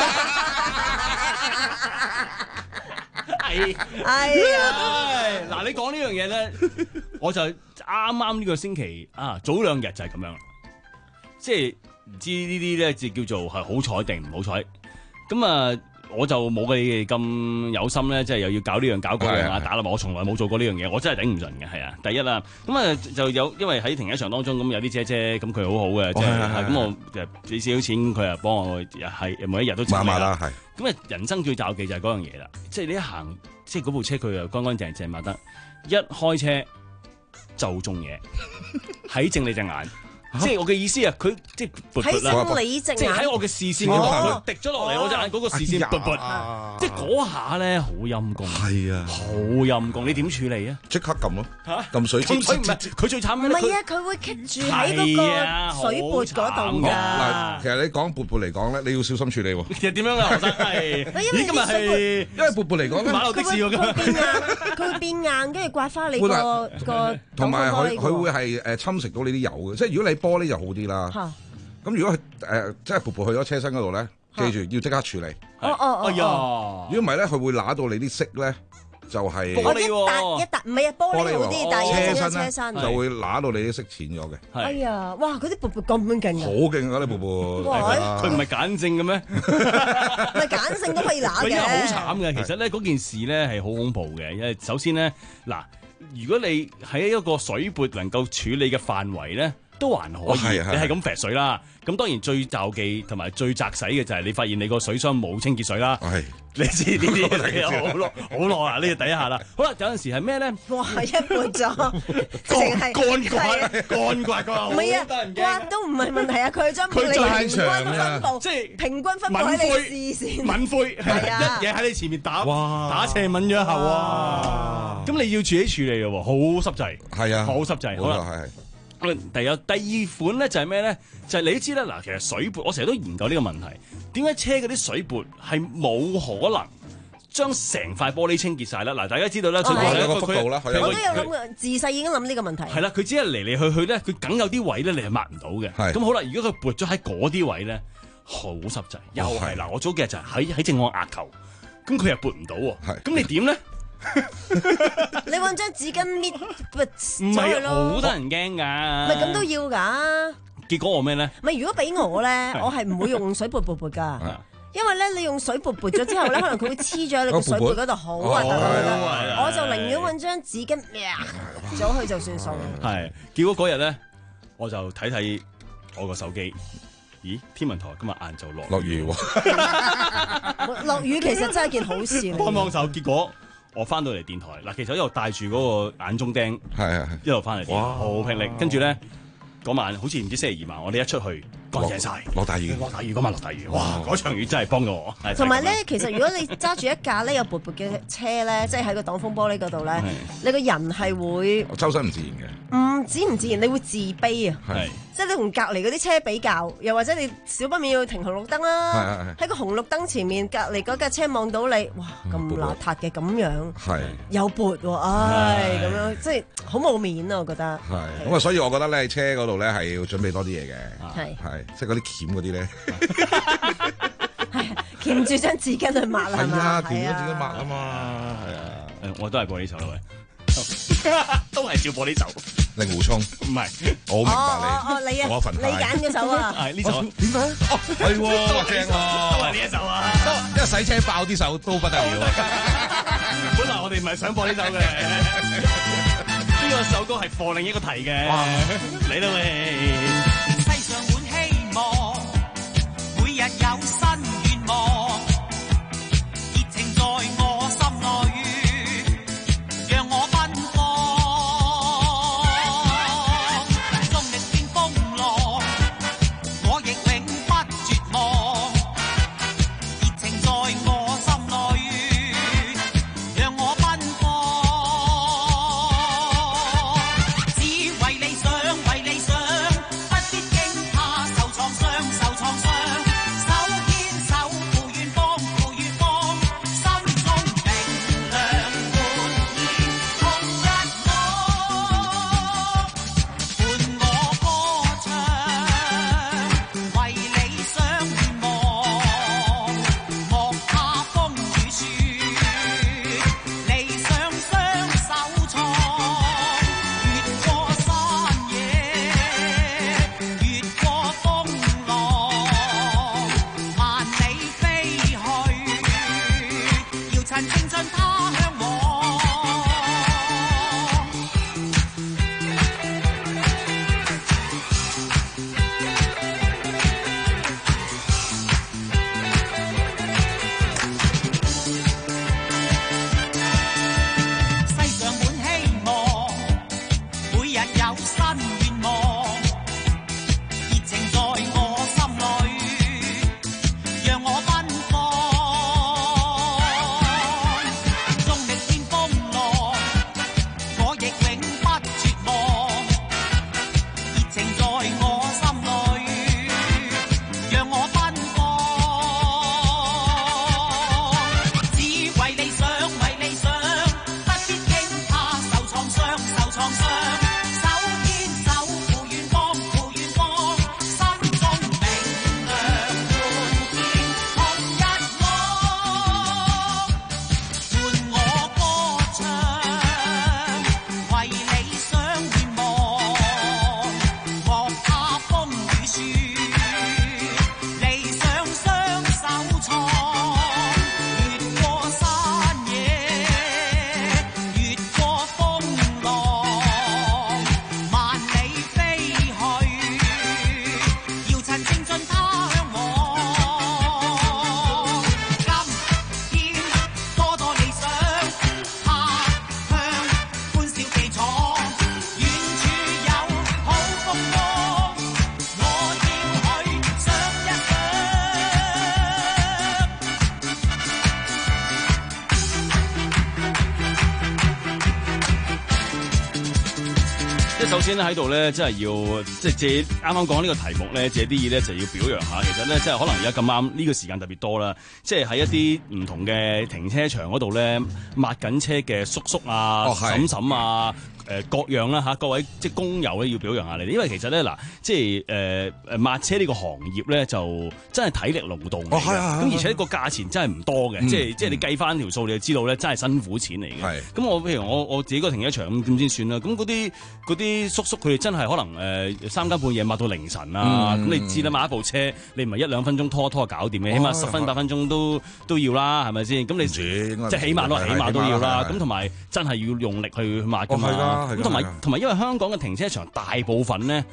係係啊！嗱，你講呢樣嘢咧，我就啱啱呢個星期啊，早兩日就係咁樣啦。即係唔知呢啲咧，就叫做係好彩定唔好彩。咁啊，我就冇你哋咁有心咧，即係又要搞呢樣搞嗰樣啊，打啦！我從來冇做過呢樣嘢，我真係頂唔順嘅，係啊！第一啦，咁啊就有因為喺停車場當中咁有啲姐姐咁佢好好嘅，即係咁我誒俾少少錢佢又幫我係每一日都買買啦，係咁啊！人生最罩忌就係嗰樣嘢啦，即係你一行即係嗰部車佢又乾乾淨淨抹得，一開車就中嘢喺正你隻眼。即係我嘅意思啊，佢即係喺正你隻眼， 即係喺我嘅視線嗰度，佢滴咗落嚟我隻眼嗰個視線，噗噗，即係嗰下咧好陰公，係啊，好陰公，你點處理啊？ 即刻撳咯，撳水。佢唔係佢最慘咩？ 唔係啊，佢會棘住喺嗰個水撥嗰度㗎。 嗱，其實你講撥撥嚟講咧，你要小心處理喎。 其實點樣啊？學生係，咦今日係因為撥撥嚟講咧， 馬路的士喎咁。 佢變硬，佢會變硬，跟住刮花你個個。 同埋佢佢會係誒侵蝕到你啲油嘅，即係如果你玻璃就好啲啦。咁如果佢誒即係撥撥去咗車身嗰度咧，記住要即刻處理。 哦哦哦！ 哎呀， 如果唔係咧，佢會揦到你啲色咧，就係玻璃喎， 一笪唔係啊，玻璃好啲，但係車身車身就會揦到你啲色淺咗嘅。 哎呀，哇！嗰啲撥撥咁樣勁啊！ 好勁啊！啲撥撥， 佢唔係鹼性嘅咩？ 唔係鹼性都可以揦嘅。 佢因為好慘嘅，其實咧嗰件事咧係好恐怖嘅，因為首先咧嗱，如果你喺一個水撥能夠處理嘅範圍咧，都還可以， 哦、你係咁揈水啦。咁當然最罩忌同埋最擲使嘅就係你發現你個水箱冇清潔水啦。 係， 你知呢啲嘢好耐好耐啊！呢個第一下啦。好啦，有陣時係咩咧？ 哇！一撥咗，淨係乾刮乾刮㗎， 唔係啊，刮都唔係問題啊！佢將佢平均分佈，即係平均分佈喺你視線。 抿灰係啊，一嘢喺你前面打打斜抿咗一下哇！咁你要自己處理嘅喎，好濕滯。 係啊， 好濕滯。好啦，係。第有第二款咧就係咩咧？就係、是、你都知啦，嗱，其實水撥我成日都研究呢個問題，點解車嗰啲水撥係冇可能將成塊玻璃清潔晒啦？嗱，大家知道啦，佢有個幅度啦， 我都有諗過，自細已經諗呢個問題。 係啦，佢只係嚟嚟去去咧，佢梗有啲位咧，你係抹唔到嘅。咁好啦，如果佢撥咗喺嗰啲位咧，好濕滯，又係嗱，我早幾日就喺喺正我額頭，咁佢又撥唔到喎，咁你點咧？ 你揾張紙巾搣， 唔係好多人驚㗎， 咪咁都要㗎。 結果我咩咧？ 咪如果俾我咧，我係唔會用水撥撥撥㗎，因為咧你用水撥撥咗之後咧，可能佢會黐咗喺你個水撥嗰度，好核突㗎。我就寧願揾張紙巾搣咗佢就算數。 係，結果嗰日咧， 我就睇睇我個手機，咦？天文台今日晏晝落落雨喎， 落雨其實真係件好事嚟。 幫幫手，結果我翻到嚟電台嗱，其實一路帶住嗰個眼中釘， 係係一路翻嚟電台，好霹靂。跟住咧嗰晚好似唔知星期二晚，我哋一出去乾淨晒， 落大雨， 落大雨嗰晚落大雨，哇！嗰場雨真係幫到我。 同埋咧，其實如果你揸住一架咧有撥撥嘅車咧，即係喺個擋風玻璃嗰度咧，你個人係會周身唔自然嘅。 唔止唔自然，你會自卑啊！ 係， 即係你同隔離嗰啲車比較，又或者你少不免要停紅綠燈啦。喺個紅綠燈前面，隔離嗰架車望到你，哇！咁邋遢嘅咁樣， 係有撥喎，唉，咁樣即係好冇面啊！我覺得係咁啊，所以我覺得咧，車嗰度咧係要準備多啲嘢嘅， 係係即係嗰啲鉗嗰啲咧， 鉗住張紙巾去抹啦，係啊，鉗住紙巾抹啊嘛，係啊， 誒，我都係玻璃手啦喂。都係照播呢首令狐沖， 唔係， 我明白你， 哦你啊， 我份你揀嗰首啊， 係呢首， 點解？哦，係喎，正喎， 都係呢一首啊， 因為洗車爆啲手都不得了。 本來我哋唔係想播呢首嘅，呢個首歌係放另一個題嘅，嚟啦喂！ 世上滿希望，每日有新願望，熱情在我心裏。 首先咧喺度咧，真係要即係借啱啱講呢個題目咧，借啲嘢咧就要表揚下。其實咧，即係可能而家咁啱呢個時間特別多啦，即係喺一啲唔同嘅停車場嗰度咧，抹緊車嘅叔叔啊、嬸嬸啊。誒各樣啦嚇，各位即係工友咧要表揚下你哋，因為其實咧嗱，即係誒誒抹車呢個行業咧就真係體力勞動嚟嘅，咁而且個價錢真係唔多嘅，即係即係你計翻條數你就知道咧，真係辛苦錢嚟嘅。咁我譬如我我自己個停車場咁點先算啦？咁嗰啲嗰啲叔叔佢哋真係可能誒三更半夜抹到凌晨啊！咁你知啦，抹一部車你唔係一兩分鐘拖拖搞掂嘅，起碼十分八分鐘都都要啦，係咪先？咁你即係起碼都起碼都要啦。咁同埋真係要用力去抹㗎嘛。咁同埋同埋，因為香港嘅停車場大部分咧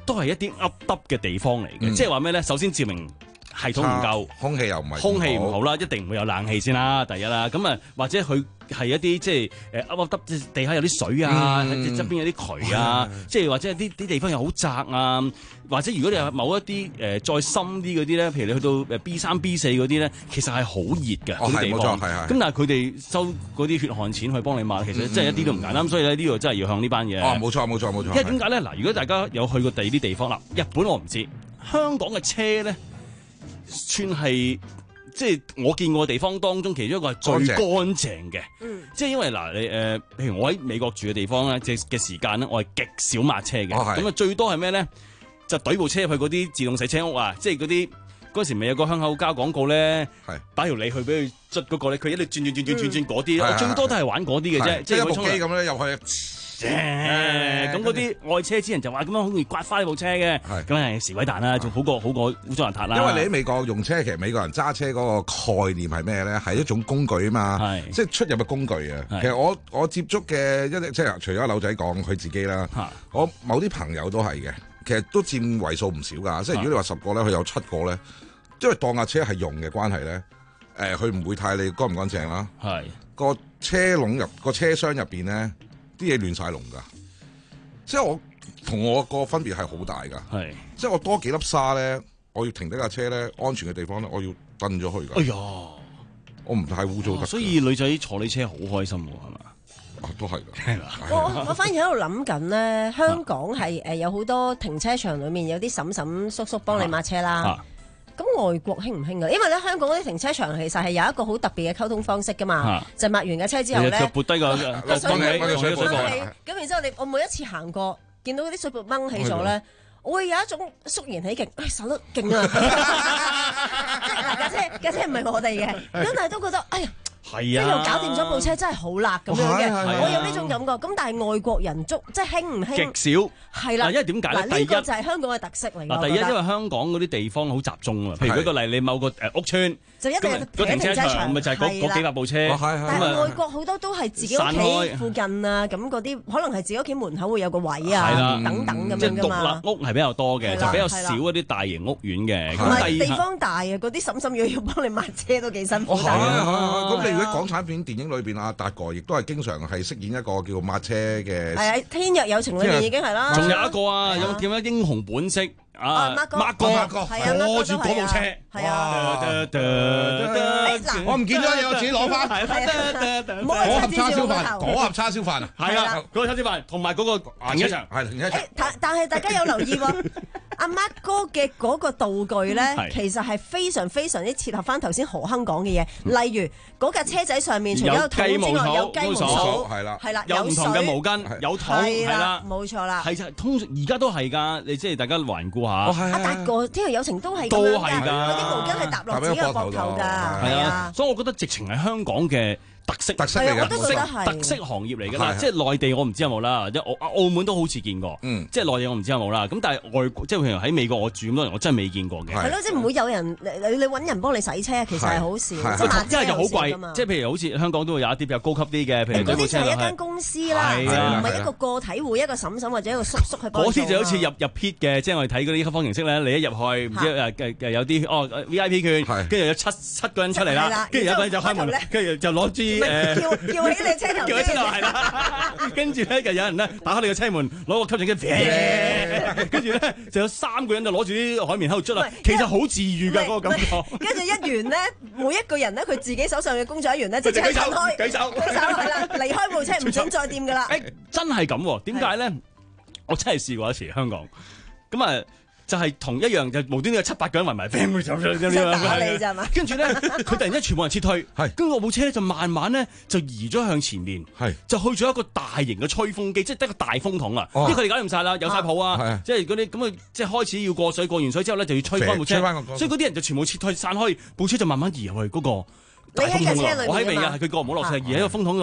都係一啲噏耷嘅地方嚟嘅，即係話咩咧？首先照明系統唔夠， 空氣又唔係， 空氣唔好啦，一定唔會有冷氣先啦，第一啦。咁啊，或者佢係一啲即係誒噏噏耷，即係地下有啲水啊，側邊有啲渠啊，即係或者啲啲地方又好窄啊，或者如果你有某一啲誒再深啲嗰啲咧，譬如你去到誒 B 三 B 四嗰啲咧，其實係好熱嘅嗰啲地方。咁但係佢哋收嗰啲血汗錢去幫你抹，其實真係一啲都唔簡單。所以咧呢度真係要向呢班嘢。 哦，冇錯冇錯冇錯。 因為點解咧？嗱，如果大家有去過第二啲地方啦，日本我唔知，香港嘅車咧。算係即係我見過嘅地方當中，其中一個係最乾淨嘅。嗯，即係因為嗱，你誒、呃，譬如我喺美國住嘅地方咧，即嘅時間咧，我係極少抹車嘅。咁啊、哦，最多係咩咧？就懟部車入去嗰啲自動洗車屋啊！即係嗰啲嗰時咪有個香口膠廣告咧，係擺條脷去俾佢捽嗰個咧，佢一路轉轉轉轉轉轉嗰啲。我最多都係玩嗰啲嘅啫，即係一部機咁咧入去。咁嗰啲愛車之人就話咁樣好容易刮花呢部車嘅，咁係時鬼蛋啦，仲好過好過污糟邋遢啦。 因為你喺美國用車，其實美國人揸車嗰個概念係咩咧？係一種工具啊嘛，即係出入嘅工具啊。其實我我接觸嘅一啲即係除咗劉仔講佢自己啦，我某啲朋友都係嘅，其實都佔為數唔少㗎。即係如果你話十個咧，佢有七個咧，因為當架車係用嘅關係咧，誒佢唔會太你乾唔乾淨啦。係個車籠入個車廂入邊咧。啲嘢亂晒龍㗎，即係我同我個分別係好大㗎。係，即係我多幾粒沙咧，我要停低架車咧，安全嘅地方咧，我要蹬咗去㗎。哎呀，我唔太污糟得。所以女仔坐你車好開心喎，係嘛？啊，都係㗎。 我我反而喺度諗緊咧，香港係誒有好多停車場裡面有啲嬸嬸叔叔幫你抹車啦。啊咁外國興唔興㗎？因為咧香港嗰啲停車場其實係有一個好特別嘅溝通方式㗎嘛，啊、就抹完架車之後咧，就撥低個個水泵起，水泵起，咁然之後你我每一次行過，見到嗰啲水泵掹起咗咧，我會有一種肅然起敬，哎手都勁啊！即係嗱架車架車唔係我哋嘅，咁但係都覺得哎呀〜係啊！呢度搞掂咗部車真係好辣咁樣嘅，我有呢種感覺。咁但係外國人捉即係興唔興？極少係啦，因為點解咧？呢個就係香港嘅特色嚟。 嗱，第一因為香港嗰啲地方好集中啊，譬如舉個例，你某個誒屋村就一定有停車場， 咪就係嗰嗰幾百部車。 但係外國好多都係自己屋企附近啊，咁嗰啲可能係自己屋企門口會有個位啊，等等咁樣㗎嘛。 獨立屋係比較多嘅，就比較少一啲大型屋苑嘅。 唔係地方大啊，嗰啲嬸嬸要要幫你抹車都幾辛苦。 咁你？如果港產片電影裏邊阿達哥亦都係經常係飾演一個叫抹車嘅， 係啊，《天若有情》裏面已經係啦。 仲有一個啊，有叫咩英雄本色啊，抹哥，抹哥，攞住嗰部車，係啊， 我唔見咗嘢，我自己攞翻。嗰盒叉燒飯，嗰盒叉燒飯啊， 係啊，嗰個叉燒飯同埋嗰個停車場，係停車場。 但但係大家有留意喎？阿 Mark 哥嘅嗰個道具咧，其實係非常非常之切合翻頭先何亨講嘅嘢，例如嗰架車仔上面除咗有桶之外，有雞毛掃，係啦，係啦， 有唔同嘅毛巾，有桶，係啦， 冇錯啦， 係就通常而家都係㗎，你即係大家環顧下。 阿達哥天若有情都係都係㗎， 嗰啲毛巾係搭落自己個膊頭㗎，係啊， 所以我覺得直情係香港嘅特色特色嚟嘅，特色特色行業嚟㗎啦。即係內地我唔知有冇啦，即係澳澳門都好似見過，即係內地我唔知有冇啦。咁但係外國即係譬如喺美國我住咁多年，我真係未見過嘅。 係咯，即係唔會有人你你揾人幫你洗車，其實係好少，即係真係就好貴。即係譬如好似香港都會有一啲比較高級啲嘅，譬如嗰啲就係一間公司啦，唔係一個個體戶，一個嬸嬸或者一個叔叔去幫你做。 嗰啲就好似入入 pit 嘅，即係我哋睇嗰啲開放形式咧，你一入去唔知誒誒有啲哦 V I P 券，跟住有七七個人出嚟啦，跟住有個人就開門，跟住就攞支誒。 叫起你車頭， 叫起車頭係啦，跟住咧就有人咧打開你個車門，攞個吸塵機，跟住咧就有三個人就攞住啲海綿喺度捽啊，其實好治愈㗎嗰個感覺。 跟住一完咧，每一個人咧佢自己手上嘅工作一完咧，就即刻攤開， 舉手， 舉手係啦，離開部車唔准再掂㗎啦。 誒，真係咁喎？點解咧？我真係試過一次香港，咁啊。就係同一樣，就無端端有七八個人圍埋 friend 走咗咁樣， 打你咋嘛？ 跟住咧，佢突然間全部人撤退，係跟住我部車咧就慢慢咧就移咗向前面，係就去咗一個大型嘅吹風機，即係得個大風筒啊！因為佢哋搞掂晒啦，有晒泡啊，即係嗰啲咁啊，即係開始要過水，過完水之後咧就要吹翻部車，所以嗰啲人就全部撤退散開，部車就慢慢移入去嗰個大風筒度。我喺未啊，佢過唔好落車，移喺個風筒度。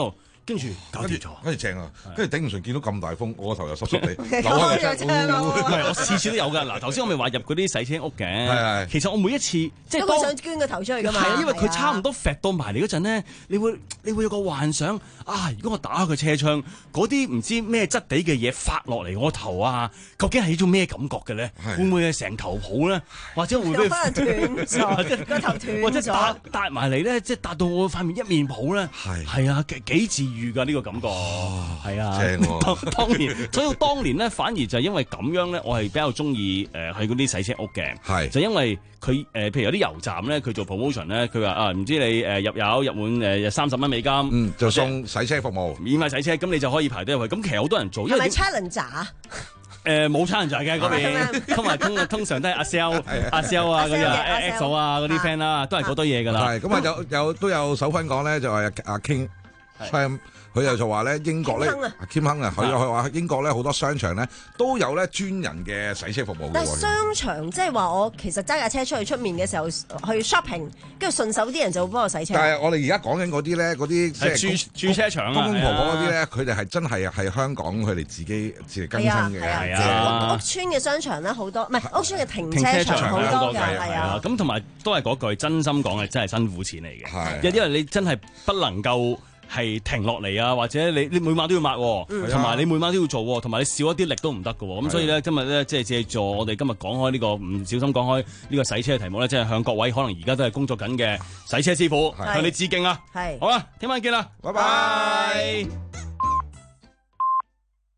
跟住搞掂咗， 跟住正啊，跟住頂唔順見到咁大風，我個頭又濕濕地，扭開開個窗咯。 唔係我次次都有㗎。嗱，頭先我咪話入嗰啲洗車屋嘅， 係係其實我每一次即係都想捐個頭出去㗎嘛。 係啊，因為佢差唔多揈到埋嚟嗰陣咧，你會你會有個幻想啊！如果我打開個車窗，嗰啲唔知咩質地嘅嘢發落嚟我頭啊，究竟係一種咩感覺嘅咧？會唔會係成頭泡咧？或者會唔會可能斷咗，或者個頭斷咗， 或者搭搭埋嚟咧，即係搭到我塊面一面泡咧？係係啊，幾幾治愈㗎呢個感覺，係啊， 正喎。 當年，所以當年咧，反而就係因為咁樣咧，我係比較中意誒去嗰啲洗車屋嘅，係就因為佢誒、呃，譬如有啲油站咧，佢做 promotion 咧，佢話啊，唔知你誒入油入滿誒三十蚊美金， 嗯，就送洗車服務， 免費洗車，咁你就可以排隊入去。咁其實好多人做，因為係咪 challenge 啊？ 誒冇 challenge 嘅嗰邊，通埋通通常都係阿 sell 阿 sell 啊嗰啲啊 X 啊嗰啲 friend 啦，都係嗰堆嘢㗎啦。 係咁啊，有有都有手分講咧，就係阿 King。佢又就話咧，英國咧，阿 Kim 亨啊，佢佢話英國咧好多商場咧都有咧專人嘅洗車服務嘅。 但係商場即係話我其實揸架車出去出面嘅時候去 shopping，跟住順手啲人就會幫我洗車。 但係我哋而家講緊嗰啲咧，嗰啲即係駐駐車場公公婆婆嗰啲咧，佢哋係真係係香港佢哋自己自己更新嘅。 係啊，屋村嘅商場咧好多，唔係屋村嘅停車場好多㗎，係啊。 咁同埋都係嗰句真心講嘅，真係辛苦錢嚟嘅。因為你真係不能夠係停落嚟啊，或者你你每晚都要抹，同埋你每晚都要做，同埋你少一啲力都唔得㗎。咁所以咧，今日咧即係借助我哋今日講開呢個唔小心講開呢個洗車嘅題目咧，即係向各位可能而家都係工作緊嘅洗車師傅向你致敬啊！係好啦，聽晚見啦， 拜拜。